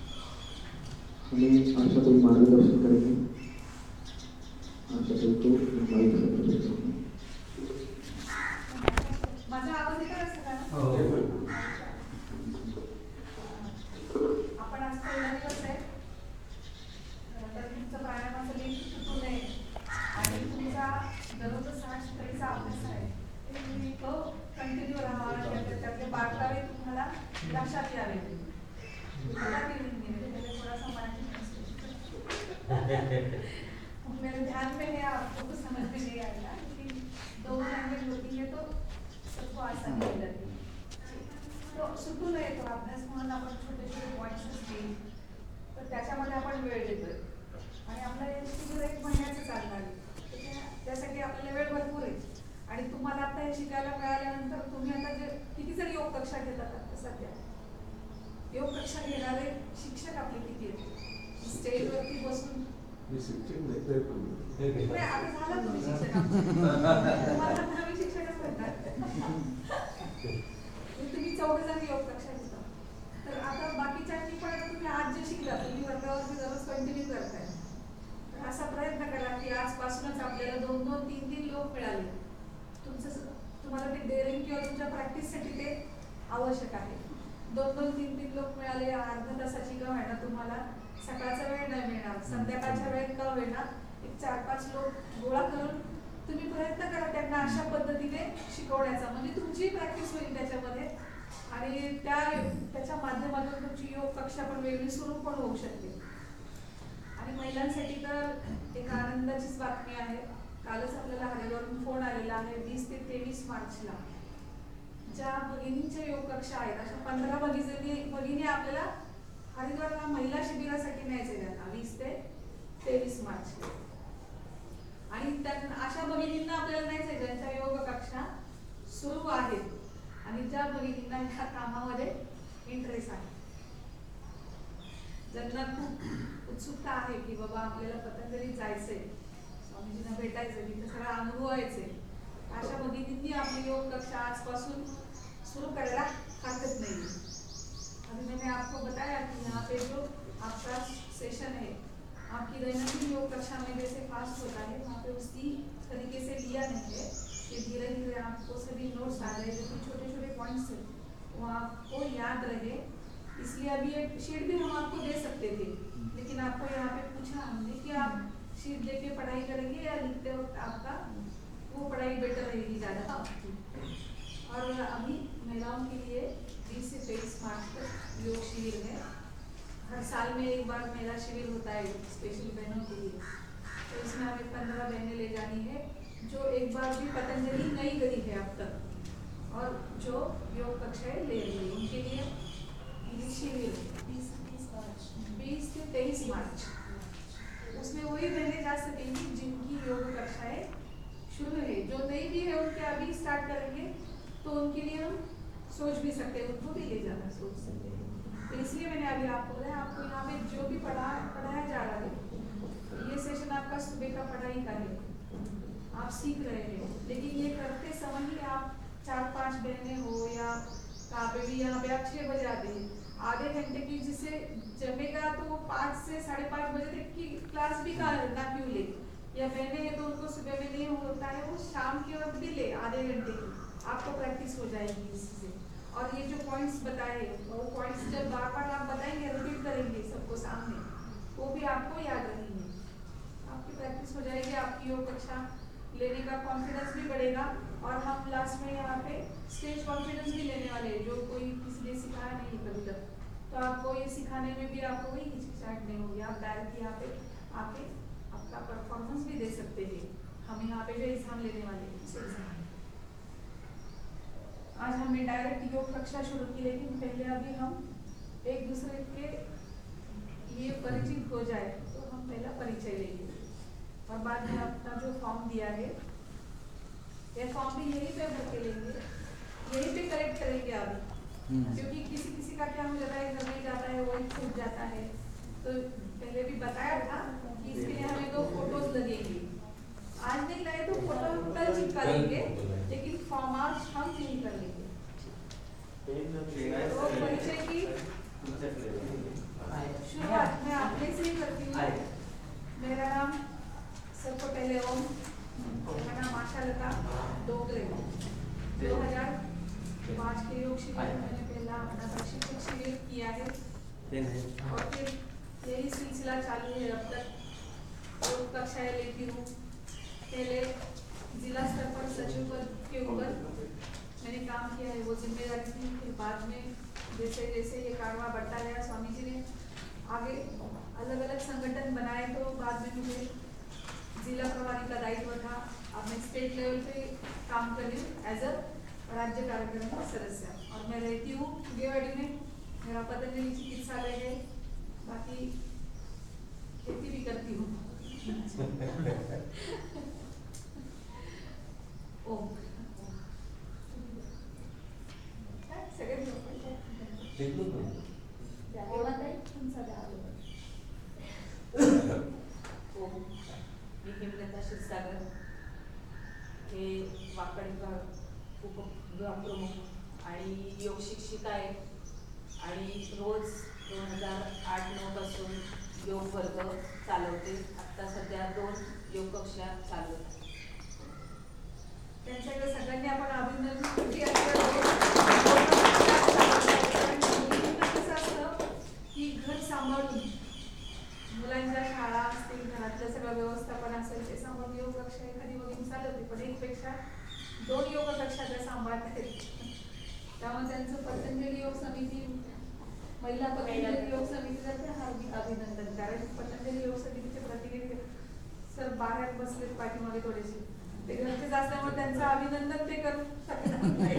हमें आशा कोई मार्गदर्शन करेंगे। आशा कोई को इनवाइट करते हैं। माझा आवाज येतो का सगळ्यांना? आपण आज पहिला दिवस आहे, तर तुमचं प्राणायामाचं लिंक चुकू नये आणि तुमचा दररोज सहा शिकारीचा अभ्यास आहे ते तुम्ही तो कंटिन्यू राहावा, त्यातले बारकावे तुम्हाला लक्षात यावे। मेरे ध्यान में है, आपको तो समझ में नहीं आएगा कि दो लैंग्वेज होती है तो सबको आसानी हो जाती है। तो सुटू नये तो अभ्यास म्हणून आपण छोटे छोटे पॉईंट्स असतील तर त्याच्यामध्ये आपण वेळ देतोय आणि आपला हे शिबिर एक महिन्याचं चालणार आहे, त्यासाठी आपल्याला वेळ भरपूर आहे। आणि तुम्हाला आता हे शिकायला मिळाल्यानंतर तुम्ही आता जे किती जरी योग कक्षा घेतात आता सध्या योग कक्षा घेणारे शिक्षक आपले किती आहेत स्टेजवरती बसून? आता झालं तुम्ही शिक्षक, तुम्हाला नवीन शिक्षकच भेटणार। तुम्ही चौघ जण योग कक्षा घेता, तर आता बाकीच्यांनी पण आता तुम्ही आज जे शिकला तुम्ही वर्गावरती दररोज कंटिन्यू करताय, तर असा प्रयत्न करा की आजपासूनच आपल्याला दोन दोन तीन तीन लोक मिळाले। तुमचं तुम्हाला ते डेअरिंग किंवा तुमच्या प्रॅक्टिससाठी ते आवश्यक आहे। दोन दोन तीन तीन लोक मिळाले, अर्धा तासाची का होईना तुम्हाला सकाळचा वेळ नाही मिळणार, संध्याकाळच्या वेळेत का होईना एक चार पाच लोक गोळा करून तुम्ही प्रयत्न करा त्यांना अशा पद्धतीने शिकवण्याचा, म्हणजे तुमची प्रॅक्टिस होईल त्याच्यामध्ये आणि त्या त्याच्या माध्यमातून तुमची योग कक्षा पण वेगळी सुरू पण होऊ शकते. आणि महिलांसाठी तर एक आनंदाचीच बातमी आहे. कालच आपल्याला हरिद्वारहून फोन आलेला आहे. वीस ते तेवीस मार्चला ज्या भगिनींच्या योग कक्षा आहेत अशा पंधरा भगिनी भगिनी आपल्याला हरिद्वारला महिला शिबिरासाठी न्यायचे त्यांना वीस ते तेवीस मार्च. आणि त्यांना अशा भगिनींना आपल्याला न्यायचे ज्यांच्या योग कक्षा सुरू आहेत आणि ज्या भगिनींना ह्या कामामध्ये इंटरेस्ट आहे, ज्यांना खूप उत्सुकता आहे की बाबा आपल्याला पतंजलीत जायचंय, स्वामीजींना भेटायचंय, तिथे सगळं अनुभवायचंय, अशा भगिनींनी आपली योग कक्षा आजपासून शुरू करायला हरकत नहीं है. अभी मैंने आपको बताया कि यहाँ पे जो आपका सेशन है आपकी दैनंदिन योग कक्षा में जैसे फास्ट होता है वहाँ पे उसी तरीके से लिया नहीं है कि धीरे धीरे आपको सभी नोट्स आ रहे हैं, जो छोटे छोटे पॉइंट्स है वो आपको याद रहे. इसलिए अभी एक शीट भी हम आपको दे सकते थे, लेकिन आपको यहाँ पे पूछा हमने कि आप शीट देके पढ़ाई करेंगे या लिखते वक्त आपका वो पढ़ाई बेटर रहेगी ज़्यादा. और अभी महिलाओं के लिए बीस से तेईस मार्च तक योग शिविर है. हर साल में एक बार महिला शिविर होता है स्पेशल बहनों के लिए. तो इसमें हमें पंद्रह बहनें ले जानी है जो एक बार भी पतंजलि नहीं करी है अब तक और जो योग कक्षाएं ले रही है उनके लिए शिविर बीस से तेईस मार्च. उसमें वही बहनें जा सकेंगी जिनकी योग कक्षाएं शुरू है. जो नहीं भी है उनके अभी स्टार्ट करेंगे तो उनके लिए हम सोच भी सकते हैं, उनको भी ले जाना सोच सकते हैं. तो इसलिए मैंने अभी आपको बताया आपको यहाँ पे जो भी पढ़ा पढ़ाया जा रहा है ये सेशन आपका सुबह का पढ़ाई का है, आप सीख रहे हैं. लेकिन ये करते समय ही आप चार पांच बहनें हो या कहाँ पे भी यहाँ पे आप छः बजे आते हैं, आधे घंटे की जिसे जमेगा तो वो पाँच से साढ़े पाँच बजे तक की क्लास भी का ना क्यों ले, या बहनें हैं तो उनको सुबह में नहीं होता है वो शाम के वक्त भी ले आधे घंटे की, आपको प्रैक्टिस हो जाएगी इससे. और ये जो पॉइंट्स बताए वो पॉइंट्स जब बार बार आप बताएंगे रिपीट करेंगे सबको सामने, वो भी आपको याद रहेंगे, आपकी प्रैक्टिस हो जाएगी, आपकी योग कक्षा लेने का कॉन्फिडेंस भी बढ़ेगा. और हम लास्ट में यहाँ पे स्टेज कॉन्फिडेंस भी लेने वाले हैं जो कोई किसी ने सिखाया नहीं कभी तक, तो आपको ये सिखाने में भी आपको कोई हिचकिचाहट नहीं होगी. आप डायरेक्ट यहाँ पे आके आपका परफॉर्मेंस भी दे सकते हैं. हम यहाँ पे जो एग्जाम लेने वाले हैं आज हमने डायरेक्ट योग कक्षा शुरू की, लेकिन पहले अभी हम एक दूसरे के ये परिचित हो जाए तो हम पहला परिचय लेंगे और बाद में अपना जो फॉर्म दिया है ये फॉर्म भी यहीं पे भर के लेंगे, यहीं पे करेक्ट करेंगे अभी, क्योंकि किसी किसी का क्या हो जाता है घर में जाता है वही छूट जाता है. तो पहले भी बताया था कि इसके लिए हमें दो फोटोज लगेंगे, आज नहीं लाए तो फोटो कल चिपका लेंगे, लेकिन फॉर्म आज हम फिल कर लेंगे. तो परिचय की शुरुआत मैं अपने से ही करती हूँ. मेरा नाम सबको पहले ओम, मेरा नाम आशा लता डोगरे. दो हजार पाँच के योग शिविर में मैंने पहला अपना प्रशिक्षण शिविर किया है और फिर यही सिलसिला चालू है. अब तक योग कक्षाएं लेती हूँ. पहले जिला स्तर पर सचिव पद के ऊपर मैंने काम किया है, वो जिम्मेदारी थी. फिर बाद में जैसे जैसे ये कारवा बढ़ता गया स्वामी जी ने आगे अलग अलग संगठन बनाए तो बाद में मुझे जिला प्रभारी का दायित्व था. अब मैं स्टेट लेवल पे काम कर रही हूँ एज अ राज्य कार्यक्रम सदस्य और मैं रहती हूँ गेवाड़ी में. मेरा पतंजलि चिकित्सालय है, बाकी खेती भी करती हूँ. ओम सेकंड ओम मी हेमलता क्षीरसागर हे वाकड विभाग उपविभाग प्रमुख आणि योग शिक्षिका आहे आणि रोज दोन हजार आठ नऊ पासून योग वर्ग चालवते. आत्ता सध्या दोन योग कक्षा चालू आहेत. त्यांच्याकडे सगळ्यांनी आपण अभिनंदन की कसं असतं की घर सांभाळून मुलांच्या शाळा असतील, घरातलं सगळं व्यवस्थापन असेल ते सांभाळून योग कक्षा एखादी वगैरे चालवते, पण एकपेक्षा दोन योग कक्षा त्या सांभाळत आहेत. त्यामुळे त्यांचं पतंजली योग समिती महिला पतंजली योग समितीतर्फे हार्दिक अभिनंदन. कारण पतंजली योग समितीचे प्रतिनिधी सर बाहेर बसलेत पाठीमागे थोडेसे, ते घरचेच असल्यामुळे त्यांचं अभिनंदन ते करू शकत नाही.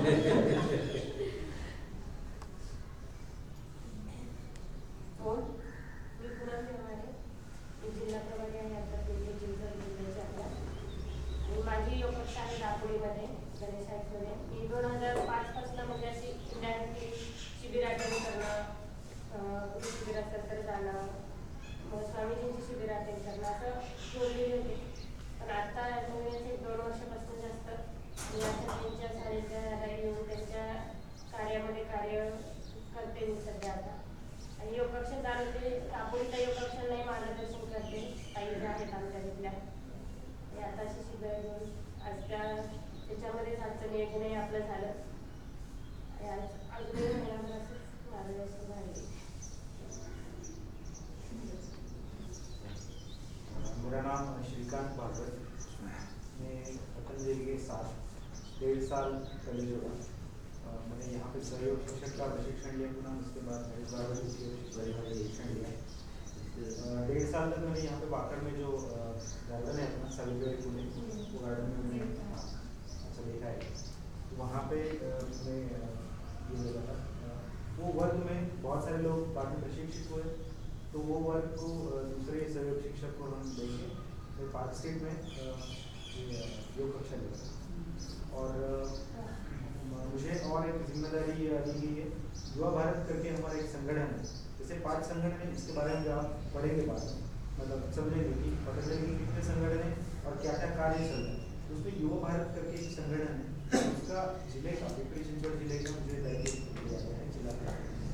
और मी पुन्हा निर्माणे मी जिल्हा प्रभारी आहे आता पूर्वी जिल्हा जिल्ह्याचे आपला आणि माझी योग कक्षा आहे दापोलीमध्ये गणेश हाईटमध्ये. मी दोन हजार पाच पासून म्हणजे अशी इंडियाची शिबिर अटेंड करणं, कुठे शिबिर असेल तर जाणं, मग स्वामीजींची शिबिर अटेंड करणं असं जोडलेली होते. पण आता एक दोन वर्षापासून जास्त मी आता त्यांच्या सानिध्याला येऊन त्यांच्या कार्यामध्ये कार्य करते मी सध्या आता. आणि योग कक्षा चालवते, दापोलीचा योग कक्षा नाही मार्गदर्शन करते काही ज्या आहेत आमच्या तिथल्या ते आता अशी शिबिर घेऊन आज त्या त्याच्यामध्येच आजचं नियोजनही आपलं झालं आणि आज अजूनही महिन्याभर असंच मार्गदर्शन झाले. मेरा नाम श्रीकांत भागवत, मैं पतंजलि के साथ डेढ़ साल पहले जो है मैंने यहाँ पे सहयोग शिक्षक का प्रशिक्षण लिया पुनः, उसके बाद हरिद्वार में प्रशिक्षण लिया। डेढ़ साल तक मैंने यहाँ पे बाकर में जो गार्डन है अपना सेलिब्रेट पुणे, वो गार्डन में मैंने अच्छा देखा है। तो वहाँ पे मैं ये लगा था वो वर्ग में बहुत सारे लोग बाद में प्रशिक्षित हुए, तो वो वर्ग को दूसरे सहयोग शिक्षक को हम देंगे मैं पार्क स्ट्रीट में योग कक्षा लेगा। और मुझे और एक जिम्मेदारी दी गई है, युवा भारत करके हमारा एक संगठन है, जैसे पांच संगठन है जिसके बारे में जो आप पढ़ेंगे बाद में मतलब समझेंगे कि पतंजलि के कितने संगठन है और क्या क्या कार्य चल रहे हैं। तो उसमें युवा भारत करके एक संगठन है, उसका जिले का पिपरी चिंचवड जिले का मुझे दायित्व दिया गया है जिला।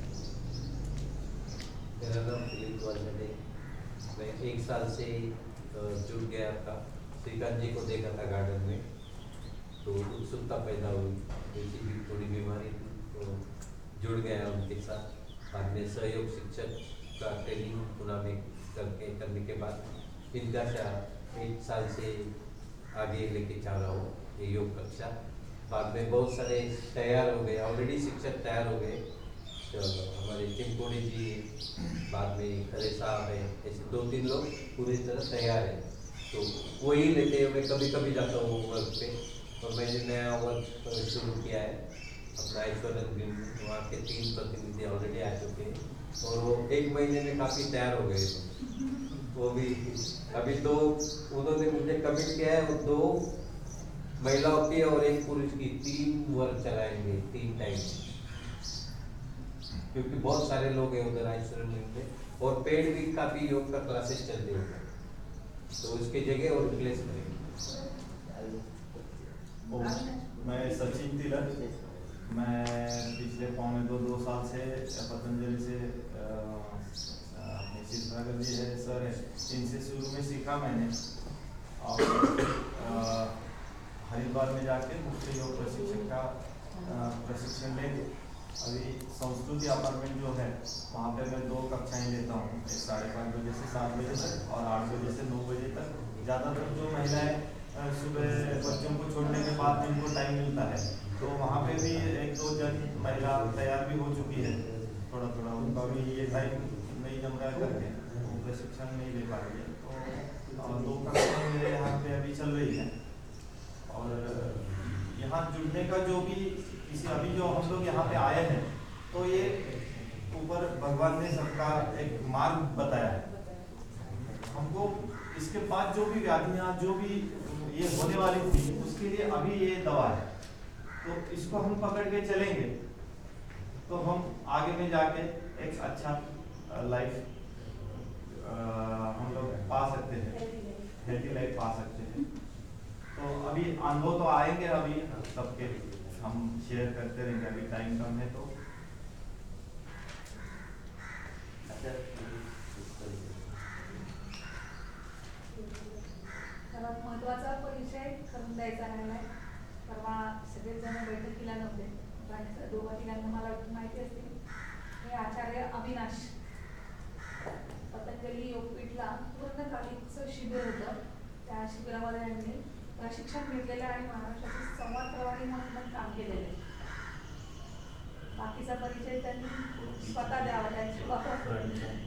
मेरा नाम दिलीप वालचंदे, मैं एक साल से जुड़ गया था। श्रीकांत जी को देखा था गार्डन में तो उत्सुकता पैदा हुई, ऐसी भी थोड़ी बीमारी थी तो जुड़ गया उनके साथ। बाद में सहयोग शिक्षक का ट्रेनिंग पुणे में करके करने के बाद इनका एक साल से आगे लेके जा रहा हूँ ये योग कक्षा। बाद में बहुत सारे तैयार हो गए, ऑलरेडी शिक्षक तैयार हो गए, तो हमारे चिंपोड़ी जी, बाद में खरे साहब है, ऐसे दो तीन लोग पूरी तरह तैयार है। तो वही लेते हुए कभी कभी जाता हूँ वर्क पे, और मैंने नया वर्क शुरू किया है अपना ऐश्वर्य ग्रीन, वहाँ के तीन प्रतिनिधि ऑलरेडी आ चुके हैं और वो एक महीने में काफ़ी तैयार हो गए। वो भी अभी दो उन्होंने मुझे कमिट किया है, वो दो महिलाओं की और एक पुरुष की तीन वर्क चलाएंगे तीन टाइम, क्योंकि बहुत सारे लोग हैं उधर ऐश्वर्य में और पेड भी काफ़ी योग का क्लासेस चल रहे हैं, तो उसके जगह और रिप्लेस करेंगे। मैं सचिन तिलक, मैं पिछले पौने दो दो साल से पतंजलि से अपने चित्रागर जी है सर है, इनसे शुरू में सीखा मैंने और हरिद्वार में जाके मुख्य योग प्रशिक्षक का प्रशिक्षण लेंगे। अभी संस्कृति अपार्टमेंट जो है वहाँ पे मैं दो कक्षाएं लेता हूँ, एक साढ़े पाँच बजे से सात बजे तक और आठ बजे से नौ बजे तक। ज़्यादातर जो महिलाएं सुबह बच्चों को छोड़ने के बाद जिनको टाइम मिलता है तो वहाँ पे भी एक दो जन महिला तैयार भी हो चुकी है, थोड़ा थोड़ा उनका भी ये टाइम नहीं जम रहा करके वो प्रशिक्षण नहीं ले पा रही है। तो दो कक्षाएं मेरे यहाँ पे अभी चल रही है और यहाँ जुड़ने का जो भी किसी अभी जो हम लोग यहाँ पे आए हैं तो ये ऊपर भगवान ने सबका एक मार्ग बताया है हमको। इसके बाद जो भी व्याधियाँ जो भी ये होने वाली थी उसके लिए अभी ये दवा है, तो इसको हम पकड़ के चलेंगे तो हम आगे में जाके एक अच्छा लाइफ हम लोग पा सकते हैं, हेल्थी लाइफ पा सकते हैं। तो अभी अनुभव तो आएंगे अभी सबके, हम शेयर करते रहेंगे, अभी टाइम कम है तो सर्वात महत्त्वाचा परिचय करून द्यायचा राहिला आहे। परवा सगळेच जण बैठकीला नव्हते, पण दोघा तिघांना मला माहिती असते। हे आचार्य अविनाश पतंजली योगपीठला पूर्णकालीचं शिबिर होतं, त्या शिबिरामध्ये यांनी प्रशिक्षण घेतलेलं आणि महाराष्ट्रातील संवाद प्रवाही म्हणून पण काम केलेलं आहे। बाकीचा परिचय त्यांनी स्वतः द्यावा त्यांची वापर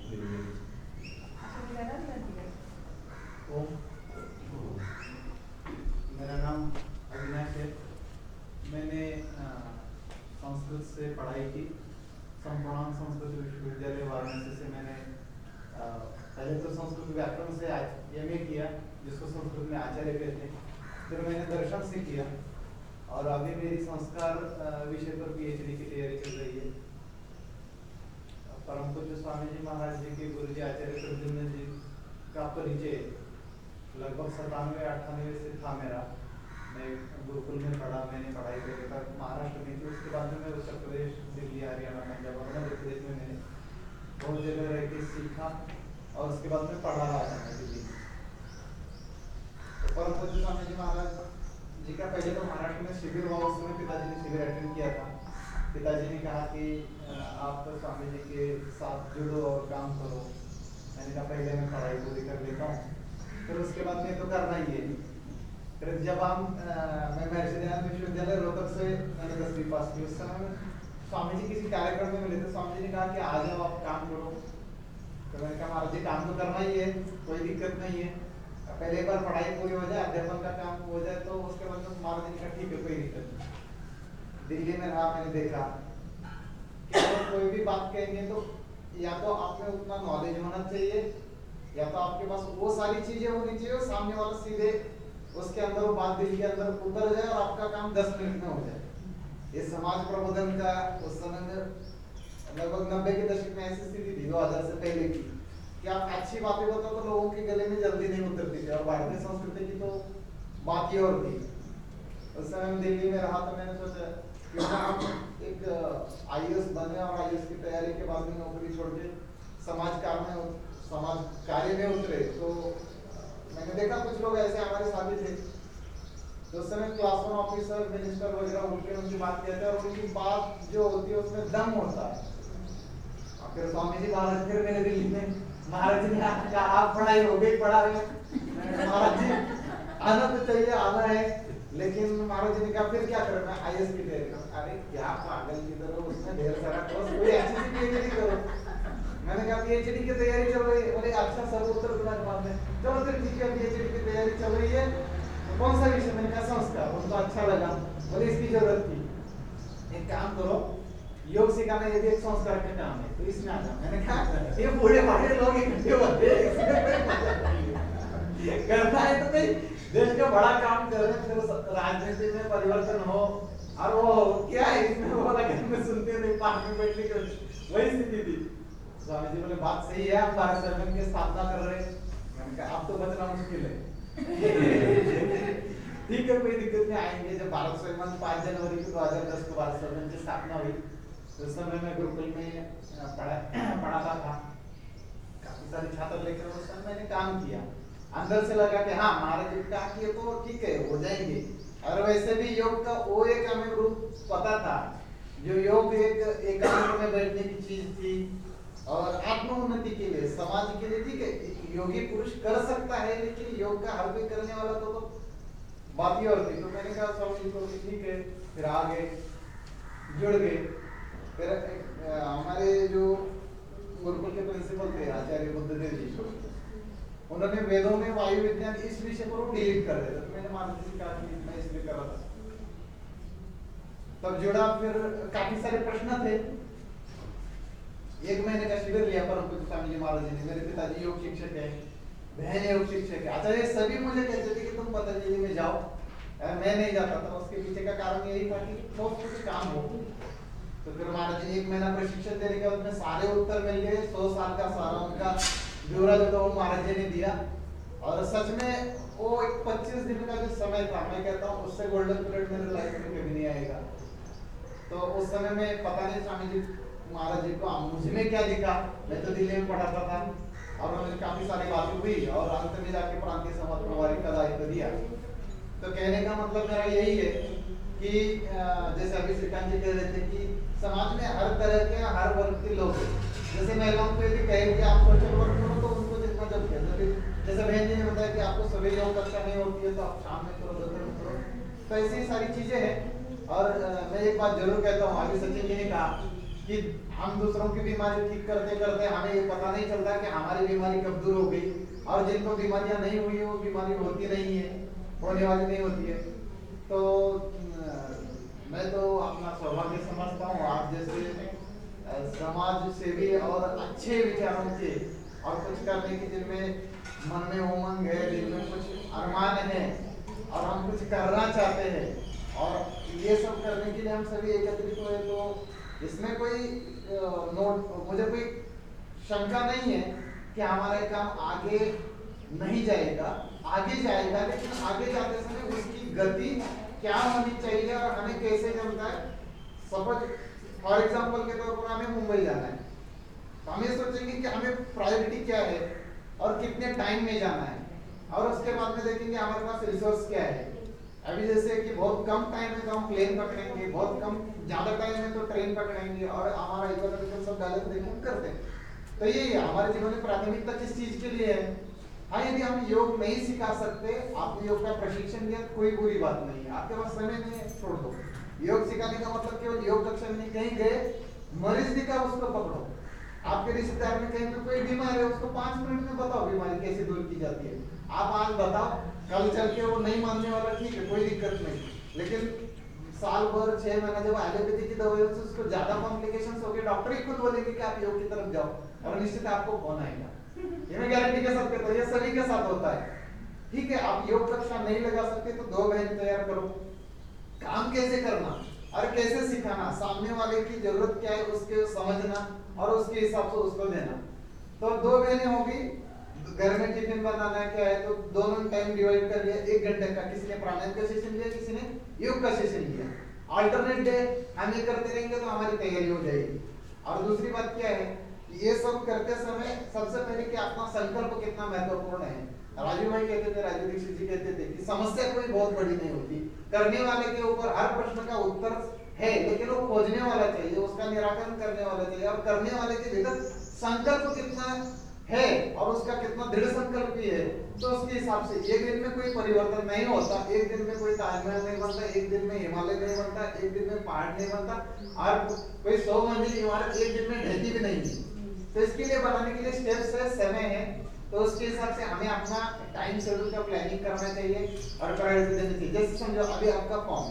मेरा नाम अविनाश है। मैंने संस्कृत से पढ़ाई की। संपूर्ण संस्कृत विश्वविद्यालय वाराणसी से मैंने आ, पहले तो संस्कृत व्याकरण से एम ए किया, जिसको संस्कृत में आचार्य कहते हैं। फिर मैंने दर्शन से किया और अभी मेरी संस्कार विषय पर पीएचडी की तैयारी चल रही है। परम पूज्य स्वामी जी महाराज जी के गुरु जी आचार्य प्रद्युम्न जी का परिचय लगभग सतानवे अट्ठानवे से था मेरा। मैं गुरुकुल में पढ़ा, मैंने पढ़ाई करके तक महाराष्ट्र में थी। उसके बाद में मैं उत्तर प्रदेश, दिल्ली, हरियाणा, पंजाब और मध्य प्रदेश में मैंने बहुत जगह रह के सीखा और उसके बाद में पढ़ा रहा था मैं दिल्ली में। तो परम पूज्य स्वामी जी महाराज जी का पहले तो महाराष्ट्र में शिविर हुआ, उस समय पिताजी ने शिविर अटेंड किया था। पिताजी ने कहा कि आप स्वामी जी के साथ जुड़ो और काम करो। मैंने कहा पहले मैं पढ़ाई पूरी कर लेता हूँ, फिर उसके बाद में तो करना ही है। फिर जब हम मैं महर्षि दयानंद विश्वविद्यालय रोहतक से मैंने दसवीं पास की, उस समय स्वामी जी किसी कार्यक्रम में मिले थे। स्वामी जी ने कहा कि आ जाओ आप काम करो। तो मैंने कहा महाराज जी काम तो करना ही है, कोई दिक्कत नहीं है, पहले एक बार पढ़ाई पूरी हो जाए, अध्यापन का काम हो जाए तो उसके बाद में महाराज जी ने कहा ठीक है कोई दिक्कत नहीं। दिल्ली में रहा, मैंने देखा कि अगर कोई भी बात कहेंगे तो या तो आप में उतना नॉलेज होना चाहिए या तो आपके पास वो सारी चीजें होनी चाहिए, सामने वाला सीधे उसके अंदर वो बात दिल के अंदर उतर जाए और आपका काम दस मिनट में हो जाए। ये समाज प्रबोधन का उस समय में लगभग नब्बे के दशक में ऐसी स्थिति थी दो हजार से पहले की कि आप अच्छी बातें बताओ तो लोगों के गले में जल्दी नहीं उतरती थी। और भारतीय संस्कृति की तो बात ही और थी। उस समय में दिल्ली में रहा तो मैंने सोचा क्यों ना हम एक आई ए एस बने और आई ए एस की तैयारी के बाद में नौकरी छोड़ के समाज कार्य में समाज कार्य में उतरे। तो मैंने देखा कुछ लोग ऐसे हमारे साथी थे तो उस समय क्लास वन ऑफिसर, मिनिस्टर वगैरह उठ के उनकी बात कहते हैं और उनकी बात जो होती है उसमें दम होता है। और फिर स्वामी जी महाराज फिर मेरे दिल्ली में, महाराज जी ने कहा आप पढ़ाई हो गई, पढ़ा रहे महाराज जी आना तो चाहिए, आना है, लेकिन महाराज जी ने कहा फिर क्या करें, मैं आई ए एस की तैयारी करूँ। अरे क्या पागल की तरह, उसमें ढेर सारा कोर्स, कोई अच्छी सी पीएचडी करो। मैंने कहा पीएचडी की तैयारी चल रही है, बोले अच्छा सर उत्तर दिनाजमान में, चलो फिर ठीक है पीएचडी की तैयारी चल रही है, तो कौन सा विषय? मैंने कहा संस्कार। उनको अच्छा लगा, बोले इसकी जरूरत थी, एक काम करो योग सिखाना ये भी एक संस्कार का काम है, तो इसमें आ जाओ। मैंने कहा ये बूढ़े बड़े लोग इकट्ठे होते करना है तो भाई देश का बड़ा काम कर रहे हैं, फिर राजनीति में परिवर्तन हो और वो क्या है इसमें वो लगे में सुनते नहीं, पार्क में बैठने के वही स्थिति थी। स्वामी जी बोले बात सही है, आप भारत सरकार की स्थापना कर रहे हैं। मैंने कहा अब तो बचना मुश्किल है ठीक है कोई दिक्कत नहीं, आएंगे। जब भारत सरकार पाँच जनवरी दो हजार दस को भारत सरकार की स्थापना हुई उस समय मैं गुरुकुल में पढ़ा पढ़ाता था, काफी सारे छात्र लेकर उस समय मैंने काम किया। अंदर से लगा कि हाँ महाराज जी का किए तो ठीक है हो जाएंगे। और वैसे भी योग का वो एक हमें रूप पता था जो योग एक एकांत में बैठने की चीज थी और आत्मोन्नति के लिए, समाज के लिए। ठीक है योगी पुरुष कर सकता है, लेकिन योग का हर कोई करने वाला तो, तो बात ही और थी। तो मैंने कहा स्वामी जी को ठीक है, फिर आ गए, जुड़ गए। फिर हमारे जो गुरुकुल के प्रिंसिपल थे आचार्य बुद्धदेव जी, उन्होंने वेदों में वायु विज्ञान इस विषय पर डिलीट कर दिया। तो मैंने महाराज जी कहा कि मैं इसलिए कर रहा था, तब जुड़ा। फिर काफी सारे प्रश्न थे। एक महीने का शिविर लिया परम पूज्य स्वामी जी महाराज जी ने। मेरे पिताजी योग शिक्षक है, बहन योग शिक्षक है। आचार्य सभी मुझे कहते थे कि तुम पतंजलि में जाओ, मैं नहीं जाता था। उसके पीछे का कारण यही था कि बहुत कुछ काम हो। तो फिर महाराज जी एक महीना प्रशिक्षण देने के बाद में सारे उत्तर मिल गए। सौ साल का सारा उनका ब्यौरा जो था वो महाराज जी ने दिया। और सच में वो एक पच्चीस दिन का जो समय था, मैं कहता हूँ उससे गोल्डन पीरियड मेरे लाइफ में कभी नहीं आएगा। तो उस समय में पता नहीं स्वामी जी महाराज जी को मुझ में क्या दिखा। मैं तो दिल्ली में पढ़ाता था और मुझे काफी सारी बातें हुई और अंत में जाके प्रांतीय समाज प्रभारी का दायित्व दिया। तो कहने का मतलब मेरा यही है कि जैसे अभी श्रीकांत जी कह रहे थे कि समाज में हर तरह के हर वर्ग के लोग हैं। जैसे महिलाओं को यदि कहे कि आप सोशल वर्क करो तो उनको जितना जब कहते, जैसे बहन जी ने बताया कि आपको सुबह योग कक्षा नहीं होती है तो आप शाम में करो, दोपहर में करो। तो ऐसी सारी चीजें हैं। और अ, मैं एक बात जरूर कहता हूँ, अभी सचिन जी ने कहा कि हम दूसरों की बीमारी ठीक करते करते हमें ये पता नहीं चलता कि हमारी बीमारी कब दूर हो गई, और जिनको बीमारियां नहीं हुई है वो बीमारी होती नहीं है, होने वाली नहीं होती है। तो अ, मैं तो अपना सौभाग्य समझता हूँ आप जैसे अ, समाज सेवी और अच्छे विचारों के और कुछ करने की जिनमें मन में उमंग है, जिनमें कुछ अरमान है और हम कुछ करना चाहते हैं, और ये सब करने के लिए हम सभी एकत्रित हुए। तो इसमें कोई अ, नोट मुझे कोई शंका नहीं है कि हमारा काम आगे नहीं जाएगा, आगे जाएगा, लेकिन आगे जाते समय उसकी गति क्या होनी चाहिए और हमें कैसे जमता है। सपोज फॉर एग्जांपल के तौर पर हमें मुंबई जाना है, तो हम ये सोचेंगे कि हमें प्रायोरिटी क्या है और कितने टाइम में जाना है, और उसके बाद में देखेंगे हमारे पास रिसोर्स क्या है। अभी जैसे कि बहुत कम टाइम में तो हम प्लेन पकड़ेंगे, बहुत कम ज्यादा टाइम में तो ट्रेन पकड़ेंगे, और हमारा इकोनॉमिकल सब बैलेंस देखें हम करते हैं। तो यही है हमारे जीवन में प्राथमिकता किस चीज के लिए है। हाँ, यदि हम योग नहीं सिखा सकते, आपने योग का प्रशिक्षण दिया, कोई बुरी बात नहीं है, आपके पास समय नहीं है, छोड़ दो। योग सिखाने का मतलब केवल योग कक्षा में कहीं गए, मरीज दिखा उसको पकड़ो। आपके रिश्तेदार में कहीं पे कोई बीमार है, उसको पांच मिनट में बताओ बीमारी कैसे दूर की जाती है। आप आज बताओ, कल चल के वो नहीं मानने वाला, ठीक है, कोई दिक्कत नहीं, लेकिन साल भर छह महीना जब एलोपैथी की दवाइयों से उसको ज्यादा कॉम्प्लिकेशंस हो गए, डॉक्टर ही खुद बोलेंगे कि आप योग की तरफ जाओ, और निश्चित आपको फोन आएगा। ये मैं गारंटी के साथ कहता हूँ, ये सभी के साथ होता है। ठीक है, आप योग कक्षा नहीं लगा सकते तो दो बहन तैयार करो, काम कैसे करना और कैसे सिखाना, सामने वाले की जरूरत क्या है उसके समझना और उसके हिसाब से उसको देना। तो दो बहनें होगी, घर में टिफिन बनाना क्या है, तो दोनों टाइम डिवाइड कर लिया, एक घंटे का, किसी ने प्राणायाम का सेशन लिया, किसी ने योग का सेशन लिया। अल्टरनेट डे हम ये करते रहेंगे तो हमारी तैयारी हो जाएगी। और दूसरी बात क्या है, ये सब करते समय सबसे पहले कि अपना संकल्प कितना महत्वपूर्ण है। राजू भाई कहते थे, राजू दीक्षित जी कहते थे कि समस्या कोई बहुत बड़ी नहीं होती, करने वाले के ऊपर हर प्रश्न का उत्तर है, लेकिन वो खोजने वाला चाहिए, उसका निराकरण करने वाला चाहिए, और करने वाले के भीतर संकल्प कितना है और उसका कितना दृढ़ संकल्प भी है, तो उसके हिसाब से एक दिन में कोई परिवर्तन नहीं होता, एक दिन में कोई ताजमहल नहीं बनता, एक दिन में हिमालय नहीं बनता, एक दिन में पहाड़ नहीं बनता, और कोई सौ मंजिल इमारत एक दिन में ढहती भी नहीं है। तो इसके लिए बनाने के लिए स्टेप्स है, समय है, तो उसके हिसाब से हमें अपना टाइम शेड्यूल का प्लानिंग करना चाहिए और प्रायोरिटी देनी चाहिए। जैसे समझो अभी आपका फॉर्म,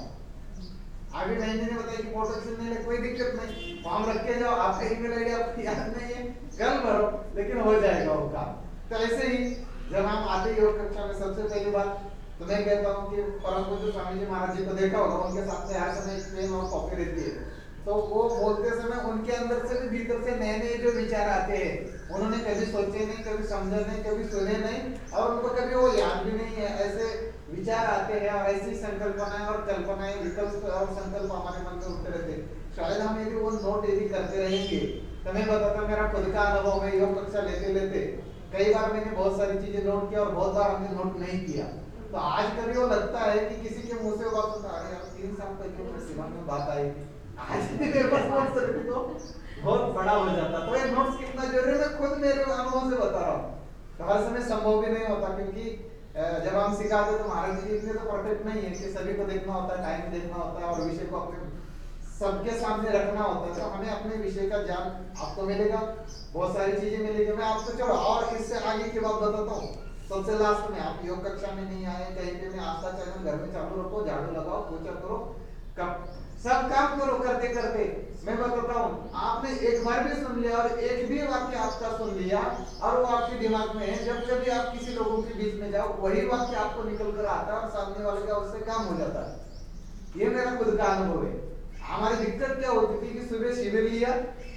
अभी महीने ने बताया कि फोटो खींचने में कोई दिक्कत नहीं, फॉर्म रख के जाओ, आपका ईमेल आईडी आपको याद नहीं है, कल भरो, लेकिन हो जाएगा वो काम। तो ऐसे ही जब हम आते योग कक्षा में सबसे पहली बात तो मैं कहता हूँ कि परम पूज्य स्वामी जी महाराज जी को देखा होगा, उनके साथ में हर समय पेन और कॉपी रहती है, तो वो बोलते समय उनके अंदर से भी भीतर से नए नए जो विचार आते हैं, उन्होंने कभी सोचे नहीं, कभी समझे नहीं, कभी सुने नहीं, और उनको कभी वो याद भी नहीं है, ऐसे विचार आते हैं और ऐसी संकल्पनाएं और कल्पनाएं, विकल्प और संकल्प हमारे मन में उठते रहते हैं। शायद हम यदि वो नोट यदि करते रहेंगे, तो मैं बताता मेरा खुद का अनुभव है, योग कक्षा लेते लेते कई बार मैंने बहुत सारी चीजें नोट किया और बहुत बार हमने नोट नहीं किया। तो आज कभी वो लगता है कि किसी के मुंह से बात सुनता है, यार तीन साल पहले मेरे दिमाग में बात आई, आज मेरे पास नोट्स रखी तो बहुत बड़ा हो जाता। तो ये नोट्स कितना जरूरी है, मैं खुद मेरे अनुभव से बता रहा हूँ। तो हर समय संभव भी नहीं होता, क्योंकि जब हम सिखाते तो महाराज जी इतने तो परफेक्ट नहीं है कि सभी को देखना होता है, टाइम देखना होता है और विषय को अपने सबके सामने रखना होता है। तो हमें अपने विषय का ज्ञान आपको मिलेगा, बहुत सारी चीजें मिलेगी। मैं आपको चलो और इससे आगे की बात बताता हूँ। सबसे लास्ट में, आप योग कक्षा में नहीं आए, कहीं पे मैं आस्था चैनल घर में चालू रखो, झाड़ू लगाओ, पोछा करो, कब सब काम करो, करते करते मैं बताता हूँ, आपने एक बार भी सुन लिया और एक भी वाक्य आपका सुन लिया और वो आपके दिमाग में है, जब कभी आप किसी लोगों के बीच में जाओ वही वाक्य आपको निकल कर आता है और सामने वाले का उससे काम हो जाता है। ये मेरा खुद का अनुभव है। हमारी दिक्कत क्या होती थी कि सुबह शिविर लिया,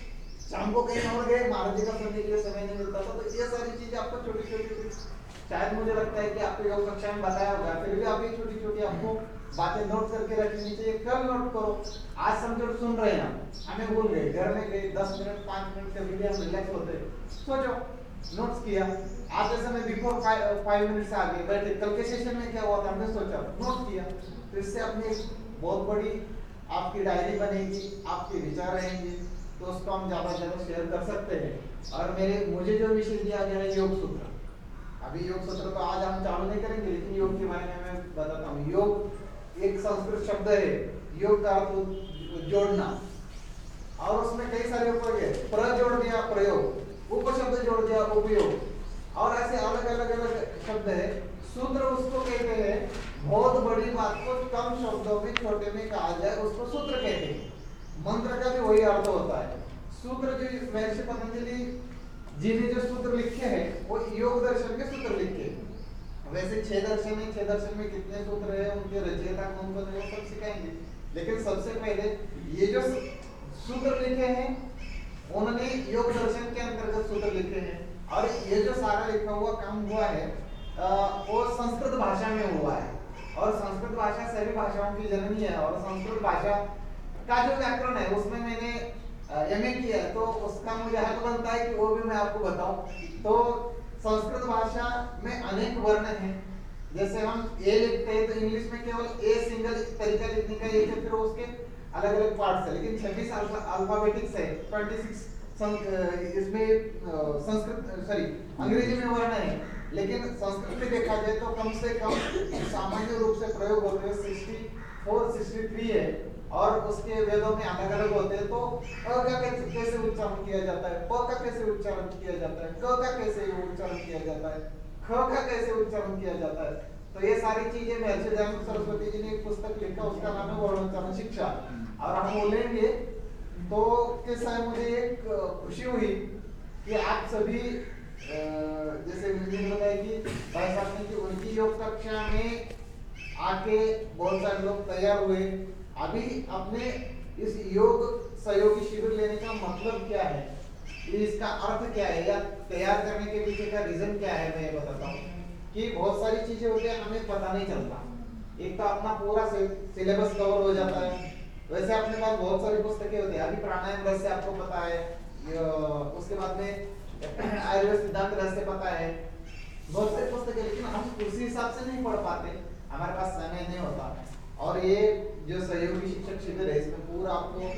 शाम को कहीं और गए, महाराज जी का सुनने के लिए समय नहीं मिलता था। तो ये सारी चीजें आपको छोटी छोटी, शायद मुझे लगता है कि आपको योग कक्षा में बताया होगा, फिर भी आप ये छोटी छोटी आपको बातें नोट करके रखनी चाहिए। कल नोट करो, आज समझो सुन रहे हैं, हमें भूल गए, घर में गए, दस मिनट पांच मिनट के लिए हम रिलैक्स होते हैं, सोचो, नोट्स किया, आते समय बिफोर फाइव मिनट से आगे बैठे, कल के सेशन में क्या हुआ था हमने सोचा, नोट किया। तो इससे अपनी बहुत बड़ी आपकी डायरी बनेगी, आपके विचार रहेंगे, तो उसको हम ज्यादा ज्यादा शेयर कर सकते हैं। और मेरे मुझे जो विषय दिया गया है योग सूत्र, अभी योग सूत्र तो आज हम चालू नहीं करेंगे, लेकिन योग के बारे में मैं बताता हूँ। योग एक संस्कृत शब्द है योग का अर्थ जोड़ना, और उसमें कई सारे उपयोग है। प्र जोड़ दिया प्रयोग, उपशब्द जोड़ दिया उपयोग, और ऐसे अलग अलग अलग शब्द है। सूत्र उसको कहते हैं बहुत बड़ी बात को कम शब्दों में छोटे में कहा जाए, उसको सूत्र कहते हैं। मंत्र का भी वही अर्थ होता है। सूत्र जो महर्षि पतंजलि जी ने जो सूत्र लिखे हैं वो योग दर्शन के सूत्र लिखे हैं। वैसे छह दर्शन है, छह दर्शन में कितने सूत्र है, उनके रचयिता कौन कौन है, वो सब सिखाएंगे। लेकिन सबसे पहले ये जो सूत्र लिखे हैं उन्होंने योग दर्शन के अंतर्गत सूत्र लिखे हैं, और ये जो सारा लिखा हुआ काम हुआ है आ, वो संस्कृत भाषा में हुआ है, और संस्कृत भाषा सभी भाषाओं की जननी है। और संस्कृत भाषा का जो व्याकरण है उसमें मैंने एम ए किया है, तो उसका मुझे हक बनता है कि वो भी मैं आपको बताऊं। तो संस्कृत भाषा में अनेक वर्ण हैं। जैसे हम ए लिखते हैं तो इंग्लिश में केवल ए सिंगल तरीका लिखने का एक है, फिर उसके अलग अलग पार्ट्स है। लेकिन छब्बीस अल्फाबेटिक्स है, छब्बीस इसमें संस्कृत सॉरी अंग्रेजी में वर्ण है। लेकिन संस्कृत में देखा जाए तो कम से कम सामान्य रूप से प्रयोग होते हैं चौंसठ, तिरसठ है, और उसके वेदों में अलग अलग होते हैं। तो अ का कैसे उच्चारण किया जाता है, प का कैसे उच्चारण किया जाता है, क का कैसे उच्चारण किया जाता है, ख का कैसे उच्चारण किया जाता है। तो ये सारी चीजें महर्षि दयानंद सरस्वती जी ने एक पुस्तक लिखा, उसका नाम है वर्णोच्चारण शिक्षा। और हम बोलेंगे तो किस समय मुझे एक खुशी हुई कि आप सभी जैसे मुझे बताया कि भाई साहब ने कि उनकी योग कक्षा में आके बहुत सारे लोग तैयार हुए। अभी अपने इस योग सहयोगी शिविर लेने का मतलब क्या है, इसका अर्थ क्या है, या तैयार करने के पीछे का रीजन क्या है, मैं ये बताता हूँ। कि बहुत सारी चीजें होती है हमें पता नहीं चलता। एक तो अपना पूरा सिलेबस कवर हो जाता है, वैसे अपने पास बहुत सारी पुस्तकें होती है। अभी प्राणायाम रहस्य आपको पता है, उसके बाद में आयुर्वेद सिद्धांत रहस्य पता है, बहुत सारी पुस्तकें, लेकिन हम उसी हिसाब से नहीं पढ़ पाते, हमारे पास समय नहीं होता। और ये जो सहयोगी शिक्षक शिविर है इसमें पूरा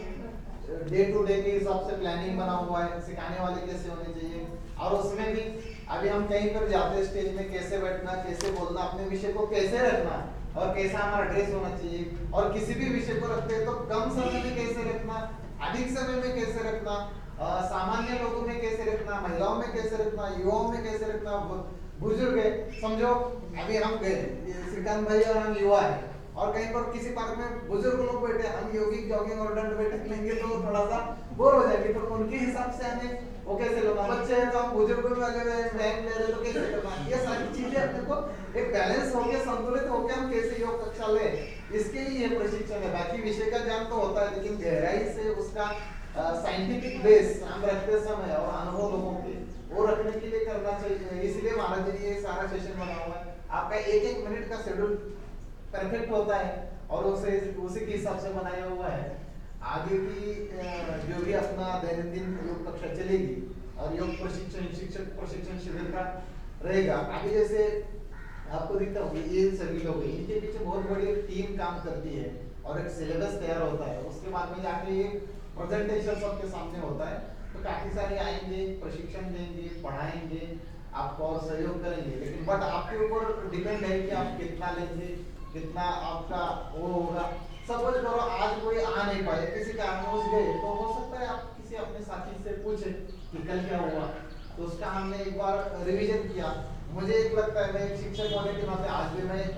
आपको डे टू डे के हिसाब से प्लानिंग बना हुआ है, सिखाने वाले कैसे होने चाहिए। और उसमें भी अभी हम कहीं पर जाते स्टेज में कैसे बैठना, कैसे बोलना, अपने विषय को कैसे रखना, और कैसा हमारा ड्रेस होना चाहिए, और किसी भी विषय को रखते हैं तो कम समय में कैसे रखना, अधिक समय में कैसे रखना, सामान्य लोगों में कैसे रखना, महिलाओं में कैसे रखना, युवाओं में कैसे रखना, बुजुर्ग है। समझो अभी हम गए श्रीकांत भाई और हम युवा है, और कहीं पर किसी पार्क में बुजुर्ग लोग बैठे, हम योगिक जॉगिंग और दंड बैठक लेंगे तो थोड़ा सा बोर हो जाएंगे। तो उनके हिसाब से हमें वो कैसे लोग बच्चे हैं तो हम बुजुर्गों में लगे हुए टाइम ले रहे तो कैसे करना, ये सारी चीजें अपने को एक बैलेंस होके संतुलित होके हम कैसे योग कक्षा ले, इसके लिए ये प्रशिक्षण है। बाकी विषय का ज्ञान तो होता है, लेकिन गहराई से उसका साइंटिफिक बेस हम रखते समय और अनुभव लोगों के वो रखने के लिए करना चाहिए। इसलिए महाराज जी ये सारा सेशन बना हुआ है। आपका एक एक मिनट का शेड्यूल परफेक्ट होता है और उसे उसी के हिसाब से बनाया हुआ है। आगे की जो भी अपना दैनंदिन योग कक्षा चलेगी और योग प्रशिक्षण शिक्षक प्रशिक्षण शिविर का रहेगा। अभी जैसे आपको दिखता होगा ये सभी लोग हैं, इनके पीछे बहुत बड़ी टीम काम करती है और एक सिलेबस तैयार होता है। उसके बाद में जाके ये प्रेजेंटेशन सबके सामने होता है, तो काफी सारे आएंगे, प्रशिक्षण देंगे, पढ़ाएंगे, आपको और सहयोग करेंगे। लेकिन बट आपके ऊपर डिपेंड है कि आप कितना लेंगे, कितना आपका वो होगा। सपोज करो आज कोई आ नहीं पाए, किसी कारणवश गए, तो हो सकता है आप किसी अपने साथी से पूछे कि कल क्या हुआ, तो उसका हमने एक बार रिवीजन किया। मुझे एक लगता है, मैं एक शिक्षक होने के नाते आज भी मैं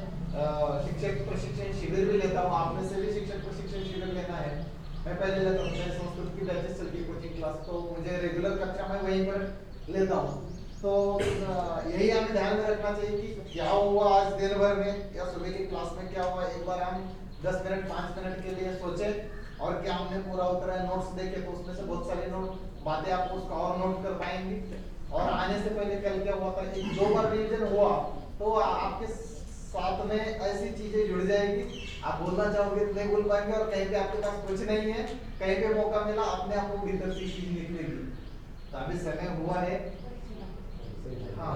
शिक्षक प्रशिक्षण शिविर भी लेता हूँ। आप में से भी शिक्षक प्रशिक्षण शिविर लेना है, मैं पहले लेता हूँ। मेरे संस्कृत की बैचेस चलती है कोचिंग क्लास, तो मुझे रेगुलर कक्षा में वहीं पर लेता हूँ। तो यही हमें ध्यान में रखना चाहिए कि क्या हुआ आज दिन भर में या सुबह की क्लास में क्या हुआ। एक बार हम दस मिनट पाँच मिनट के लिए सोचे और क्या हमने पूरा उतरा है, नोट्स देखे तो उसमें से बहुत सारे नोट बातें आपको उसका और नोट कर पाएंगे। और आने से पहले कल क्या हुआ था, एक दो बार रिवीजन हुआ तो आपके साथ में ऐसी चीजें जुड़ जाएगी, आप बोलना चाहोगे तो नहीं बोल पाएंगे, और कहीं पे आपके पास कुछ नहीं है, कहीं पे मौका मिला अपने आप को भीतर से चीज निकलेगी। तो अभी समय हुआ है। हाँ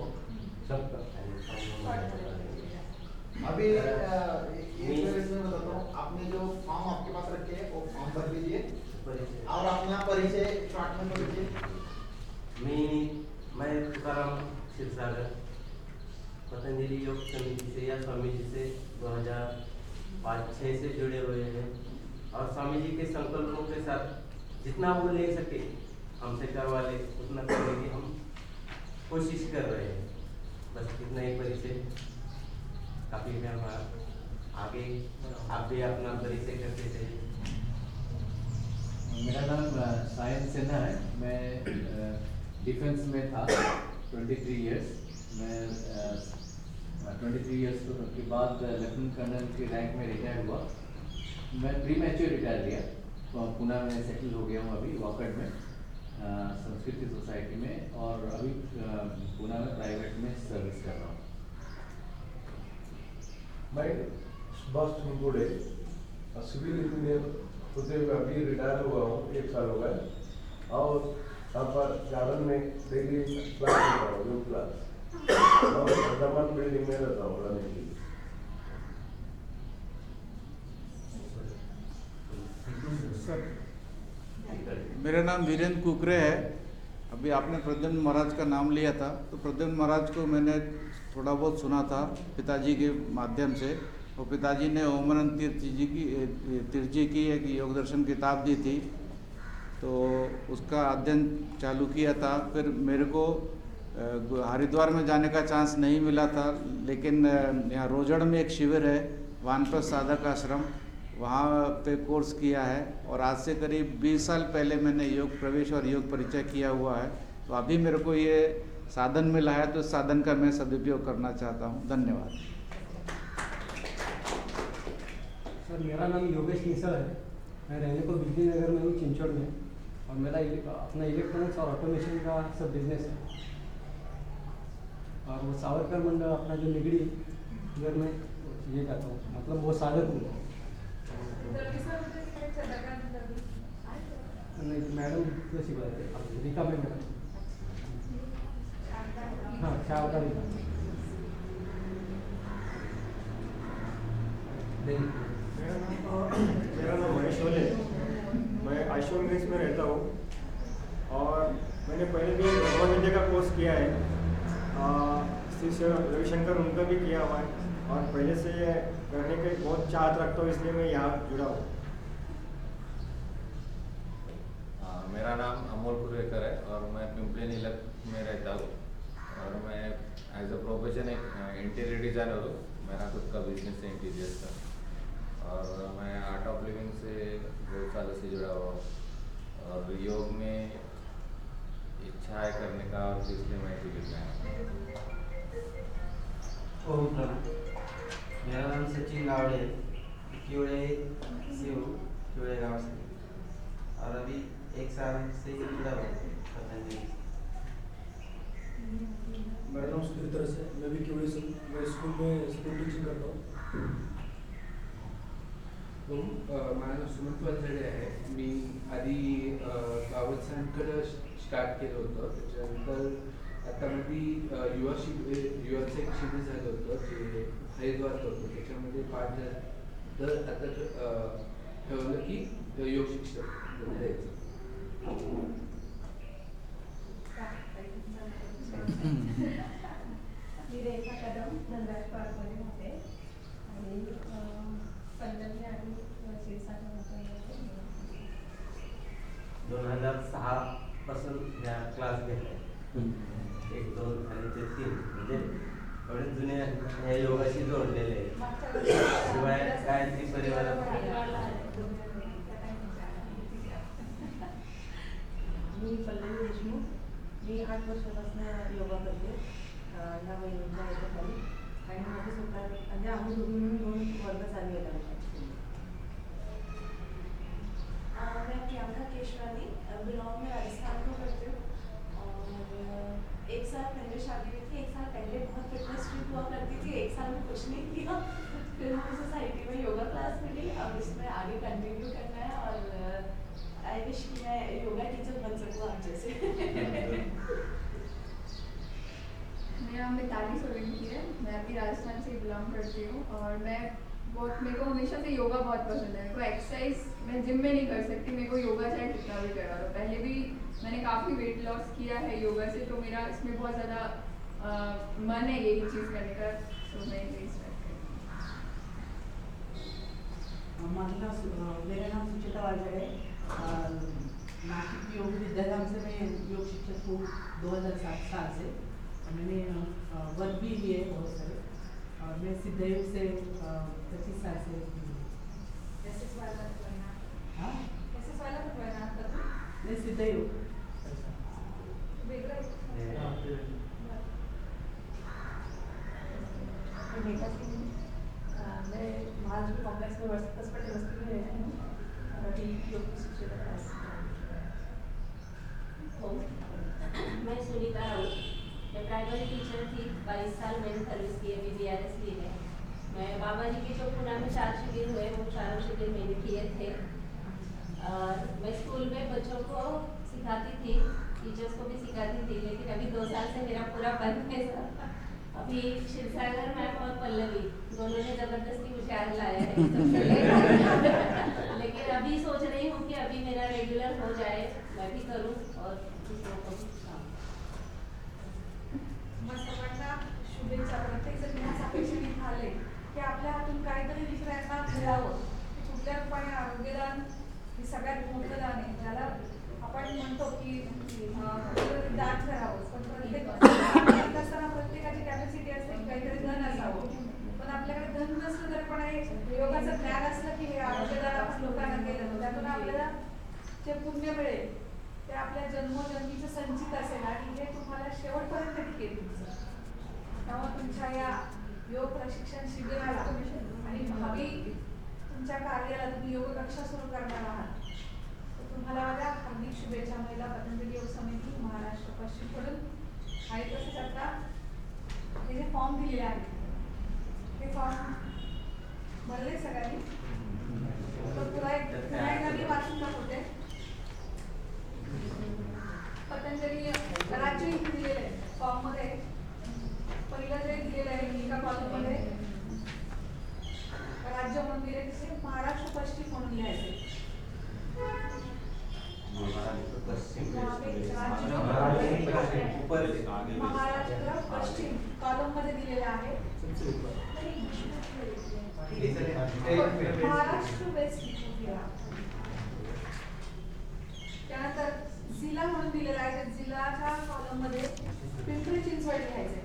अभी एक इसमें बताता हूँ, आपने जो फॉर्म आपके पास रखे हैं वो फॉर्म भर लीजिए और अपना परिचय शॉर्ट में लीजिए। मैं मैं तुकाराम क्षीरसागर पतंजलि योग समिति से या स्वामी जी से दो हज़ार पाँच छः से जुड़े हुए हैं और स्वामी जी के संकल्पों के साथ जितना वो ले सके हमसे करवा ले उतना करने की हम कोशिश कर रहे हैं। बस इतना ही परिचय काफ़ी है हमारा। आगे आप भी अपना परिचय करते चलिए। मेरा नाम सायन सिन्हा है। मैं डिफेंस में था तेईस इयर्स। मैं तेईस इयर्स के बाद लेफ्टिनेंट कर्नल के रैंक में रिटायर हुआ। मैं प्री मैच्योर रिटायर लिया तो पुणे में सेटल हो गया हूँ अभी वॉकर्ड में संस्कृति सोसाइटी में, और अभी पुणे में प्राइवेट में सर्विस कर रहा हूँ। मैं सुभाष चंदोड़े सिविल इंजीनियर होते हुए अभी रिटायर हुआ हूँ, एक साल हो गया। और यहाँ पर गार्डन में डेली क्लास लेता हूँ, योग क्लास, और वर्धमान बिल्डिंग में रहता हूँ रहने के लिए। मेरा नाम वीरेंद्र कुकरे है। अभी आपने प्रद्युम्न महाराज का नाम लिया था, तो प्रद्युम्न महाराज को मैंने थोड़ा बहुत सुना था पिताजी के माध्यम से। और पिताजी ने ओमानंद तीर्थ जी की तीर्थ जी की एक योग दर्शन किताब दी थी, तो उसका अध्ययन चालू किया था। फिर मेरे को हरिद्वार में जाने का चांस नहीं मिला था, लेकिन यहाँ रोजड़ में एक शिविर है वानप्रस्थ साधक आश्रम, वहाँ पे कोर्स किया है। और आज से करीब बीस साल पहले मैंने योग प्रवेश और योग परिचय किया हुआ है। तो अभी मेरे को ये साधन मिला है, तो साधन का मैं सदुपयोग करना चाहता हूँ। धन्यवाद। सर, मेरा नाम योगेश निसर है। मैं रहने को बिजली नगर में हूँ, चिंचोड़ में, और मेरा अपना इलेक्ट्रॉनिक्स और ऑटोमेशन का सब बिजनेस है। और वो सावरकर मंडल अपना जो निगड़ी उधर में ये करता हूँ, मतलब वो साधक हूँ। नहीं, मैडम जो शिकवाते रिका मैडम, हाँ शारदा रिका। मेरा नाम महेश होले, मैं आइशोर ग्रीस में रहता हूँ, और मैंने पहले भी भगवद विद्या का कोर्स किया है। श्री रविशंकर उनका भी किया हुआ है, और पहले से ये करने के बहुत चाहत रखता हूँ, इसलिए मैं यहाँ जुड़ा हूँ। मेरा नाम अमोल कुरेकर है और मैं पिंपली नीलक में रहता हूँ, और मैं एज अ प्रोफेशन एक इंटीरियर डिज़ाइनर हूँ। मेरा खुद का बिजनेस है इंटीरियर्स का, और मैं आर्ट ऑफ लिविंग से बहुत सालों से जुड़ा हुआ हूँ, और योग में इच्छा है करने का, और इसलिए मैं शिविर में आया। ओम प्रभु, मेरा नाम सचिन गावड़े, क्योड़े से हूँ, क्योड़े गाँव से, और अभी एक साल से जुड़ा हुआ पतंजलि। मेरा नाम सुधीर है, मैं भी क्योड़े से, मैं स्कूल में स्कूल टीचिंग करता हूँ। माझं नाव सुमंत वलझडे आहे. मी आधी गावत संकडं स्टार्ट केलं होतं, त्याच्यानंतर आता मध्ये युवा शिबिर युवाचं एक शिबिर झालं होतं जे हरिद्वारचं होतं, त्याच्यामध्ये पाच दर आता ठेवलं की योग शिक्षक द्यायचं. मी रेखा कदम धनराज पार्कमध्ये होते आणि पंधरावी आणि दोन हजार सहा पासून या क्लास घेतला, एक दोन आणि ते तीन, म्हणजे एवढे जुने ह्या योगाशी जोडलेले. शिवाय गायत्री परिवारात मी पल्लवी देशमुख, मी आठ वर्षापासून योगा करते ह्या महिन्याच्या ह्याच्याखाली, आणि माझे स्वतः म्हणजे आम्ही दोघी मिळून दोन वर्ग चालू आहेत. मैं प्रियंका केशवानी, बिलोंग में राजस्थान को करती हूँ, और एक साल पहले शादी हुई थी, एक साल पहले बहुत फिटनेस ट्रिप हुआ करती थी, एक साल में कुछ नहीं किया, फिर मुझे सोसाइटी में योगा क्लास मिली, अब इसमें आगे कंटिन्यू करना है, और आई विश कि मैं योगा टीचर बन सकूँ आप जैसे. मेरा नाम मिताली सोलंकी है, मैं भी राजस्थान से बिलोंग करती हूँ, और मैं बहुत मेरे को हमेशा से योगा बहुत पसंद है. मेरे को एक्सरसाइज मैं जिम में नहीं कर सकती, मेरे को योगा चाहे कितना भी करवा लो. पहले भी मैंने काफ़ी वेट लॉस किया है योगा से, तो मेरा इसमें बहुत ज़्यादा मन है यही चीज़ करने का, तो मैं यही स्टार्ट करती हूँ. माझं नाव सु- अं, मेरा नाम सुचिता वाजर है। अं, नासिक योग विद्याधाम से मैं योग शिक्षक हूँ दो हज़ार सात साल से। और मैंने अं, वर्क भी लिए है बहुत सारे, और मैं सिद्धयोग से पच्चीस साल से एसएस वाला बनना, हाँ एसएस वाला बनना आपका मैं सिद्धयोग वेगळं बेटा सिंह, मैं महाराष्ट्र कॉम्प्लेक्स में हॉस्पिटल वस्तु में रहती हूँ और अभी योग की शिक्षक मैं सुनीता राउत, मैं प्राइमरी टीचर थी। बाईस साल मैंने सर्विस की है, बीबीआरएस ली है। मैं बाबा जी के जो पुणे में चार शिविर हुए वो चारों शिविर मैंने किए थे। और मैं स्कूल में बच्चों को सिखाती थी, टीचर्स को भी सिखाती थी, लेकिन अभी दो साल से मेरा पूरा बंद है सर। अभी शिवसागर मैम और पल्लवी दोनों ने जबरदस्ती मुझे आज लाया है लेकिन अभी सोच रही हूँ कि अभी मेरा रेगुलर हो जाए, मैं भी करूँ और दूसरों को भी काम। मग सर्वांना शुभेच्छा। प्रत्येक जण ह्याच अपेक्षेने आले की आपल्या हातून काहीतरी दुसऱ्यांना मिळावं। कुठल्या रूपाने आरोग्यदान हे सगळ्यात मोठं दान आहे, ज्याला आपण म्हणतो की दान करावं, पण प्रत्येक असताना प्रत्येकाची कॅपॅसिटी असते की काहीतरी धन असावं, पण आपल्याकडे धन नसलं तर पण योगाचं ज्ञान असलं की हे आरोग्यदान आपण लोकांना केलं त्यातून आपल्याला जे पुण्य मिळेल ते आपल्या जन्मोजन्मीचं संचित असेल आणि हे तुम्हाला शेवटपर्यंत टिकेल तुमचं। तेव्हा तुमच्या या योग प्रशिक्षण शिबिराला आणि भावी तुमच्या कार्याला तुम्ही योग कक्षा सुरू करणार आहात, तुम्हाला माझ्या हार्दिक शुभेच्छा। महिला पतंजली योग समिती महाराष्ट्र पश्चिम कडून आणि तसेच आता हे जे फॉर्म दिलेले आहेत हे फॉर्म भरले सगळ्यांनी, तर तुला एक पुन्हा एकदा मी वाचून दाखवते। पतंजली राज्य इथे दिलेलं आहे फॉर्म मध्ये, पहिलं जे दिलेलं आहे एका कॉलम मध्ये राज्य म्हणून दिले, तिथे महाराष्ट्र पश्चिम म्हणून लिहायचे। महाराष्ट्र पश्चिम कॉलम मध्ये दिलेले आहे, महाराष्ट्र वेस्ट त्यानंतर जिल्हा म्हणून दिलेला आहे, जिल्ह्याच्या कॉलम मध्ये पिंपरी चिंचवड लिहायचे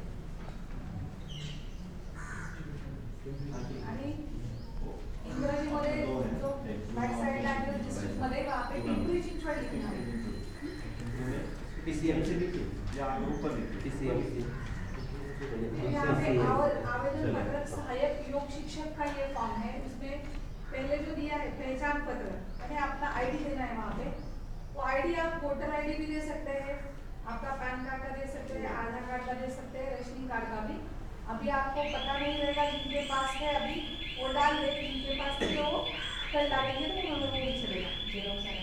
आणि इंग्रजीमध्ये जो बॅक साइडला आहे डिस्ट्रिक्ट मध्ये वहाँ पे पिंपरी चिंचवड लिखना है। टीसीएमसी लिखिए या ऊपर लिखिए टीसीएमसी। यहाँ पे आवेदन पत्रक सहायक योग शिक्षक का ये फॉर्म है, उसमें पहले जो दिया है पहचान पत्र यानी अपना आईडी देना है वहाँ पे। वो आईडी आप वोटर आईडी भी दे सकते हैं, आपका पैन कार्ड का दे सकते हैं, आधार कार्ड का दे सकते हैं, रेशनिंग कार्ड का भी। अभी आपको पता नहीं रहेगा जिनके पास है अभी वो डाल दे, जिनके पास नहीं वो कल डालेंगे तो उन्होंने वो भी चलेगा।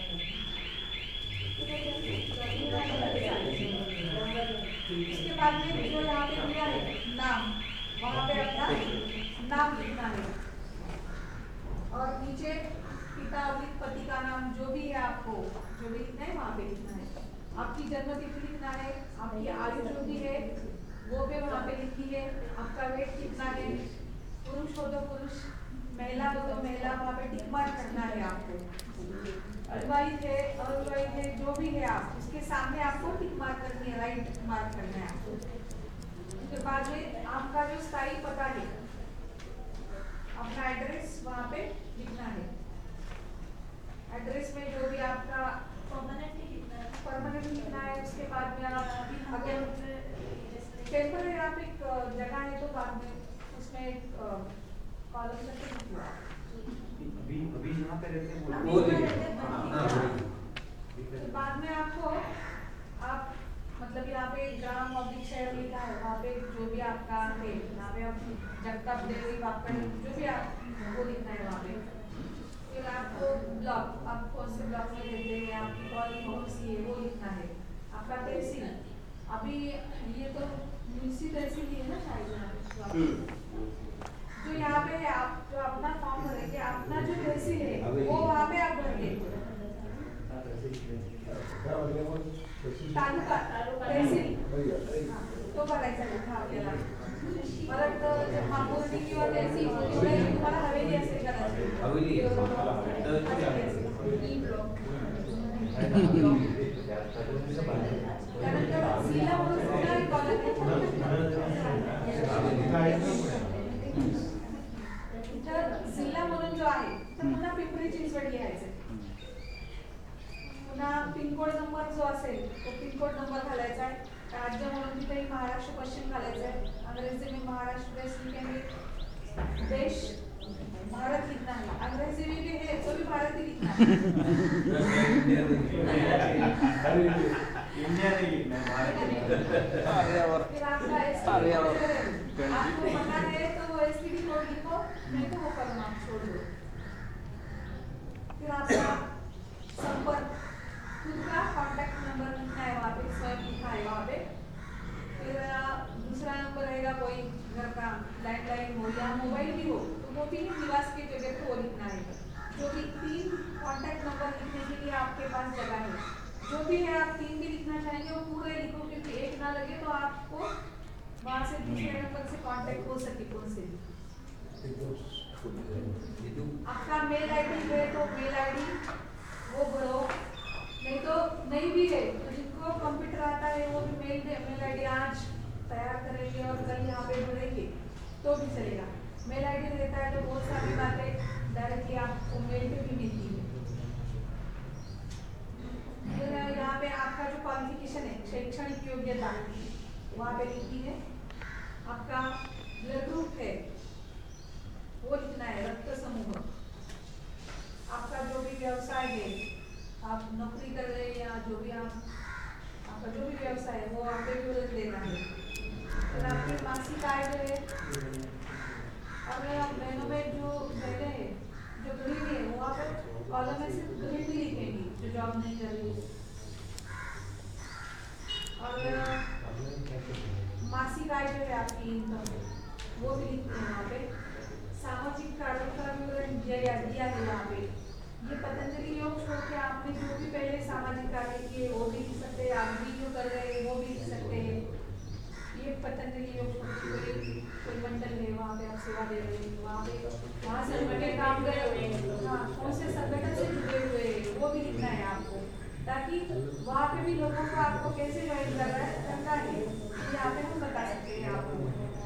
इसके बाद में जो यहाँ पे दिया है नाम, वहाँ पे अपना नाम लिखना है और नीचे पिता अवलिक पति का नाम जो भी है आपको जो भी लिखना है वहाँ पे लिखना है। आपकी जन्म तिथि लिखना है, आपकी आयु जो भी है वो भी वहाँ पे लिखी है, आपका वेट कितना है, पुरुष हो तो पुरुष, महिला हो तो महिला, वहाँ पे टिक मार्क करना है आपको। विवाहित है अविवाहित है जो भी है आप उसके सामने आपको टिक मार्क करनी है, राइट मार्क करना है आपको। उसके बाद में आपका जो स्थायी पता है, अपना एड्रेस वहाँ पे लिखना है। एड्रेस में जो भी आपका परमानेंट लिखना है। उसके बाद में आप अगर टेम्पररी आप एक जगह है तो बाद में उसमें एक कॉलम करके लिखना। अभी अभी यहाँ पे रहते हैं अभी यहाँ रहते हैं। बाद में आपको आप मतलब यहाँ पे ग्राम ऑब्लिक शहर लिखा है, वहाँ पे जो भी आपका है यहाँ पे आप जगताप देवी वाकड़ जो भी आप वो लिखना है वहाँ पे। फिर आपको ब्लॉक, आप कौन से ब्लॉक में रहते हैं, आपकी कॉलोनी कौन सी है वो लिखना है। आपका तहसील, अभी ये तो मुंशी तहसील ही है ना शायद, जो यहाँ पे आप जो अपना फॉर्म भरेंगे, अपना जो तहसील है वो वहाँ पे आप भरेंगे। तालुका तहसील तो भरायचा लिखा आपल्याला। परत महापूर्णी किंवा तहसील तुम्हाला हवेली असेल करायचं हवेली आहे. तर ते आहे. ई ब्लॉक जिल्हा म्हणून जो आहे तर पुन्हा पिंपरी चिंचवड लिहायचं. पुन्हा पिनकोड नंबर जो असेल तो पिनकोड नंबर घालायचा आहे. राज्य म्हणून तिथे महाराष्ट्र पश्चिम घालायचं आहे. अंग्रेजी में महाराष्ट्र देश लिखेंगे, देश भारत लिखना है. अंग्रेजी में भी है तो भी भारत ही लिखना है. इंडिया नहीं लिखना है, भारत लिखना है. फिर आपका एसटीडी आपको पता है तो वो एसटीडी कोड लिखो, नहीं तो वो परिणाम छोड़ दो. फिर आपका संपर्क खुद का कॉन्टैक्ट नंबर लिखना है, वहाँ पे स्वयं लिखा है वहाँ पे. फिर दूसरा नंबर रहेगा कोई घर का लैंडलाइन हो या मोबाइल भी हो तो वो भी निवास की जगह पे वो लिखना है. जो भी तीन कॉन्टैक्ट नंबर लिखने के लिए आपके पास जगह है, जो भी है आप तीन भी लिखना चाहेंगे वो पूरे लिखो, क्योंकि एक ना लगे तो आपको वहाँ से दूसरे नंबर से कांटेक्ट हो सके कौन से. आपका मेल आईडी है तो मेल आईडी वो भरो, नहीं तो नहीं भी है तो जिनको कंप्यूटर आता है वो भी मेल मेल आईडी आज तैयार करेंगे और कल यहाँ पे भरेंगे तो भी चलेगा. मेल आईडी रहता है तो बहुत सारी बातें डायरेक्टली आपको मेल पे भी मिलती है. फिर यहाँ पे आपका जो क्वालिफिकेशन है, शैक्षणिक योग्यता वहाँ पे लिखी है. आपका ब्लड ग्रुप है वो लिखना है, रक्त समूह. आपका जो भी व्यवसाय है, आप नौकरी कर रहे हैं या जो भी आप आपका जो भी व्यवसाय है वो आप पे विवरण देना है. फिर आपके मासिक आय जो है, और आप बहनों में जो बहने हैं जो गृहिणी है वो आप कॉलम में सिर्फ गृहिणी लिखेंगी जो जॉब नहीं कर रही. और मासिक आय जो है आपकी इनकम वो भी लिखते हैं वहाँ पे. सामाजिक कार्यों का विवरण दिया दिया है यहाँ पे. ये पतंजलि योग छोड़ के आपने जो भी पहले सामाजिक कार्य किए वो भी लिख सकते हैं, आप भी जो कर रहे हैं वो भी लिख सकते हैं. ये पतंजलि योग छोड़ के कोई कोई मंडल है वहाँ पे आप सेवा दे रहे हैं, वहाँ पे वहाँ संगठन काम कर रहे हैं, हाँ कौन से संगठन से जुड़े हुए हैं वो भी लिखना है आपको, ताकि वहाँ पे भी लोगों को आपको कैसे ज्वाइन कर रहा है करना है यहाँ पे हम बता सकते हैं आपको.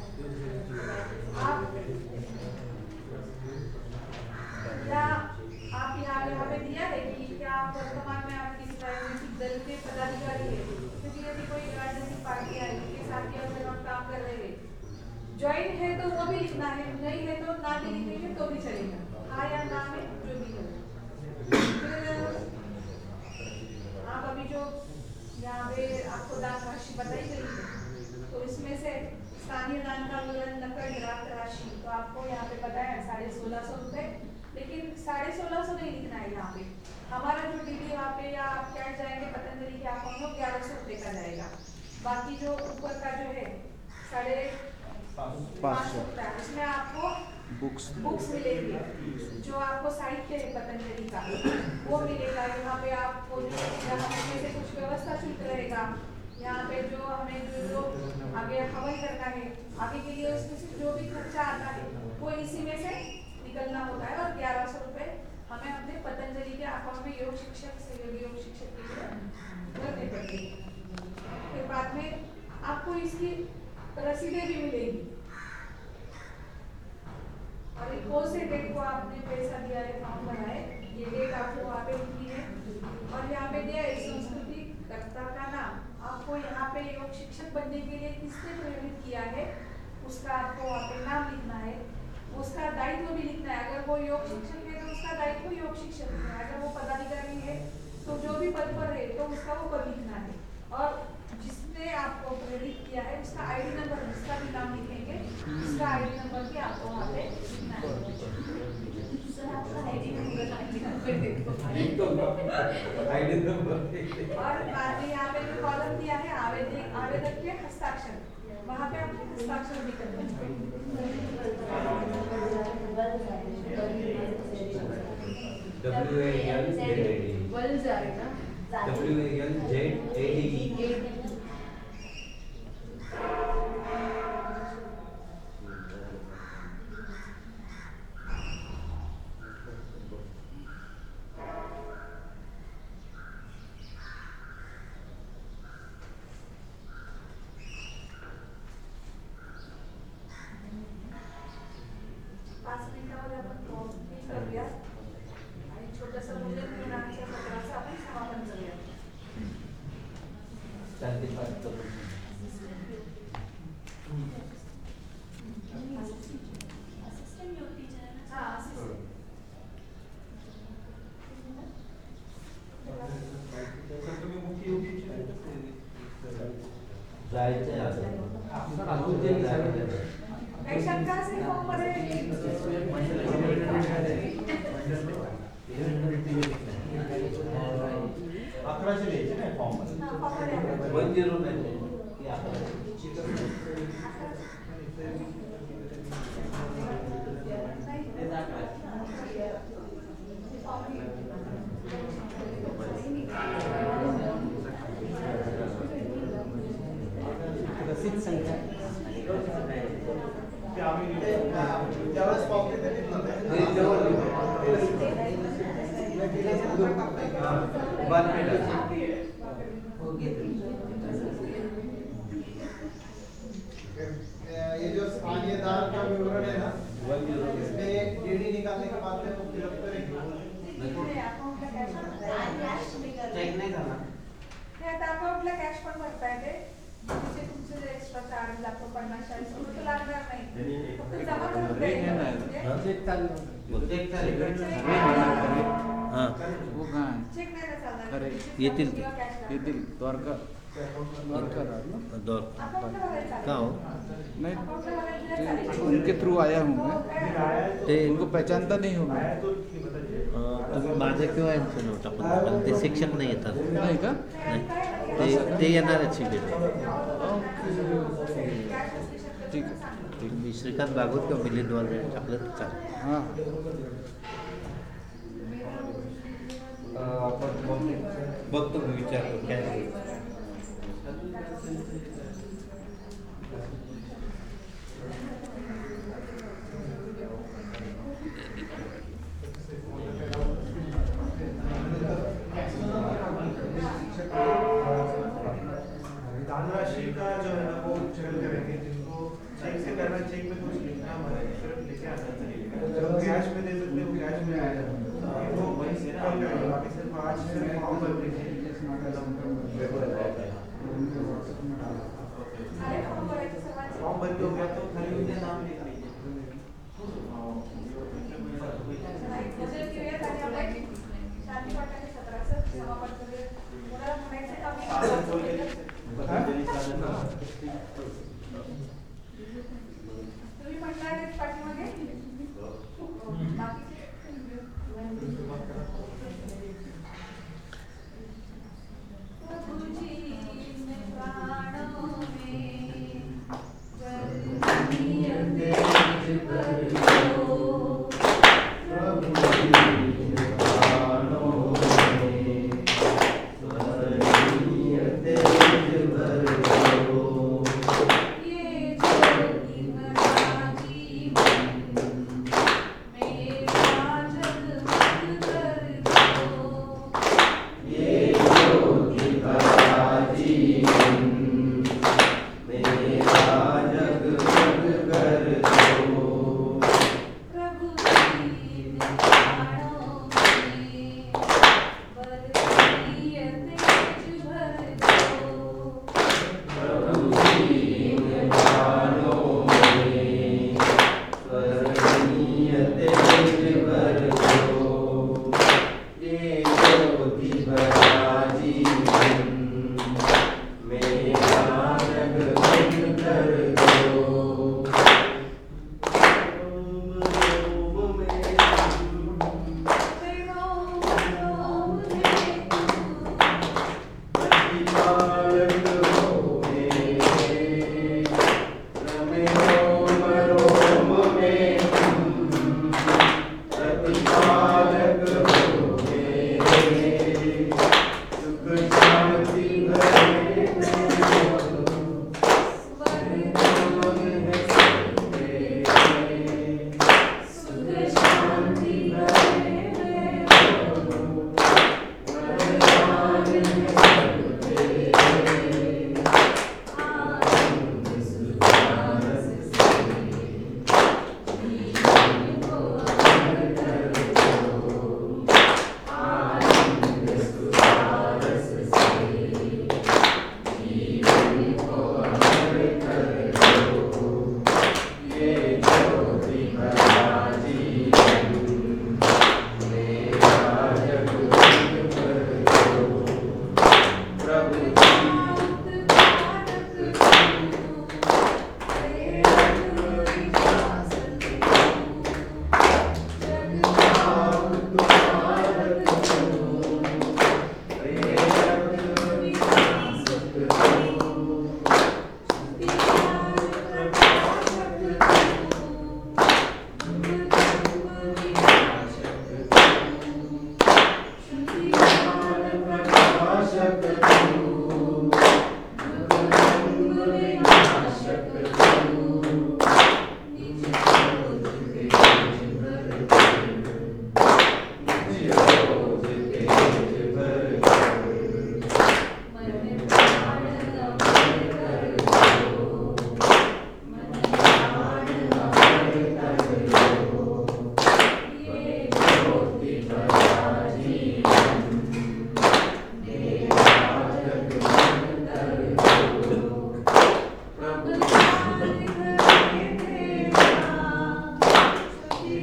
आप या आप यहाँ यहाँ पे दिया है कि क्या आप वर्तमान में आप किस राजनीतिक दल के पदाधिकारी है, क्योंकि यदि कोई राजनीतिक पार्टी है जिसके साथ ही अगर हम काम कर रहे हैं, ज्वाइन है तो वो भी लिखना है, नहीं है तो ना भी लिखेंगे तो भी चलेगा, हाँ या ना में जो भी है. फिर आप अभी जो यहाँ पे आपको दान राशि बताई गई है तो इसमें से स्थानीय दान का विवरण नकद ड्राफ्ट राशि तो आपको यहाँ पे पता है साढ़े सोलह सौ रुपये, लेकिन साढ़े सोलह सौ नहीं लिखना है यहाँ पे. हमारा जो डीडी वहाँ पे या आप कैश जाएंगे पतंजलि के अकाउंट में ग्यारह सौ रुपये का जाएगा. बाकी जो ऊपर का जो है साढ़े पाँच सौ रुपया उसमें आपको बुक्स बुक्स मिलेंगे, जो आपको साहित्य है पतंजलि का वो मिलेगा. यहाँ पे आपको हमें से कुछ व्यवस्था शुल्क रहेगा. यहाँ पे जो हमें जो जो आगे हवन करना है आगे के लिए उसमें से जो भी खर्चा आता है वो इसी में से निकलना होता है. और ग्यारह सौ रुपये हमें अपने पतंजलि के अकाउंट में योग शिक्षक सहयोगी योग शिक्षक के लिए भरने पड़ते हैं. फिर बाद में आपको इसकी रसीदें भी मिलेगी और कौन से डेट को आपने पैसा दिया है, फॉर्म भरा है, ये डेट आपको वहाँ पे लिखी है. और यहाँ पे दिया है संस्कृति कर्ता का नाम, आपको यहाँ पे योग शिक्षक बनने के लिए किसने प्रेरित किया है उसका आपको वहाँ पे नाम लिखना है. उसका दायित्व भी लिखना है, अगर वो योग शिक्षक है तो उसका दायित्व योग शिक्षक है, अगर वो पदाधिकारी है तो जो भी पद पर है तो उसका वो पद लिखना है. और जिसने आपको प्रेरित किया है उसका आईडी नंबर, जिसका भी नाम लिखेंगे उसका आईडी नंबर भी आपको वहाँ पे लिखना है. सर आपका आईडी नंबर आईडी नंबर और बाद में यहाँ पे जो कॉलम दिया है आवेदक आवेदक के हस्ताक्षर, वहाँ पे आपके हस्ताक्षर भी करने W A L Z A D world जाएगा W A L Z A D मध्ये आपण हे करूया आणि छोटंसं मूल्य घेऊन आमच्या सत्राचं आपण समापन करूया. शांती पाठ करू. जायचंय काही शंका असेल फॉर्म मध्ये अकराशे द्यायचे नाही फॉर्म वन झिरो नाईन रसीद संख्या त्यावेळेस फॉर्म देते ये जो स्थानीय दान का विवरण है ना इसमें डीडी निकालने के बाद में हम फिलअप करेंगे. चेक नाही झाला. हे आता अकाउंटला कॅश पण भरता येते. तुमचे तुमचे जे एक्स्ट्रा चार्ज लागतो पन्नास चाळीस रुपये तो लागणार नाही. फक्त जमा करून द्यायचं. चेक चालू चेक चालू वो कहाँ है? चेक नाही ना चालणार. अरे येतील ते. येतील द्वारका द्वारका दौर का हो नहीं ते उनके थ्रू आया हूँ मैं ते उनको पहचानता नहीं हूँ मैं. अं, तुम्ही माझं किंवा यांचं नाव टाकून द्या, पण ते शिक्षक नाही येतात. नाही का? नाही ते ते येणार आहेत शिबिर. ठीक आहे. तुम्ही श्रीकांत भागवत किंवा मिलिंद वाले टाकलं तर चालेल. हां आपण बघतो मी विचारतो काय धनराशि का जो है ना वो चेक करेंगे. जिनको चेक से करना चेक में कुछ लिखना हमारे सिर्फ लेके आना चलेगा. जो कैश में दे सकते हो कैश में आ जाएगा. वो वहीं से कल करेंगे. बाकी सिर्फ आज सिर्फ फॉर्म भर दीजिए. फॉर्म भर हो गया तो खाली उनका नाम लिख लीजिए. शांती वाटायचे सत्राचं समापन करूया. कोणाला म्हणायचं का? तुम्ही म्हणणार आहेत पाठीमागे तुझी प्राण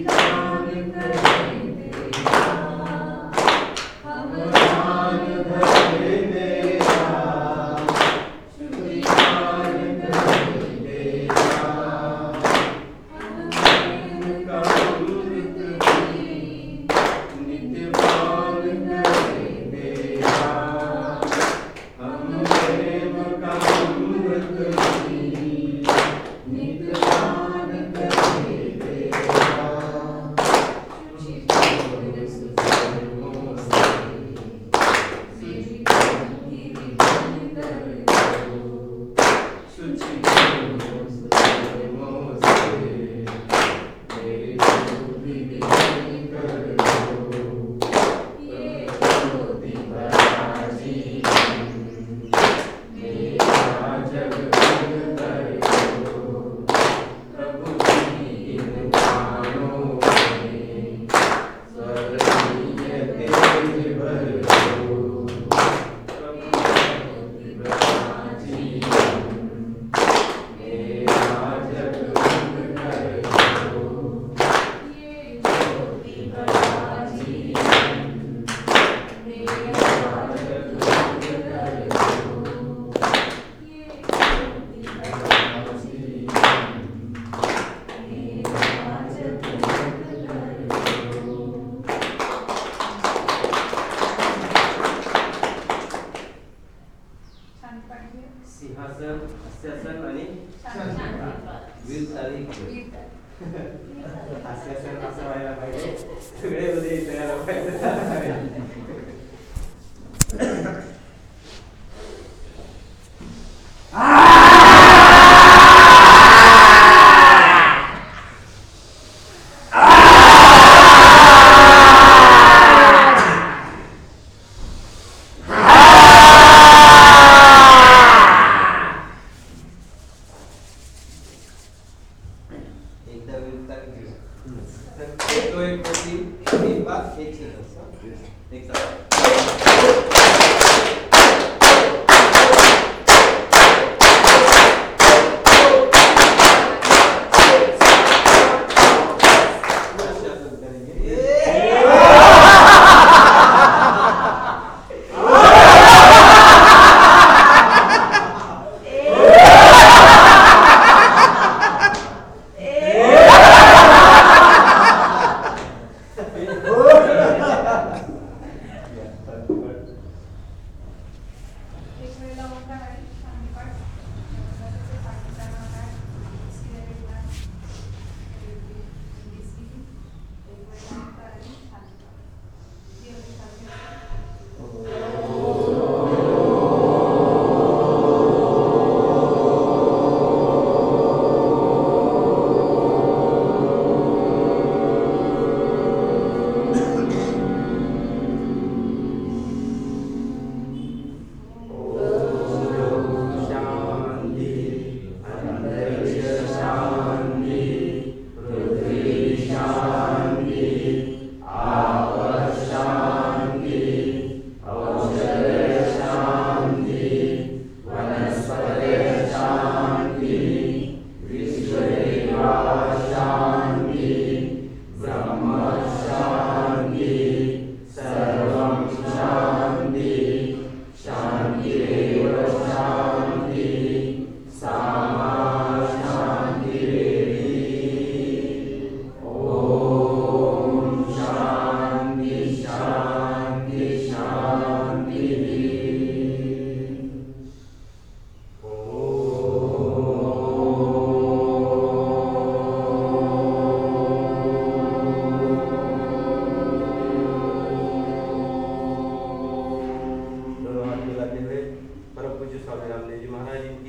सिंहासन हास्यासन आणि वीरतारी हास्यासन असं व्हायला पाहिजे सगळे मध्ये तयार व्हायला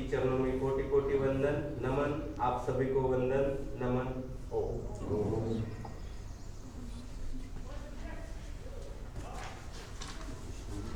आप सभी को वंदन नमन ओम।